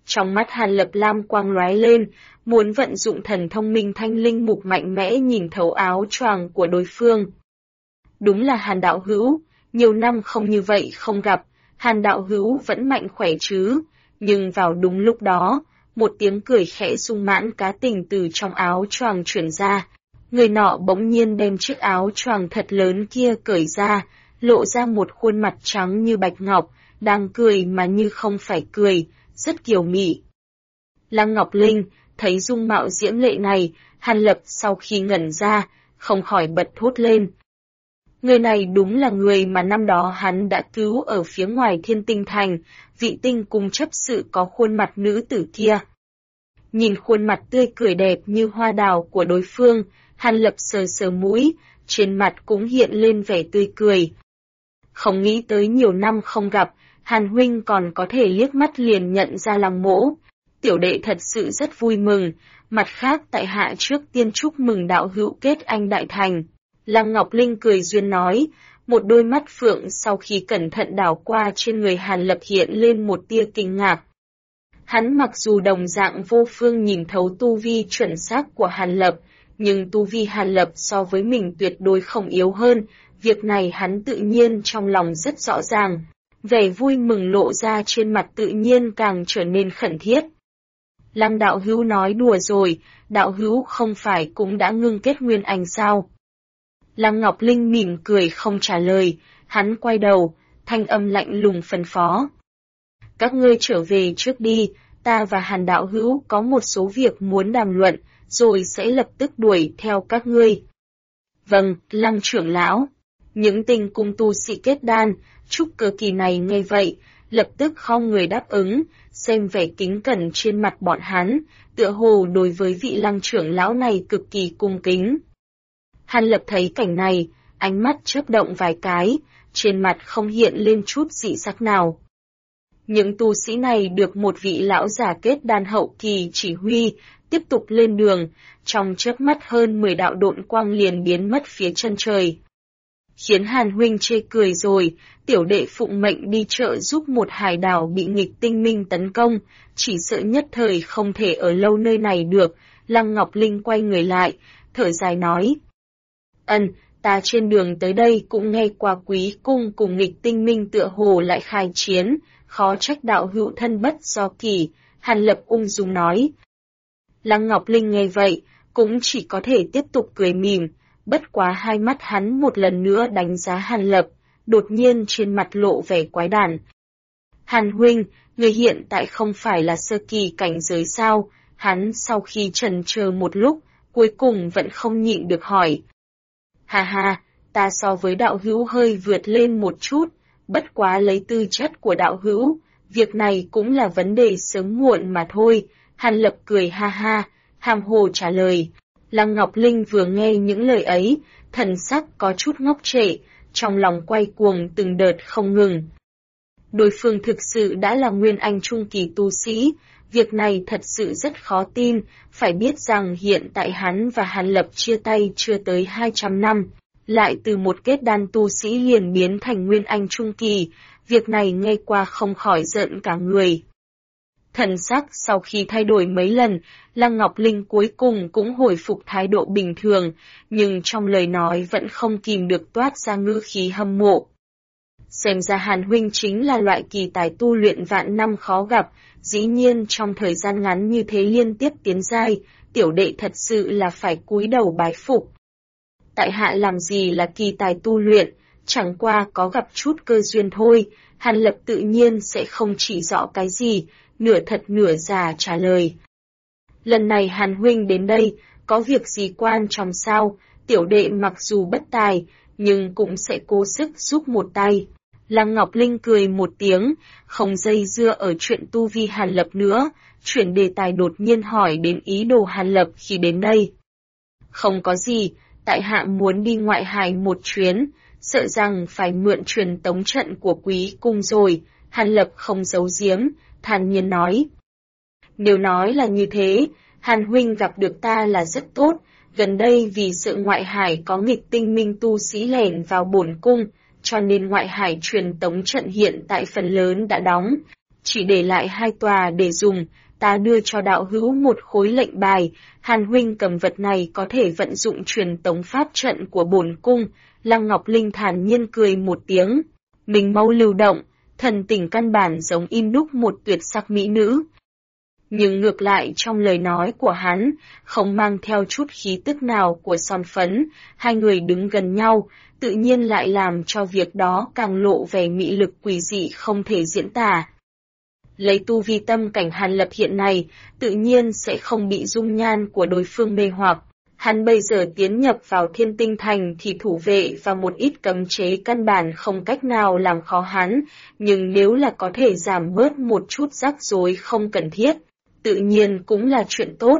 Trong mắt Hàn Lập lam quang lóe lên, muốn vận dụng thần thông minh thanh linh mục mạnh mẽ nhìn thấu áo choàng của đối phương. Đúng là Hàn đạo hữu, nhiều năm không như vậy không gặp, Hàn đạo hữu vẫn mạnh khỏe chứ, nhưng vào đúng lúc đó, một tiếng cười khẽ sung mãn cá tình từ trong áo choàng truyền ra. Người nọ bỗng nhiên đem chiếc áo choàng thật lớn kia cởi ra, lộ ra một khuôn mặt trắng như bạch ngọc, đang cười mà như không phải cười, rất kiều mị. Lăng Ngọc Linh thấy dung mạo diễm lệ này, Hàn Lập sau khi ngẩn ra, không khỏi bật thốt lên. Người này đúng là người mà năm đó hắn đã cứu ở phía ngoài Thiên Tinh Thành, vị tinh cung chấp sự có khuôn mặt nữ tử kia. Nhìn khuôn mặt tươi cười đẹp như hoa đào của đối phương, Hàn Lập sờ sờ mũi, trên mặt cũng hiện lên vẻ tươi cười. Không nghĩ tới nhiều năm không gặp, Hàn huynh còn có thể liếc mắt liền nhận ra Lăng mỗ. Tiểu đệ thật sự rất vui mừng, mặt khác tại hạ trước tiên chúc mừng đạo hữu kết anh đại thành. Lăng Ngọc Linh cười duyên nói, một đôi mắt phượng sau khi cẩn thận đảo qua trên người Hàn Lập hiện lên một tia kinh ngạc. Hắn mặc dù đồng dạng vô phương nhìn thấu tu vi chuẩn xác của Hàn Lập, nhưng tu vi Hàn Lập so với mình tuyệt đối không yếu hơn, việc này hắn tự nhiên trong lòng rất rõ ràng. Vẻ vui mừng lộ ra trên mặt tự nhiên càng trở nên khẩn thiết. Lăng đạo hữu nói đùa rồi, đạo hữu không phải cũng đã ngưng kết nguyên anh sao? Lăng Ngọc Linh mỉm cười không trả lời, hắn quay đầu, thanh âm lạnh lùng phân phó. Các ngươi trở về trước đi, ta và Hàn đạo hữu có một số việc muốn đàm luận, rồi sẽ lập tức đuổi theo các ngươi. Vâng, Lăng trưởng lão. Những tinh cung tu sĩ kết đan, trúc cơ kỳ này nghe vậy, lập tức khom người đáp ứng, xem vẻ kính cẩn trên mặt bọn hắn, tựa hồ đối với vị Lăng trưởng lão này cực kỳ cung kính. Hàn Lập thấy cảnh này, ánh mắt chớp động vài cái, trên mặt không hiện lên chút dị sắc nào. Những tu sĩ này được một vị lão giả kết đan hậu kỳ chỉ huy, tiếp tục lên đường, trong chớp mắt hơn 10 đạo độn quang liền biến mất phía chân trời. Khiến Hàn huynh chê cười rồi, tiểu đệ phụng mệnh đi chợ giúp một hải đảo bị nghịch tinh minh tấn công, chỉ sợ nhất thời không thể ở lâu nơi này được. Lăng Ngọc Linh quay người lại, thở dài nói. Ta trên đường tới đây cũng nghe qua quý cung cùng nghịch tinh minh tựa hồ lại khai chiến, khó trách đạo hữu thân bất do kỳ, Hàn Lập ung dung nói. Lăng Ngọc Linh nghe vậy, cũng chỉ có thể tiếp tục cười mỉm, bất quá hai mắt hắn một lần nữa đánh giá Hàn Lập, đột nhiên trên mặt lộ vẻ quái đản. Hàn huynh, người hiện tại không phải là sơ kỳ cảnh giới sao? Hắn sau khi chần chờ một lúc, cuối cùng vẫn không nhịn được hỏi. Ha, ta so với đạo hữu hơi vượt lên một chút, bất quá lấy tư chất của đạo hữu, việc này cũng là vấn đề sớm muộn mà thôi. Hàn Lập cười ha, hàm hồ trả lời. Lăng Ngọc Linh vừa nghe những lời ấy, thần sắc có chút ngốc trệ, trong lòng quay cuồng từng đợt không ngừng. Đối phương thực sự đã là nguyên anh trung kỳ tu sĩ, việc này thật sự rất khó tin, phải biết rằng hiện tại hắn và Hàn Lập chia tay chưa tới 200 năm, lại từ một kết đan tu sĩ liền biến thành nguyên anh trung kỳ, việc này nghe qua không khỏi giận cả người. Thần sắc sau khi thay đổi mấy lần, Lăng Ngọc Linh cuối cùng cũng hồi phục thái độ bình thường, nhưng trong lời nói vẫn không kìm được toát ra ngữ khí hâm mộ. Xem ra Hàn huynh chính là loại kỳ tài tu luyện vạn năm khó gặp, dĩ nhiên trong thời gian ngắn như thế liên tiếp tiến giai, tiểu đệ thật sự là phải cúi đầu bái phục. Tại hạ làm gì là kỳ tài tu luyện, chẳng qua có gặp chút cơ duyên thôi, Hàn Lập tự nhiên sẽ không chỉ rõ cái gì, nửa thật nửa giả trả lời. Lần này Hàn huynh đến đây, có việc gì quan trọng sao? Tiểu đệ mặc dù bất tài, nhưng cũng sẽ cố sức giúp một tay. Lăng Ngọc Linh cười một tiếng, không dây dưa ở chuyện tu vi Hàn Lập nữa, chuyển đề tài đột nhiên hỏi đến ý đồ Hàn Lập khi đến đây. Không có gì, tại hạ muốn đi ngoại hải một chuyến, sợ rằng phải mượn truyền tống trận của quý cung rồi, Hàn Lập không giấu giếm, thản nhiên nói. Nếu nói là như thế, Hàn huynh gặp được ta là rất tốt, gần đây vì sự ngoại hải có nghịch tinh minh tu sĩ lẻn vào bổn cung, cho nên ngoại hải truyền tống trận hiện tại phần lớn đã đóng. chỉ để lại 2 tòa để dùng, ta đưa cho đạo hữu một khối lệnh bài, Hàn huynh cầm vật này có thể vận dụng truyền tống pháp trận của bổn cung. Lăng Ngọc Linh thản nhiên cười một tiếng, mình mau lưu động, thần tình căn bản giống in đúc một tuyệt sắc mỹ nữ. Nhưng ngược lại trong lời nói của hắn, không mang theo chút khí tức nào của son phấn, hai người đứng gần nhau, tự nhiên lại làm cho việc đó càng lộ vẻ mị lực quỷ dị không thể diễn tả. Lấy tu vi tâm cảnh Hàn Lập hiện nay, tự nhiên sẽ không bị dung nhan của đối phương mê hoặc. Hắn bây giờ tiến nhập vào Thiên Tinh Thành thì thủ vệ và một ít cấm chế căn bản không cách nào làm khó hắn, nhưng nếu là có thể giảm bớt một chút rắc rối không cần thiết, tự nhiên cũng là chuyện tốt.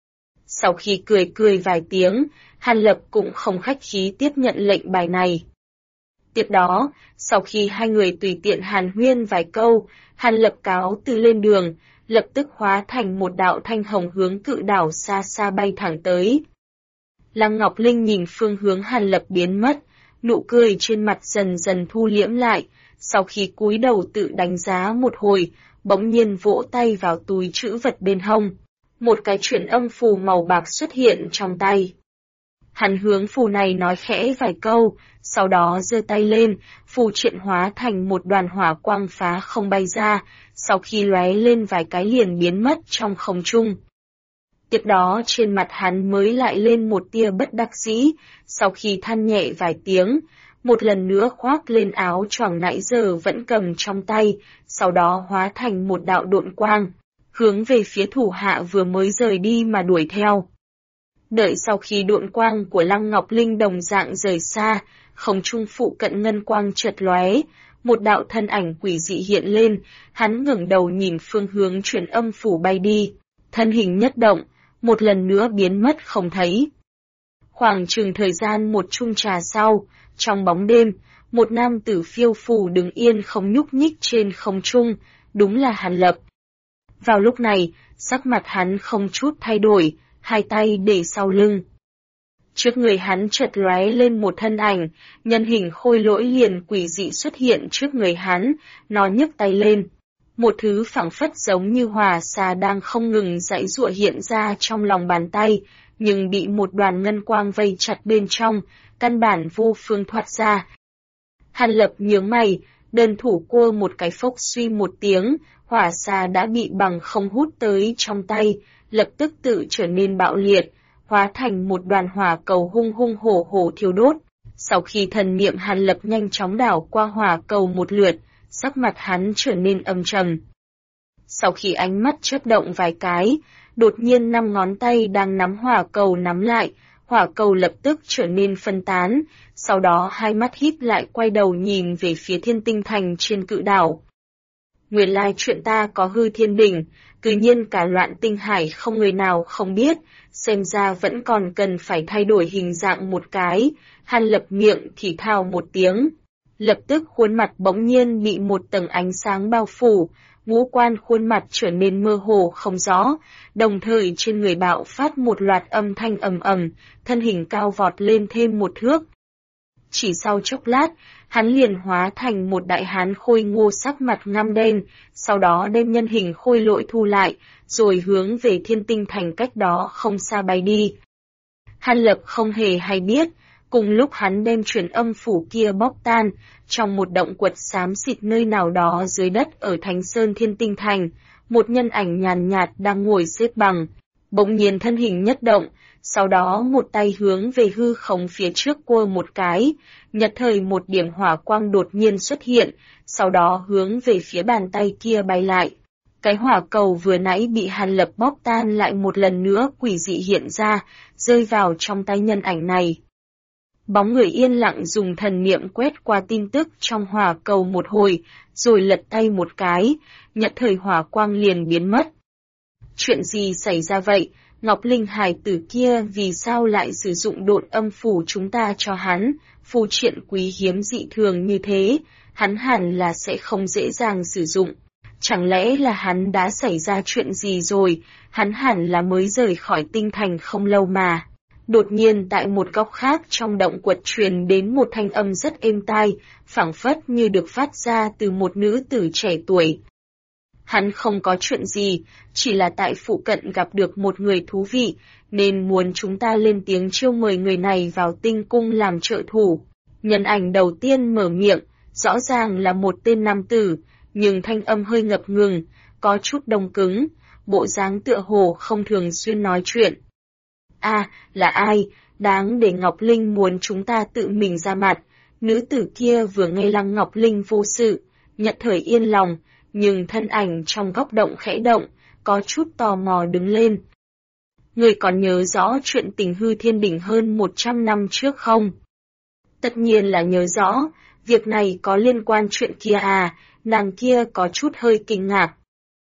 Sau khi cười vài tiếng, Hàn Lập cũng không khách khí tiếp nhận lệnh bài này. Tiếp đó, sau khi hai người tùy tiện hàn huyên vài câu, Hàn Lập cáo từ lên đường, lập tức hóa thành một đạo thanh hồng hướng cự đảo xa xa bay thẳng tới. Lăng Ngọc Linh nhìn phương hướng Hàn Lập biến mất, nụ cười trên mặt dần dần thu liễm lại, sau khi cúi đầu tự đánh giá một hồi, bỗng nhiên vỗ tay vào túi trữ vật bên hông. Một cái chuyển âm phù màu bạc xuất hiện trong tay. Hắn hướng phù này nói khẽ vài câu, sau đó giơ tay lên, phù triện hóa thành một đoàn hỏa quang phá không bay ra, sau khi lóe lên vài cái liền biến mất trong không trung. Tiếp đó trên mặt hắn mới lại lên một tia bất đắc dĩ, sau khi than nhẹ vài tiếng, một lần nữa khoác lên áo choàng nãy giờ vẫn cầm trong tay, sau đó hóa thành một đạo độn quang, hướng về phía thủ hạ vừa mới rời đi mà đuổi theo. Đợi sau khi độn quang của Lăng Ngọc Linh đồng dạng rời xa, không trung phụ cận ngân quang chợt lóe, một đạo thân ảnh quỷ dị hiện lên, hắn ngẩng đầu nhìn phương hướng truyền âm phủ bay đi, thân hình nhất động, một lần nữa biến mất không thấy. Khoảng chừng thời gian một chung trà sau, trong bóng đêm, một nam tử phiêu phù đứng yên không nhúc nhích trên không trung, đúng là Hàn Lập. Vào lúc này, sắc mặt hắn không chút thay đổi, hai tay để sau lưng. Trước người hắn chợt lóe lên một thân ảnh, nhân hình khôi lỗi liền quỷ dị xuất hiện trước người hắn, nó nhấc tay lên. Một thứ phảng phất giống như hỏa xà đang không ngừng giãy giụa hiện ra trong lòng bàn tay, nhưng bị một đoàn ngân quang vây chặt bên trong, căn bản vô phương thoát ra. Hàn Lập nhướng mày, đơn thủ cua một cái phốc suy một tiếng, hỏa xà đã bị bằng không hút tới trong tay, lập tức tự trở nên bạo liệt, hóa thành một đoàn hỏa cầu hung hung hổ hổ thiêu đốt. Sau khi thần niệm Hàn Lập nhanh chóng đảo qua hỏa cầu một lượt, sắc mặt hắn trở nên âm trầm. Sau khi ánh mắt chớp động vài cái, đột nhiên 5 ngón tay đang nắm hỏa cầu nắm lại, hỏa cầu lập tức trở nên phân tán, sau đó hai mắt híp lại quay đầu nhìn về phía Thiên Tinh Thành trên cự đảo. Nguyên lai chuyện ta có hư thiên đỉnh, cư nhiên cả loạn tinh hải không người nào không biết, xem ra vẫn còn cần phải thay đổi hình dạng một cái. Hàn Lập miệng thì thào một tiếng. Lập tức khuôn mặt bỗng nhiên bị một tầng ánh sáng bao phủ, ngũ quan khuôn mặt trở nên mơ hồ không rõ, đồng thời trên người bạo phát một loạt âm thanh ầm ầm, thân hình cao vọt lên thêm một thước. Chỉ sau chốc lát, hắn liền hóa thành một đại hán khôi ngô sắc mặt ngăm đen, sau đó đem nhân hình khôi lỗi thu lại, rồi hướng về Thiên Tinh Thành cách đó không xa bay đi. Hàn Lập không hề hay biết, cùng lúc hắn đem truyền âm phủ kia bóc tan, trong một động quật xám xịt nơi nào đó dưới đất ở Thánh Sơn Thiên Tinh Thành, một nhân ảnh nhàn nhạt đang ngồi xếp bằng, bỗng nhiên thân hình nhất động, sau đó một tay hướng về hư không phía trước cua một cái, nhất thời một điểm hỏa quang đột nhiên xuất hiện, sau đó hướng về phía bàn tay kia bay lại. Cái hỏa cầu vừa nãy bị Hàn Lập bóp tan lại một lần nữa quỷ dị hiện ra, rơi vào trong tay nhân ảnh này. Bóng người yên lặng dùng thần niệm quét qua tin tức trong hỏa cầu một hồi, rồi lật tay một cái, nhất thời hỏa quang liền biến mất. Chuyện gì xảy ra vậy? Ngọc Linh hài tử kia vì sao lại sử dụng độn âm phủ chúng ta cho hắn, phù triện quý hiếm dị thường như thế, hắn hẳn là sẽ không dễ dàng sử dụng. Chẳng lẽ là hắn đã xảy ra chuyện gì rồi, hắn hẳn là mới rời khỏi tinh thành không lâu mà. Đột nhiên tại một góc khác trong động quật truyền đến một thanh âm rất êm tai, phảng phất như được phát ra từ một nữ tử trẻ tuổi. Hắn không có chuyện gì, chỉ là tại phụ cận gặp được một người thú vị, nên muốn chúng ta lên tiếng chiêu mời người này vào tinh cung làm trợ thủ. Nhân ảnh đầu tiên mở miệng, rõ ràng là một tên nam tử, nhưng thanh âm hơi ngập ngừng, có chút đông cứng, bộ dáng tựa hồ không thường xuyên nói chuyện. Là ai, đáng để Ngọc Linh muốn chúng ta tự mình ra mặt. Nữ tử kia vừa nghe Lăng Ngọc Linh vô sự, nhận thời yên lòng, nhưng thân ảnh trong góc động khẽ động, có chút tò mò đứng lên. Người còn nhớ rõ chuyện tình hư thiên đỉnh hơn 100 năm trước không? Tất nhiên là nhớ rõ, việc này có liên quan chuyện kia à, nàng kia có chút hơi kinh ngạc.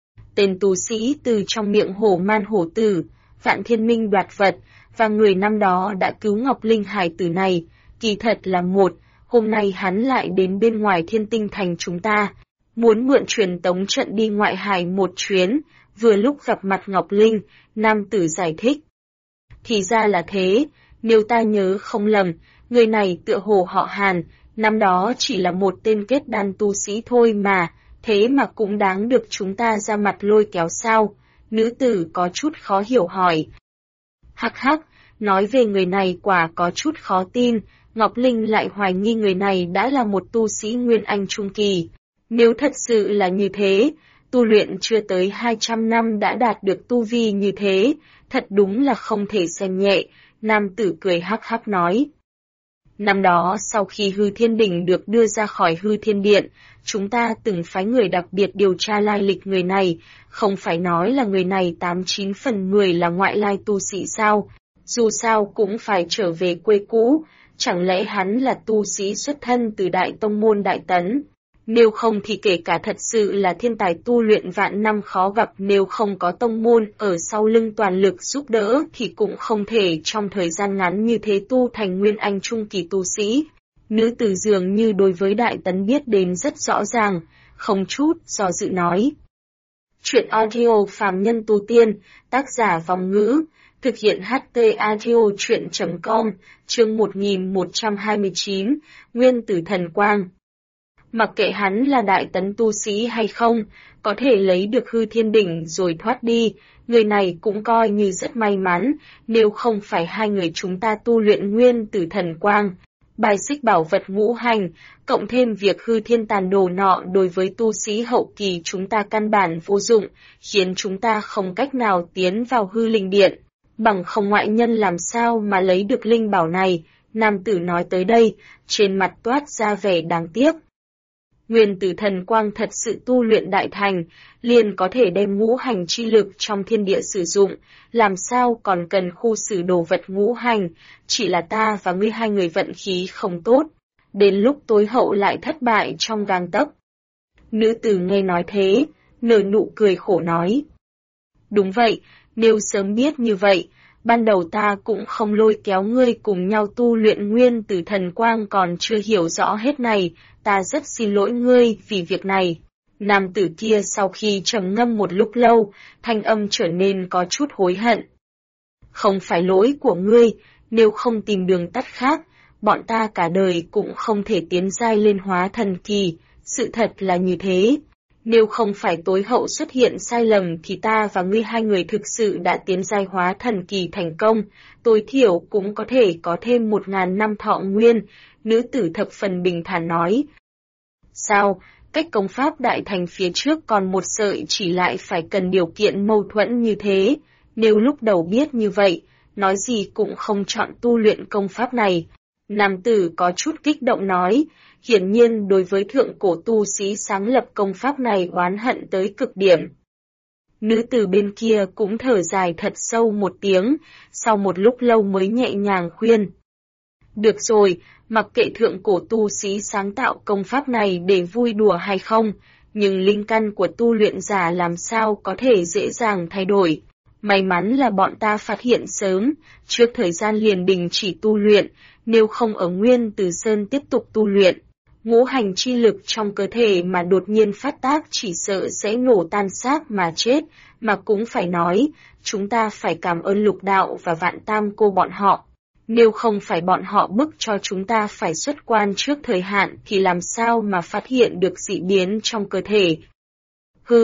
Tên tu sĩ từ trong miệng hổ man hổ tử, Vạn Thiên Minh đoạt vật, và người năm đó đã cứu Ngọc Linh hài tử này, kỳ thật là một, hôm nay hắn lại đến bên ngoài Thiên Tinh Thành chúng ta, muốn mượn truyền tống trận đi ngoại hải một chuyến, vừa lúc gặp mặt Ngọc Linh, nam tử giải thích. Thì ra là thế, nếu ta nhớ không lầm, người này tựa hồ họ Hàn, năm đó chỉ là một tên kết đan tu sĩ thôi mà, thế mà cũng đáng được chúng ta ra mặt lôi kéo sao? Nữ tử có chút khó hiểu hỏi. Hắc hắc, nói về người này quả có chút khó tin, Ngọc Linh lại hoài nghi người này đã là một tu sĩ Nguyên Anh Trung Kỳ. Nếu thật sự là như thế, tu luyện chưa tới 200 năm đã đạt được tu vi như thế, thật đúng là không thể xem nhẹ, nam tử cười hắc hắc nói. Năm đó sau khi Hư Thiên Đỉnh được đưa ra khỏi Hư Thiên Điện, chúng ta từng phái người đặc biệt điều tra lai lịch người này, không phải nói là người này 89 phần 10 là ngoại lai tu sĩ sao, dù sao cũng phải trở về quê cũ, chẳng lẽ hắn là tu sĩ xuất thân từ Đại Tông Môn Đại Tấn? Nếu không thì kể cả thật sự là thiên tài tu luyện vạn năm khó gặp, nếu không có tông môn ở sau lưng toàn lực giúp đỡ thì cũng không thể trong thời gian ngắn như thế tu thành Nguyên Anh Trung Kỳ tu sĩ. Nữ tử dường như đối với Đại Tấn biết đến rất rõ ràng, không chút do dự nói. Chuyện audio phàm nhân tu tiên, tác giả Vòng Ngữ, thực hiện HT audio chuyện.com, chương 1129, Nguyên Tử Thần Quang. Mặc kệ hắn là Đại Tấn tu sĩ hay không, có thể lấy được Hư Thiên Đỉnh rồi thoát đi, người này cũng coi như rất may mắn, nếu không phải hai người chúng ta tu luyện Nguyên Tử Thần Quang. Bài xích bảo vật ngũ hành, cộng thêm việc Hư Thiên Tàn Đồ nọ đối với tu sĩ hậu kỳ chúng ta căn bản vô dụng, khiến chúng ta không cách nào tiến vào Hư Linh Điện. Bằng không ngoại nhân làm sao mà lấy được linh bảo này, nam tử nói tới đây, trên mặt toát ra vẻ đáng tiếc. Nguyên Tử Thần Quang thật sự tu luyện đại thành, liền có thể đem ngũ hành chi lực trong thiên địa sử dụng, làm sao còn cần khu xử đồ vật ngũ hành, chỉ là ta và ngươi hai người vận khí không tốt, đến lúc tối hậu lại thất bại trong gang tấc. Nữ tử nghe nói thế, nở nụ cười khổ nói. Đúng vậy, nếu sớm biết như vậy, ban đầu ta cũng không lôi kéo ngươi cùng nhau tu luyện Nguyên Tử Thần Quang, còn chưa hiểu rõ hết này, ta rất xin lỗi ngươi vì việc này. Nam tử kia sau khi trầm ngâm một lúc lâu, thanh âm trở nên có chút hối hận. Không phải lỗi của ngươi, nếu không tìm đường tắt khác, bọn ta cả đời cũng không thể tiến giai lên hóa thần kỳ, sự thật là như thế. Nếu không phải tối hậu xuất hiện sai lầm thì ta và ngươi hai người thực sự đã tiến giai hóa thần kỳ thành công, tối thiểu cũng có thể có thêm 1000 năm thọ nguyên, nữ tử thập phần bình thản nói. Sao, cách công pháp đại thành phía trước còn một sợi chỉ lại phải cần điều kiện mâu thuẫn như thế, nếu lúc đầu biết như vậy, nói gì cũng không chọn tu luyện công pháp này. Nam tử có chút kích động nói, hiển nhiên đối với thượng cổ tu sĩ sáng lập công pháp này oán hận tới cực điểm. Nữ tử bên kia cũng thở dài thật sâu một tiếng, sau một lúc lâu mới nhẹ nhàng khuyên. Được rồi, mặc kệ thượng cổ tu sĩ sáng tạo công pháp này để vui đùa hay không, nhưng linh căn của tu luyện giả làm sao có thể dễ dàng thay đổi. May mắn là bọn ta phát hiện sớm, trước thời gian liền đình chỉ tu luyện, nếu không ở Nguyên Tử Sơn tiếp tục tu luyện. Ngũ hành chi lực trong cơ thể mà đột nhiên phát tác chỉ sợ sẽ nổ tan xác mà chết, mà cũng phải nói, chúng ta phải cảm ơn Lục Đạo và Vạn Tam cô bọn họ. Nếu không phải bọn họ bức cho chúng ta phải xuất quan trước thời hạn thì làm sao mà phát hiện được dị biến trong cơ thể.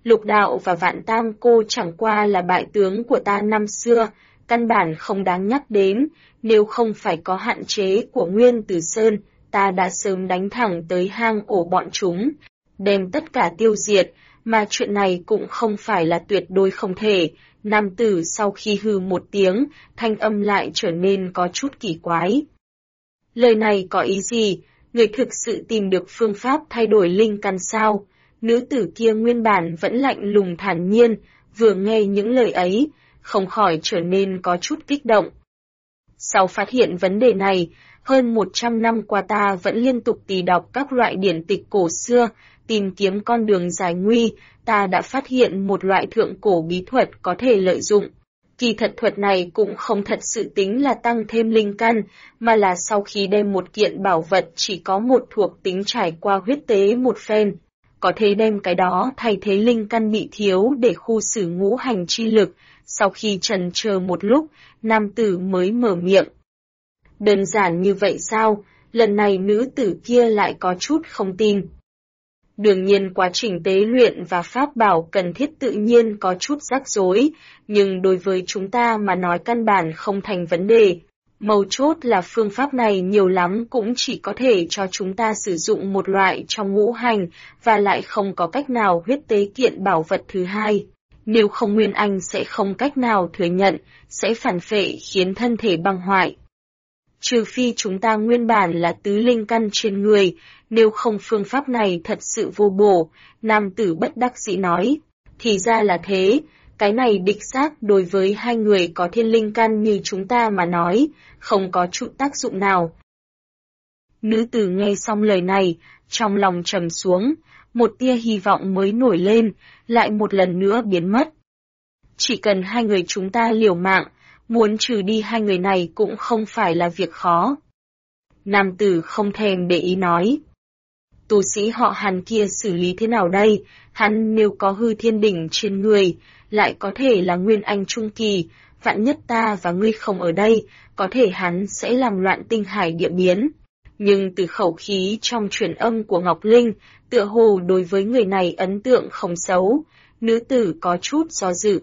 Lục đạo và Vạn Tam cô chẳng qua là bại tướng của ta năm xưa, căn bản không đáng nhắc đến, nếu không phải có hạn chế của Nguyên Tử Sơn, ta đã sớm đánh thẳng tới hang ổ bọn chúng, đem tất cả tiêu diệt, mà chuyện này cũng không phải là tuyệt đối không thể. Nam tử sau khi hừ một tiếng, thanh âm lại trở nên có chút kỳ quái. Lời này có ý gì? Người thực sự tìm được phương pháp thay đổi linh căn sao? Nữ tử kia nguyên bản vẫn lạnh lùng thản nhiên, vừa nghe những lời ấy, không khỏi trở nên có chút kích động. Sau phát hiện vấn đề này, hơn 100 năm qua ta vẫn liên tục tì đọc các loại điển tịch cổ xưa, tìm kiếm con đường giải nguy, ta đã phát hiện một loại thượng cổ bí thuật có thể lợi dụng. Kỳ thật thuật này cũng không thật sự tính là tăng thêm linh căn, mà là sau khi đem một kiện bảo vật chỉ có một thuộc tính trải qua huyết tế một phen, có thể đem cái đó thay thế linh căn bị thiếu để khu xử ngũ hành chi lực. Sau khi trần chờ một lúc, nam tử mới mở miệng. Đơn giản như vậy sao? Lần này nữ tử kia lại có chút không tin. Đương nhiên quá trình tế luyện và pháp bảo cần thiết tự nhiên có chút rắc rối, nhưng đối với chúng ta mà nói căn bản không thành vấn đề. Mấu chốt là phương pháp này nhiều lắm cũng chỉ có thể cho chúng ta sử dụng một loại trong ngũ hành, và lại không có cách nào huyết tế kiện bảo vật thứ hai. Nếu không Nguyên Anh sẽ không cách nào thừa nhận, sẽ phản phệ khiến thân thể băng hoại. Trừ phi chúng ta nguyên bản là tứ linh căn trên người, nếu không phương pháp này thật sự vô bổ, nam tử bất đắc dĩ nói. Thì ra là thế, cái này đích xác đối với hai người có thiên linh căn như chúng ta mà nói, không có chút tác dụng nào. Nữ tử nghe xong lời này, trong lòng trầm xuống, một tia hy vọng mới nổi lên, lại một lần nữa biến mất. Chỉ cần hai người chúng ta liều mạng, muốn trừ đi hai người này cũng không phải là việc khó. Nam tử không thèm để ý nói. Tu sĩ họ Hàn kia xử lý thế nào đây? Hắn nếu có hư thiên đỉnh trên người, lại có thể là nguyên anh trung kỳ, vạn nhất ta và ngươi không ở đây, có thể hắn sẽ làm loạn tinh hải địa biến. Nhưng từ khẩu khí trong truyền âm của Ngọc Linh, tựa hồ đối với người này ấn tượng không xấu, nữ tử có chút do dự.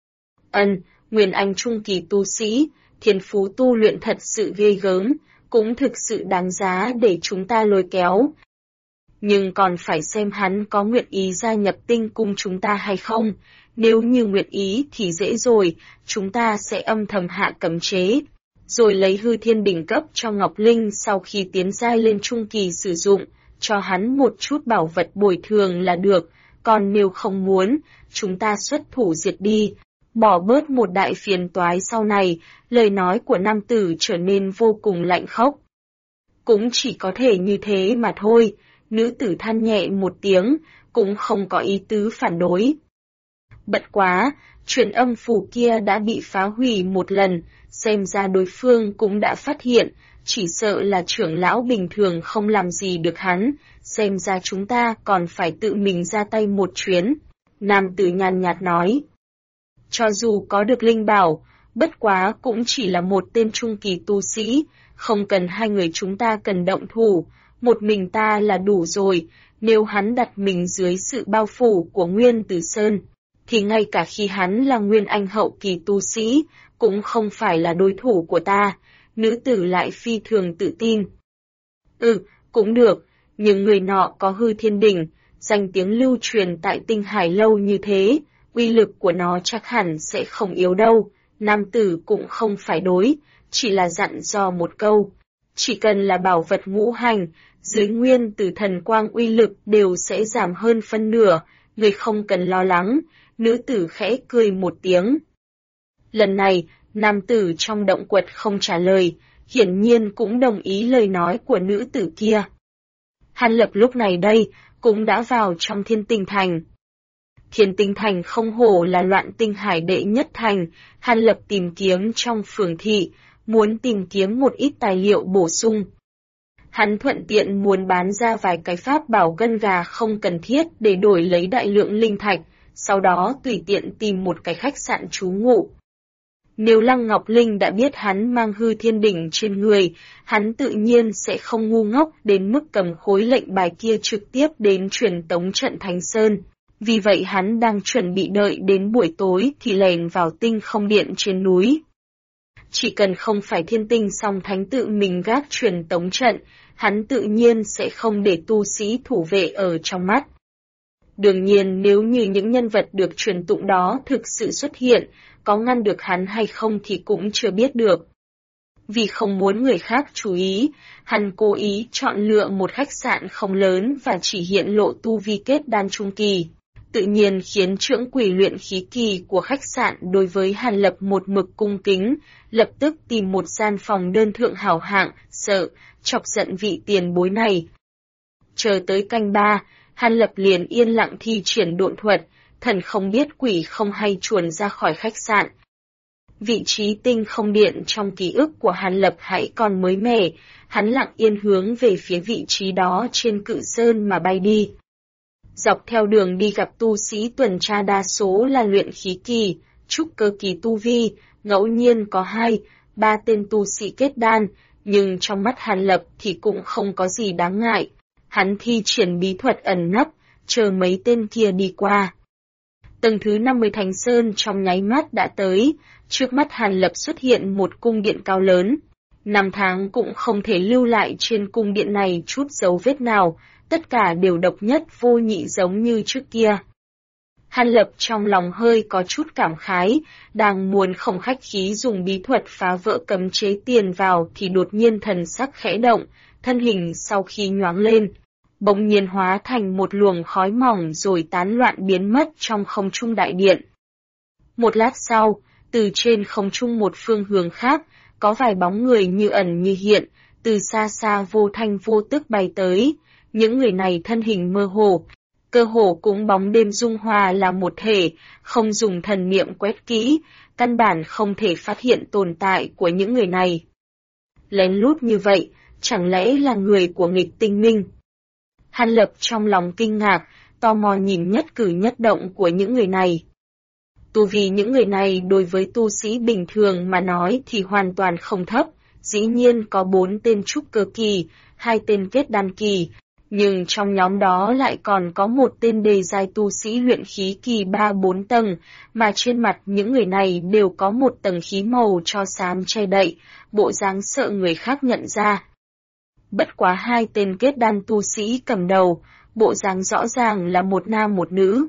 Nguyên anh trung kỳ tu sĩ, thiên phú tu luyện thật sự ghê gớm, cũng thực sự đáng giá để chúng ta lôi kéo. Nhưng còn phải xem hắn có nguyện ý gia nhập tinh cung chúng ta hay không, nếu như nguyện ý thì dễ rồi, chúng ta sẽ âm thầm hạ cấm chế, rồi lấy hư thiên đỉnh cấp cho Ngọc Linh sau khi tiến giai lên trung kỳ sử dụng, cho hắn một chút bảo vật bồi thường là được, còn nếu không muốn, chúng ta xuất thủ diệt đi. Bỏ bớt một đại phiền toái sau này, lời nói của nam tử trở nên vô cùng lạnh khốc. Cũng chỉ có thể như thế mà thôi, nữ tử than nhẹ một tiếng, cũng không có ý tứ phản đối. Bận quá, truyền âm phù kia đã bị phá hủy một lần, xem ra đối phương cũng đã phát hiện, chỉ sợ là trưởng lão bình thường không làm gì được hắn, xem ra chúng ta còn phải tự mình ra tay một chuyến. Nam tử nhàn nhạt nói. Cho dù có được linh bảo, bất quá cũng chỉ là một tên trung kỳ tu sĩ, không cần hai người chúng ta cần động thủ, một mình ta là đủ rồi, nếu hắn đặt mình dưới sự bao phủ của Nguyên Tử Sơn, thì ngay cả khi hắn là Nguyên Anh hậu kỳ tu sĩ, cũng không phải là đối thủ của ta, nữ tử lại phi thường tự tin. Cũng được, nhưng người nọ có hư thiên đỉnh, danh tiếng lưu truyền tại tinh hải lâu như thế, uy lực của nó chắc hẳn sẽ không yếu đâu, nam tử cũng không phải đối, chỉ là dặn dò một câu. Chỉ cần là bảo vật ngũ hành, dưới Nguyên Tử thần quang uy lực đều sẽ giảm hơn phân nửa, người không cần lo lắng, nữ tử khẽ cười một tiếng. Lần này, nam tử trong động quật không trả lời, hiển nhiên cũng đồng ý lời nói của nữ tử kia. Hàn Lập lúc này đây, cũng đã vào trong Thiên Tinh Thành. Thiên Tinh Thành không hổ là loạn tinh hải đệ nhất thành, Hàn Lập tìm kiếm trong phường thị, muốn tìm kiếm một ít tài liệu bổ sung. Hắn thuận tiện muốn bán ra vài cái pháp bảo gân gà không cần thiết để đổi lấy đại lượng linh thạch, sau đó tùy tiện tìm một cái khách sạn trú ngụ. Nếu Lăng Ngọc Linh đã biết hắn mang hư thiên đỉnh trên người, hắn tự nhiên sẽ không ngu ngốc đến mức cầm khối lệnh bài kia trực tiếp đến truyền tống trận Thánh Sơn. Vì vậy hắn đang chuẩn bị đợi đến buổi tối thì lèn vào tinh không điện trên núi. Chỉ cần không phải thiên tinh song thánh tự mình gác truyền tống trận, hắn tự nhiên sẽ không để tu sĩ thủ vệ ở trong mắt. Đương nhiên nếu như những nhân vật được truyền tụng đó thực sự xuất hiện, có ngăn được hắn hay không thì cũng chưa biết được. Vì không muốn người khác chú ý, hắn cố ý chọn lựa một khách sạn không lớn và chỉ hiện lộ tu vi kết đan trung kỳ. Tự nhiên khiến trưởng quỷ luyện khí kỳ của khách sạn đối với Hàn Lập một mực cung kính, lập tức tìm một gian phòng đơn thượng hảo hạng, sợ, chọc giận vị tiền bối này. Chờ tới canh 3, Hàn Lập liền yên lặng thi triển độn thuật, thần không biết quỷ không hay chuồn ra khỏi khách sạn. Vị trí tinh không điện trong ký ức của Hàn Lập hãy còn mới mẻ, hắn lặng yên hướng về phía vị trí đó trên cự sơn mà bay đi. Dọc theo đường đi gặp tu sĩ tuần tra đa số là luyện khí kỳ, trúc cơ kỳ tu vi, ngẫu nhiên có 2-3 tên tu sĩ kết đan, nhưng trong mắt Hàn Lập thì cũng không có gì đáng ngại. Hắn thi triển bí thuật ẩn nấp, chờ mấy tên kia đi qua. Tầng thứ 50 Thành Sơn trong nháy mắt đã tới, trước mắt Hàn Lập xuất hiện một cung điện cao lớn. 5 tháng cũng không thể lưu lại trên cung điện này chút dấu vết nào, tất cả đều độc nhất vô nhị giống như trước kia. Hàn Lập trong lòng hơi có chút cảm khái, đang muốn không khách khí dùng bí thuật phá vỡ cấm chế tiền vào thì đột nhiên thần sắc khẽ động, thân hình sau khi nhoáng lên, bỗng nhiên hóa thành một luồng khói mỏng rồi tán loạn biến mất trong không trung đại điện. Một lát sau, từ trên không trung một phương hướng khác, có vài bóng người như ẩn như hiện, từ xa xa vô thanh vô tức bay tới. Những người này thân hình mơ hồ, cơ hồ cũng bóng đêm dung hòa là một thể, không dùng thần niệm quét kỹ, căn bản không thể phát hiện tồn tại của những người này. Lén lút như vậy, chẳng lẽ là người của nghịch tinh minh? Hàn Lập trong lòng kinh ngạc, tò mò nhìn nhất cử nhất động của những người này. Tu vi những người này đối với tu sĩ bình thường mà nói thì hoàn toàn không thấp, dĩ nhiên có 4 tên trúc cơ kỳ, 2 tên kết đan kỳ, nhưng trong nhóm đó lại còn có một tên đề giai tu sĩ luyện khí kỳ 3-4 tầng, mà trên mặt những người này đều có một tầng khí màu cho xám che đậy, bộ dáng sợ người khác nhận ra. Bất quá 2 tên kết đan tu sĩ cầm đầu, bộ dáng rõ ràng là một nam một nữ.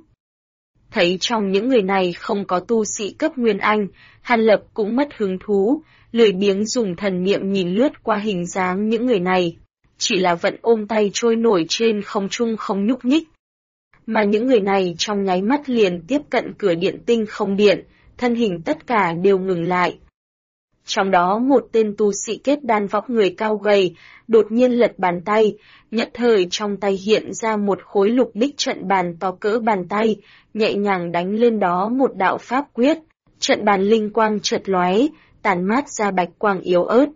Thấy trong những người này không có tu sĩ cấp Nguyên Anh, Hàn Lập cũng mất hứng thú, lười biếng dùng thần niệm nhìn lướt qua hình dáng những người này. Chỉ là vẫn ôm tay trôi nổi trên không trung không nhúc nhích. Mà những người này trong nháy mắt liền tiếp cận cửa điện tinh không điện, thân hình tất cả đều ngừng lại. Trong đó một tên tu sĩ kết đan vóc người cao gầy, đột nhiên lật bàn tay, nhất thời trong tay hiện ra một khối lục đích trận bàn to cỡ bàn tay, nhẹ nhàng đánh lên đó một đạo pháp quyết, trận bàn linh quang chợt lóe, tản mát ra bạch quang yếu ớt.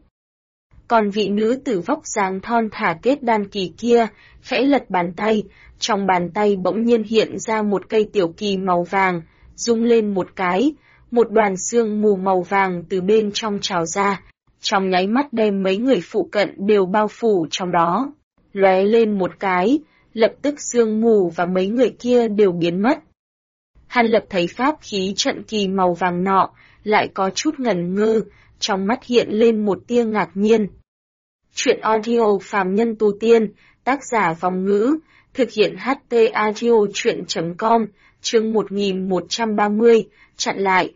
Còn vị nữ tử vóc dáng thon thả kết đan kỳ kia, khẽ lật bàn tay, trong bàn tay bỗng nhiên hiện ra một cây tiểu kỳ màu vàng, rung lên một cái, một đoàn sương mù màu vàng từ bên trong trào ra, trong nháy mắt đem mấy người phụ cận đều bao phủ trong đó. Lóe lên một cái, lập tức sương mù và mấy người kia đều biến mất. Hàn Lập thấy pháp khí trận kỳ màu vàng nọ, lại có chút ngẩn ngơ, trong mắt hiện lên một tia ngạc nhiên. Chuyện audio phàm nhân tu tiên, tác giả Vòng Ngữ, thực hiện HT audio chuyện.com, chương 1130, chặn lại.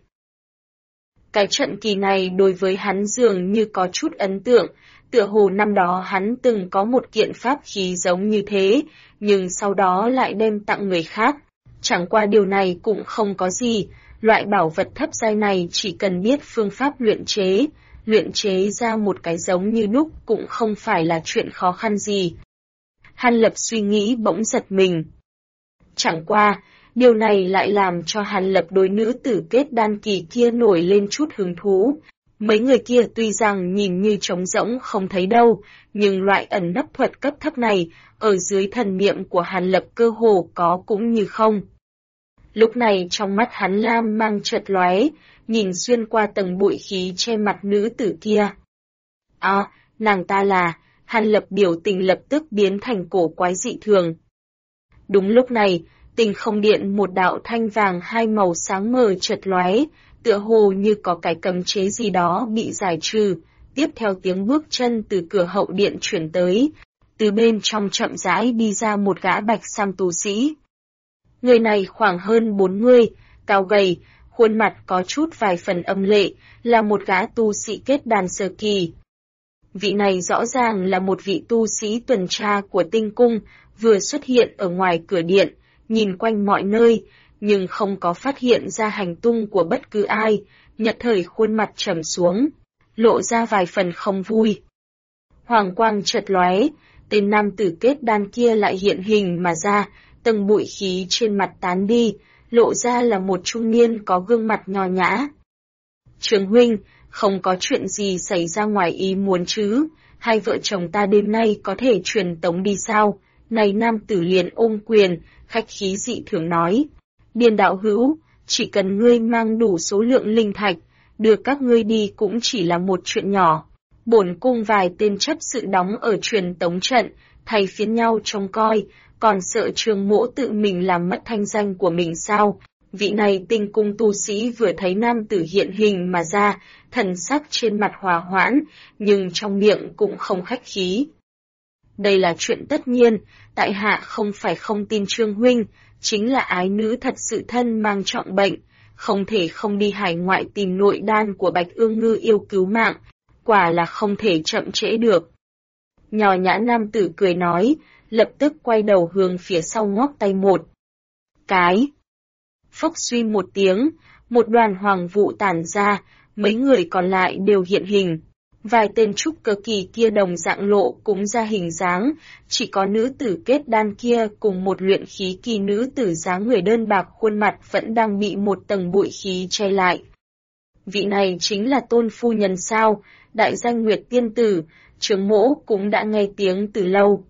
Cái trận kỳ này đối với hắn dường như có chút ấn tượng, tựa hồ năm đó hắn từng có một kiện pháp khí giống như thế, nhưng sau đó lại đem tặng người khác. Chẳng qua điều này cũng không có gì, loại bảo vật thấp giai này chỉ cần biết phương pháp luyện chế ra một cái giống như đúc cũng không phải là chuyện khó khăn gì. Hàn Lập suy nghĩ bỗng giật mình. Chẳng qua, điều này lại làm cho Hàn Lập đối nữ tử kết đan kỳ kia nổi lên chút hứng thú. Mấy người kia tuy rằng nhìn như trống rỗng không thấy đâu, nhưng loại ẩn nấp thuật cấp thấp này, ở dưới thần niệm của Hàn Lập cơ hồ có cũng như không. Lúc này trong mắt hắn lam mang chợt lóe, nhìn xuyên qua tầng bụi khí che mặt nữ tử kia. À, nàng ta là, Hàn Lập biểu tình lập tức biến thành cổ quái dị thường. Đúng lúc này, Tinh không điện một đạo thanh vàng hai màu sáng mờ chợt lóe, tựa hồ như có cái cấm chế gì đó bị giải trừ. Tiếp theo tiếng bước chân từ cửa hậu điện chuyển tới, từ bên trong chậm rãi đi ra một gã bạch sam tu sĩ. Người này khoảng hơn 40, cao gầy, khuôn mặt có chút vài phần âm lệ, là một gã tu sĩ kết đan sơ kỳ. Vị này rõ ràng là một vị tu sĩ tuần tra của tinh cung, vừa xuất hiện ở ngoài cửa điện, nhìn quanh mọi nơi, nhưng không có phát hiện ra hành tung của bất cứ ai, nhất thời khuôn mặt trầm xuống, lộ ra vài phần không vui. Hoàng quang chợt lóe, tên nam tử kết đan kia lại hiện hình mà ra, tầng bụi khí trên mặt tán đi, lộ ra là một trung niên có gương mặt nho nhã. Trường huynh, không có chuyện gì xảy ra ngoài ý muốn chứ, hai vợ chồng ta đêm nay có thể truyền tống đi sao? Này nam tử liền ôm quyền, khách khí dị thường nói. Điền đạo hữu, chỉ cần ngươi mang đủ số lượng linh thạch, đưa các ngươi đi cũng chỉ là một chuyện nhỏ. Bổn cung vài tên chấp sự đóng ở truyền tống trận, thay phiên nhau trông coi, còn sợ Trương Mỗ tự mình làm mất thanh danh của mình sao? Vị này tinh cung tu sĩ vừa thấy nam tử hiện hình mà ra, thần sắc trên mặt hòa hoãn, nhưng trong miệng cũng không khách khí. Đây là chuyện tất nhiên, tại hạ không phải không tin Trương huynh, chính là ái nữ thật sự thân mang trọng bệnh, không thể không đi hải ngoại tìm nội đan của Bạch Ương Ngư yêu cứu mạng, quả là không thể chậm trễ được. Nhò nhã nam tử cười nói, lập tức quay đầu hướng phía sau ngoắc tay một cái. Phốc suy một tiếng, một đoàn hoàng vụ tản ra, mấy người còn lại đều hiện hình. Vài tên trúc cơ kỳ kia đồng dạng lộ cũng ra hình dáng, chỉ có nữ tử kết đan kia cùng một luyện khí kỳ nữ tử dáng người đơn bạc khuôn mặt vẫn đang bị một tầng bụi khí che lại. Vị này chính là tôn phu nhân sao, đại danh Nguyệt tiên tử, Trương Mỗ cũng đã nghe tiếng từ lâu.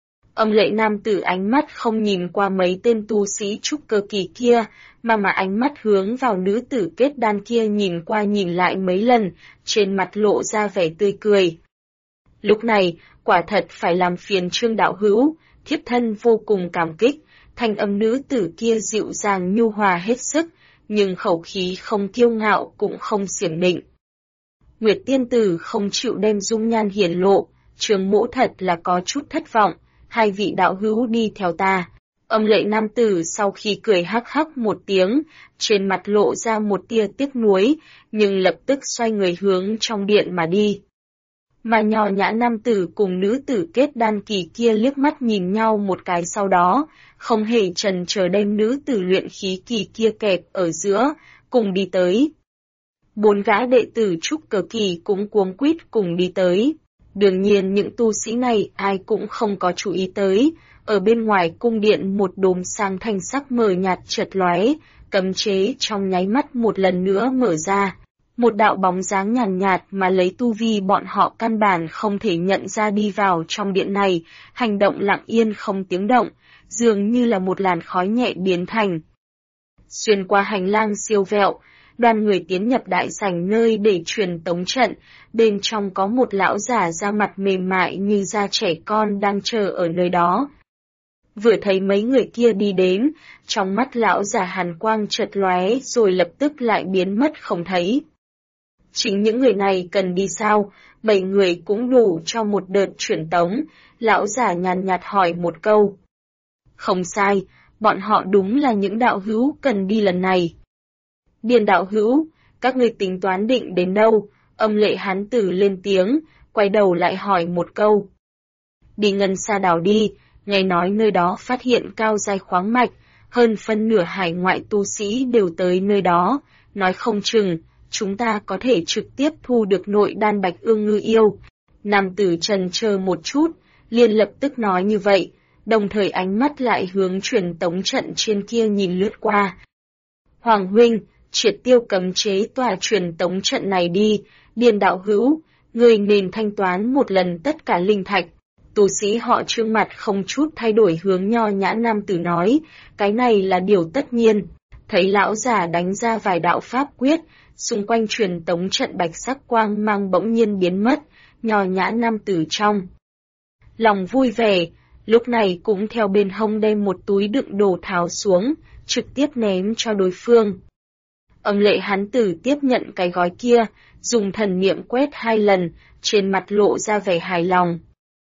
Âm lệ nam tử ánh mắt không nhìn qua mấy tên tu sĩ trúc cơ kỳ kia, mà ánh mắt hướng vào nữ tử kết đan kia nhìn qua nhìn lại mấy lần, trên mặt lộ ra vẻ tươi cười. Lúc này, quả thật phải làm phiền Trương đạo hữu, thiếp thân vô cùng cảm kích, thanh âm nữ tử kia dịu dàng nhu hòa hết sức, nhưng khẩu khí không kiêu ngạo cũng không xiểm nịnh. Nguyệt tiên tử không chịu đem dung nhan hiển lộ, Trương Mỗ thật là có chút thất vọng, hai vị đạo hữu đi theo ta. Âm lệ nam tử sau khi cười hắc hắc một tiếng, trên mặt lộ ra một tia tiếc nuối, nhưng lập tức xoay người hướng trong điện mà đi. Mà nhỏ nhã nam tử cùng nữ tử kết đan kỳ kia liếc mắt nhìn nhau một cái sau đó, không hề chần chờ đem nữ tử luyện khí kỳ kia kẹp ở giữa, cùng đi tới. 4 gã đệ tử trúc cơ kỳ cũng cuống quýt cùng đi tới. Đương nhiên những tu sĩ này ai cũng không có chú ý tới, ở bên ngoài cung điện một đốm sáng thanh sắc mờ nhạt chợt lóe, cấm chế trong nháy mắt một lần nữa mở ra. Một đạo bóng dáng nhàn nhạt mà lấy tu vi bọn họ căn bản không thể nhận ra đi vào trong điện này, hành động lặng yên không tiếng động, dường như là một làn khói nhẹ biến thành. Xuyên qua hành lang siêu vẹo, đoàn người tiến nhập đại sảnh nơi để truyền tống trận, bên trong có một lão giả da mặt mềm mại như da trẻ con đang chờ ở nơi đó. Vừa thấy mấy người kia đi đến, trong mắt lão giả hàn quang chợt lóe rồi lập tức lại biến mất không thấy. Chính những người này cần đi sao, 7 người cũng đủ cho một đợt truyền tống, lão giả nhàn nhạt hỏi một câu. Không sai, bọn họ đúng là những đạo hữu cần đi lần này. Điền đạo hữu, các ngươi tính toán định đến đâu? Âm lệ hán tử lên tiếng, quay đầu lại hỏi một câu. Đi Ngân Sa đảo đi, nghe nói nơi đó phát hiện cao giai khoáng mạch, hơn phân nửa hải ngoại tu sĩ đều tới nơi đó, nói không chừng, chúng ta có thể trực tiếp thu được nội đan Bạch Ương Ngư yêu. Nam tử trần chờ một chút, liền lập tức nói như vậy, đồng thời ánh mắt lại hướng truyền tống trận trên kia nhìn lướt qua. Hoàng huynh, triệt tiêu cấm chế tòa truyền tống trận này đi, Điền đạo hữu, người nên thanh toán một lần tất cả linh thạch. Tu sĩ họ Trương mặt không chút thay đổi hướng nho nhã nam tử nói, cái này là điều tất nhiên. Thấy lão già đánh ra vài đạo pháp quyết, xung quanh truyền tống trận bạch sắc quang mang bỗng nhiên biến mất, nho nhã nam tử trong lòng vui vẻ, lúc này cũng theo bên hông đem một túi đựng đồ tháo xuống, trực tiếp ném cho đối phương. Âm lệ hán tử tiếp nhận cái gói kia, dùng thần niệm quét 2 lần, trên mặt lộ ra vẻ hài lòng.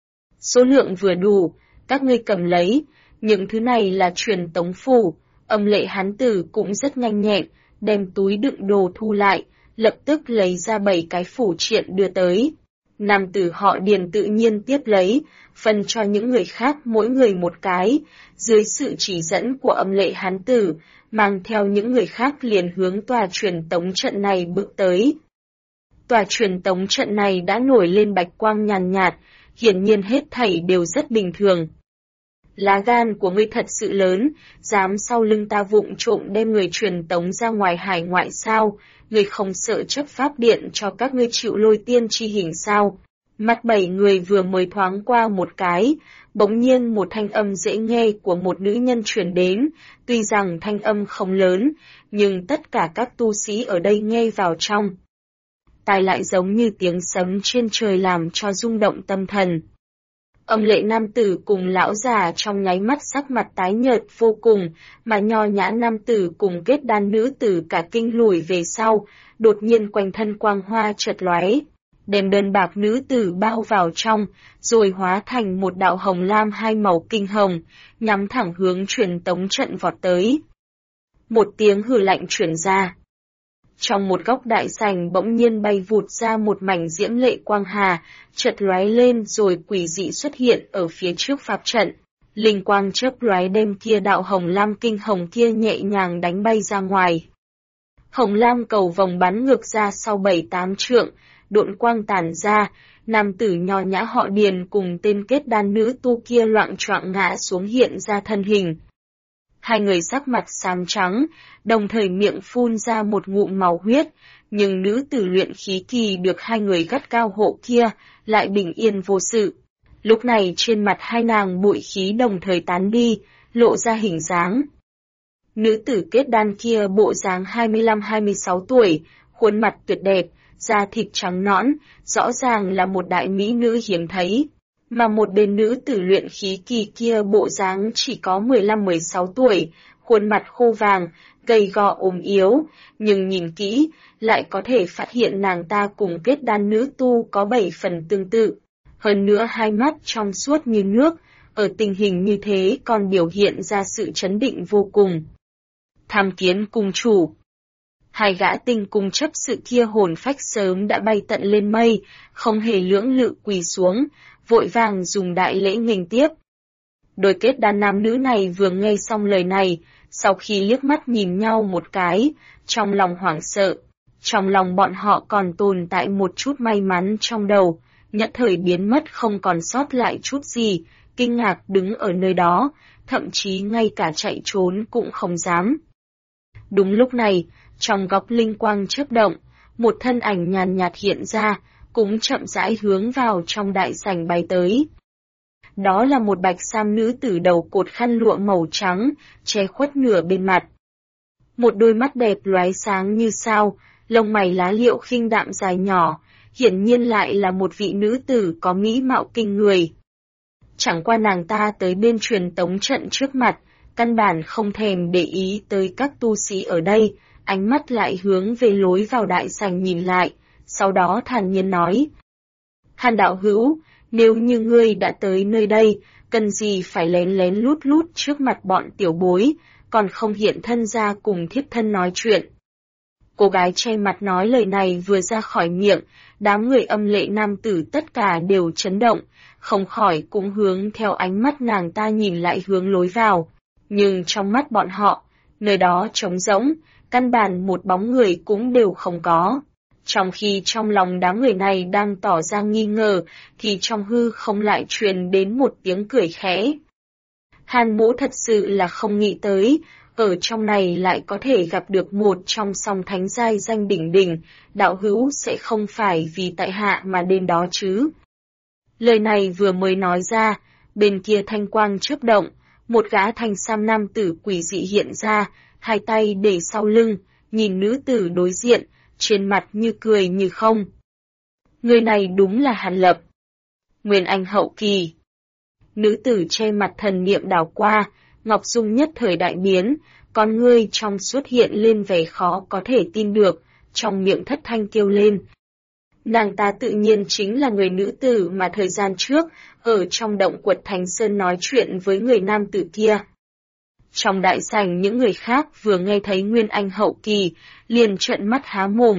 Số lượng vừa đủ, các ngươi cầm lấy, những thứ này là truyền tống phù. Âm lệ hán tử cũng rất nhanh nhẹn, đem túi đựng đồ thu lại, lập tức lấy ra 7 cái phủ triện đưa tới. Nam tử họ Điền tự nhiên tiếp lấy, phân cho những người khác mỗi người một cái, dưới sự chỉ dẫn của âm lệ hán tử, mang theo những người khác liền hướng tòa truyền tống trận này bước tới. Tòa truyền tống trận này đã nổi lên bạch quang nhàn nhạt, hiển nhiên hết thảy đều rất bình thường. Lá gan của ngươi thật sự lớn, dám sau lưng ta vụng trộm đem người truyền tống ra ngoài hải ngoại sao, ngươi không sợ chấp pháp điện cho các ngươi chịu lôi tiên chi hình sao. Mắt 7 người vừa mới thoáng qua một cái, bỗng nhiên một thanh âm dễ nghe của một nữ nhân truyền đến, tuy rằng thanh âm không lớn, nhưng tất cả các tu sĩ ở đây nghe vào trong tai lại giống như tiếng sấm trên trời làm cho rung động tâm thần. Âm lệ nam tử cùng lão già trong nháy mắt sắc mặt tái nhợt vô cùng, mà nho nhã nam tử cùng kết đan nữ tử cả kinh lùi về sau, đột nhiên quanh thân quang hoa chợt lóe, đem đơn bạc nữ tử bao vào trong, rồi hóa thành một đạo hồng lam 2 màu kinh hồng, nhắm thẳng hướng truyền tống trận vọt tới. Một tiếng hừ lạnh truyền ra. Trong một góc đại sảnh bỗng nhiên bay vụt ra một mảnh diễm lệ quang hà, chợt lóe lên rồi quỷ dị xuất hiện ở phía trước pháp trận. Linh quang chớp lóe đem kia đạo hồng lam kinh hồng kia nhẹ nhàng đánh bay ra ngoài. Hồng lam cầu vòng bắn ngược ra sau 7-8 trượng, độn quang tản ra, nam tử nho nhã họ Điền cùng tên kết đan nữ tu kia loạng choạng ngã xuống hiện ra thân hình. Hai người sắc mặt xám trắng, đồng thời miệng phun ra một ngụm máu huyết, nhưng nữ tử luyện khí kỳ được hai người gắt cao hộ kia, lại bình yên vô sự. Lúc này trên mặt hai nàng bụi khí đồng thời tán đi, lộ ra hình dáng. Nữ tử kết đan kia bộ dáng 25-26 tuổi, khuôn mặt tuyệt đẹp, da thịt trắng nõn, rõ ràng là một đại mỹ nữ hiếm thấy. Mà một bên nữ tử luyện khí kỳ kia bộ dáng chỉ có 15-16 tuổi, khuôn mặt khô vàng, gầy gò ốm yếu, nhưng nhìn kỹ, lại có thể phát hiện nàng ta cùng kết đan nữ tu có 7 phần tương tự. Hơn nữa hai mắt trong suốt như nước, ở tình hình như thế còn biểu hiện ra sự chấn định vô cùng. Tham kiến cung chủ. Hai gã tinh cung chấp sự kia hồn phách sớm đã bay tận lên mây, không hề lưỡng lự quỳ xuống, vội vàng dùng đại lễ nghênh tiếp. Đôi kết đan nam nữ này vừa nghe xong lời này, sau khi liếc mắt nhìn nhau một cái, trong lòng hoảng sợ, trong lòng bọn họ còn tồn tại một chút may mắn trong đầu, nhất thời biến mất không còn sót lại chút gì, kinh ngạc đứng ở nơi đó, thậm chí ngay cả chạy trốn cũng không dám. Đúng lúc này, trong góc linh quang chớp động, một thân ảnh nhàn nhạt hiện ra, cũng chậm rãi hướng vào trong đại sảnh bay tới. Đó là một bạch sam nữ tử đầu cột khăn lụa màu trắng, che khuất nửa bên mặt. Một đôi mắt đẹp lóe sáng như sao, lông mày lá liễu khinh đạm dài nhỏ, hiển nhiên lại là một vị nữ tử có mỹ mạo kinh người. Chẳng qua nàng ta tới bên truyền tống trận trước mặt, căn bản không thèm để ý tới các tu sĩ ở đây, ánh mắt lại hướng về lối vào đại sảnh nhìn lại, sau đó thản nhiên nói. Hàn đạo hữu, nếu như ngươi đã tới nơi đây, cần gì phải lén lén lút lút trước mặt bọn tiểu bối, còn không hiện thân ra cùng thiếp thân nói chuyện. Cô gái che mặt nói lời này vừa ra khỏi miệng, đám người âm lệ nam tử tất cả đều chấn động, không khỏi cũng hướng theo ánh mắt nàng ta nhìn lại hướng lối vào. Nhưng trong mắt bọn họ, nơi đó trống rỗng, căn bản một bóng người cũng đều không có. Trong khi trong lòng đám người này đang tỏ ra nghi ngờ, thì trong hư không lại truyền đến một tiếng cười khẽ. Hàn Mỗ thật sự là không nghĩ tới, ở trong này lại có thể gặp được một trong song thánh giai danh đỉnh đỉnh, đạo hữu sẽ không phải vì tại hạ mà đến đó chứ. Lời này vừa mới nói ra, bên kia thanh quang chớp động, một gã thanh sam nam tử quỷ dị hiện ra, hai tay để sau lưng, nhìn nữ tử đối diện, trên mặt như cười như không. Người này đúng là Hàn Lập. Nguyên Anh hậu kỳ. Nữ tử che mặt thần niệm đảo qua, Ngọc Dung nhất thời đại biến, con ngươi trong xuất hiện lên vẻ khó có thể tin được, trong miệng thất thanh kêu lên. Nàng ta tự nhiên chính là người nữ tử mà thời gian trước, ở trong động quật Thánh Sơn nói chuyện với người nam tử kia. Trong đại sảnh những người khác vừa nghe thấy Nguyên Anh hậu kỳ, liền trợn mắt há mồm.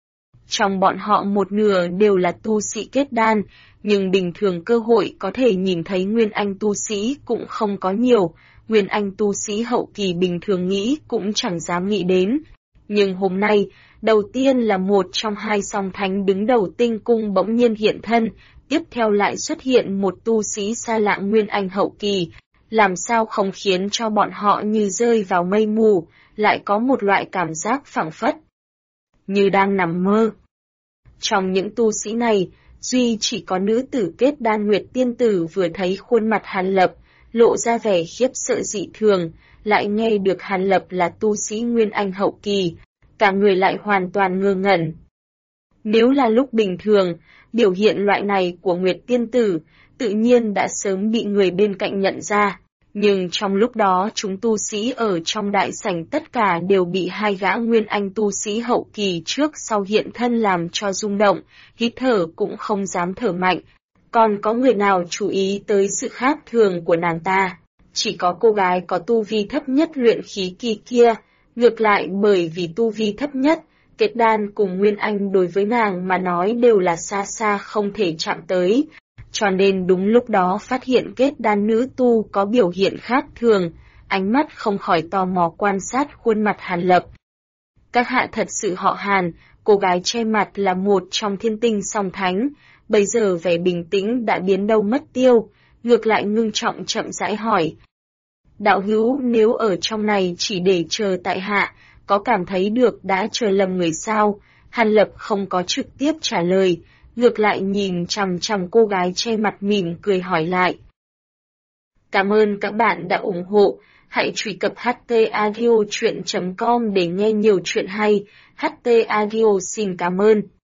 Trong bọn họ một nửa đều là tu sĩ kết đan, nhưng bình thường cơ hội có thể nhìn thấy Nguyên Anh tu sĩ cũng không có nhiều, Nguyên Anh tu sĩ hậu kỳ bình thường nghĩ cũng chẳng dám nghĩ đến. Nhưng hôm nay, đầu tiên là một trong hai song thánh đứng đầu tinh cung bỗng nhiên hiện thân, tiếp theo lại xuất hiện một tu sĩ xa lạ Nguyên Anh hậu kỳ, làm sao không khiến cho bọn họ như rơi vào mây mù, lại có một loại cảm giác phảng phất, như đang nằm mơ. Trong những tu sĩ này, duy chỉ có nữ tử kết đan Nguyệt tiên tử vừa thấy khuôn mặt Hàn Lập, lộ ra vẻ khiếp sợ dị thường, lại nghe được Hàn Lập là tu sĩ Nguyên Anh hậu kỳ, cả người lại hoàn toàn ngơ ngẩn. Nếu là lúc bình thường, biểu hiện loại này của Nguyệt tiên tử, tự nhiên đã sớm bị người bên cạnh nhận ra, nhưng trong lúc đó chúng tu sĩ ở trong đại sảnh tất cả đều bị hai gã Nguyên Anh tu sĩ hậu kỳ trước sau hiện thân làm cho rung động, hít thở cũng không dám thở mạnh. Còn có người nào chú ý tới sự khác thường của nàng ta? Chỉ có cô gái có tu vi thấp nhất luyện khí kỳ kia, ngược lại bởi vì tu vi thấp nhất, kết đan cùng Nguyên Anh đối với nàng mà nói đều là xa xa không thể chạm tới. Cho nên đúng lúc đó phát hiện kết đan nữ tu có biểu hiện khác thường, ánh mắt không khỏi tò mò quan sát khuôn mặt Hàn Lập. Các hạ thật sự họ Hàn, cô gái che mặt là một trong thiên tinh song thánh, bây giờ vẻ bình tĩnh đã biến đâu mất tiêu, ngược lại ngưng trọng chậm rãi hỏi. Đạo hữu nếu ở trong này chỉ để chờ tại hạ, có cảm thấy được đã chờ lầm người sao? Hàn Lập không có trực tiếp trả lời, ngược lại nhìn chằm chằm cô gái che mặt mỉm cười hỏi lại. Cảm ơn các bạn đã ủng hộ, hãy truy cập htaudio.com để nghe nhiều chuyện hay, HT Audio xin cảm ơn.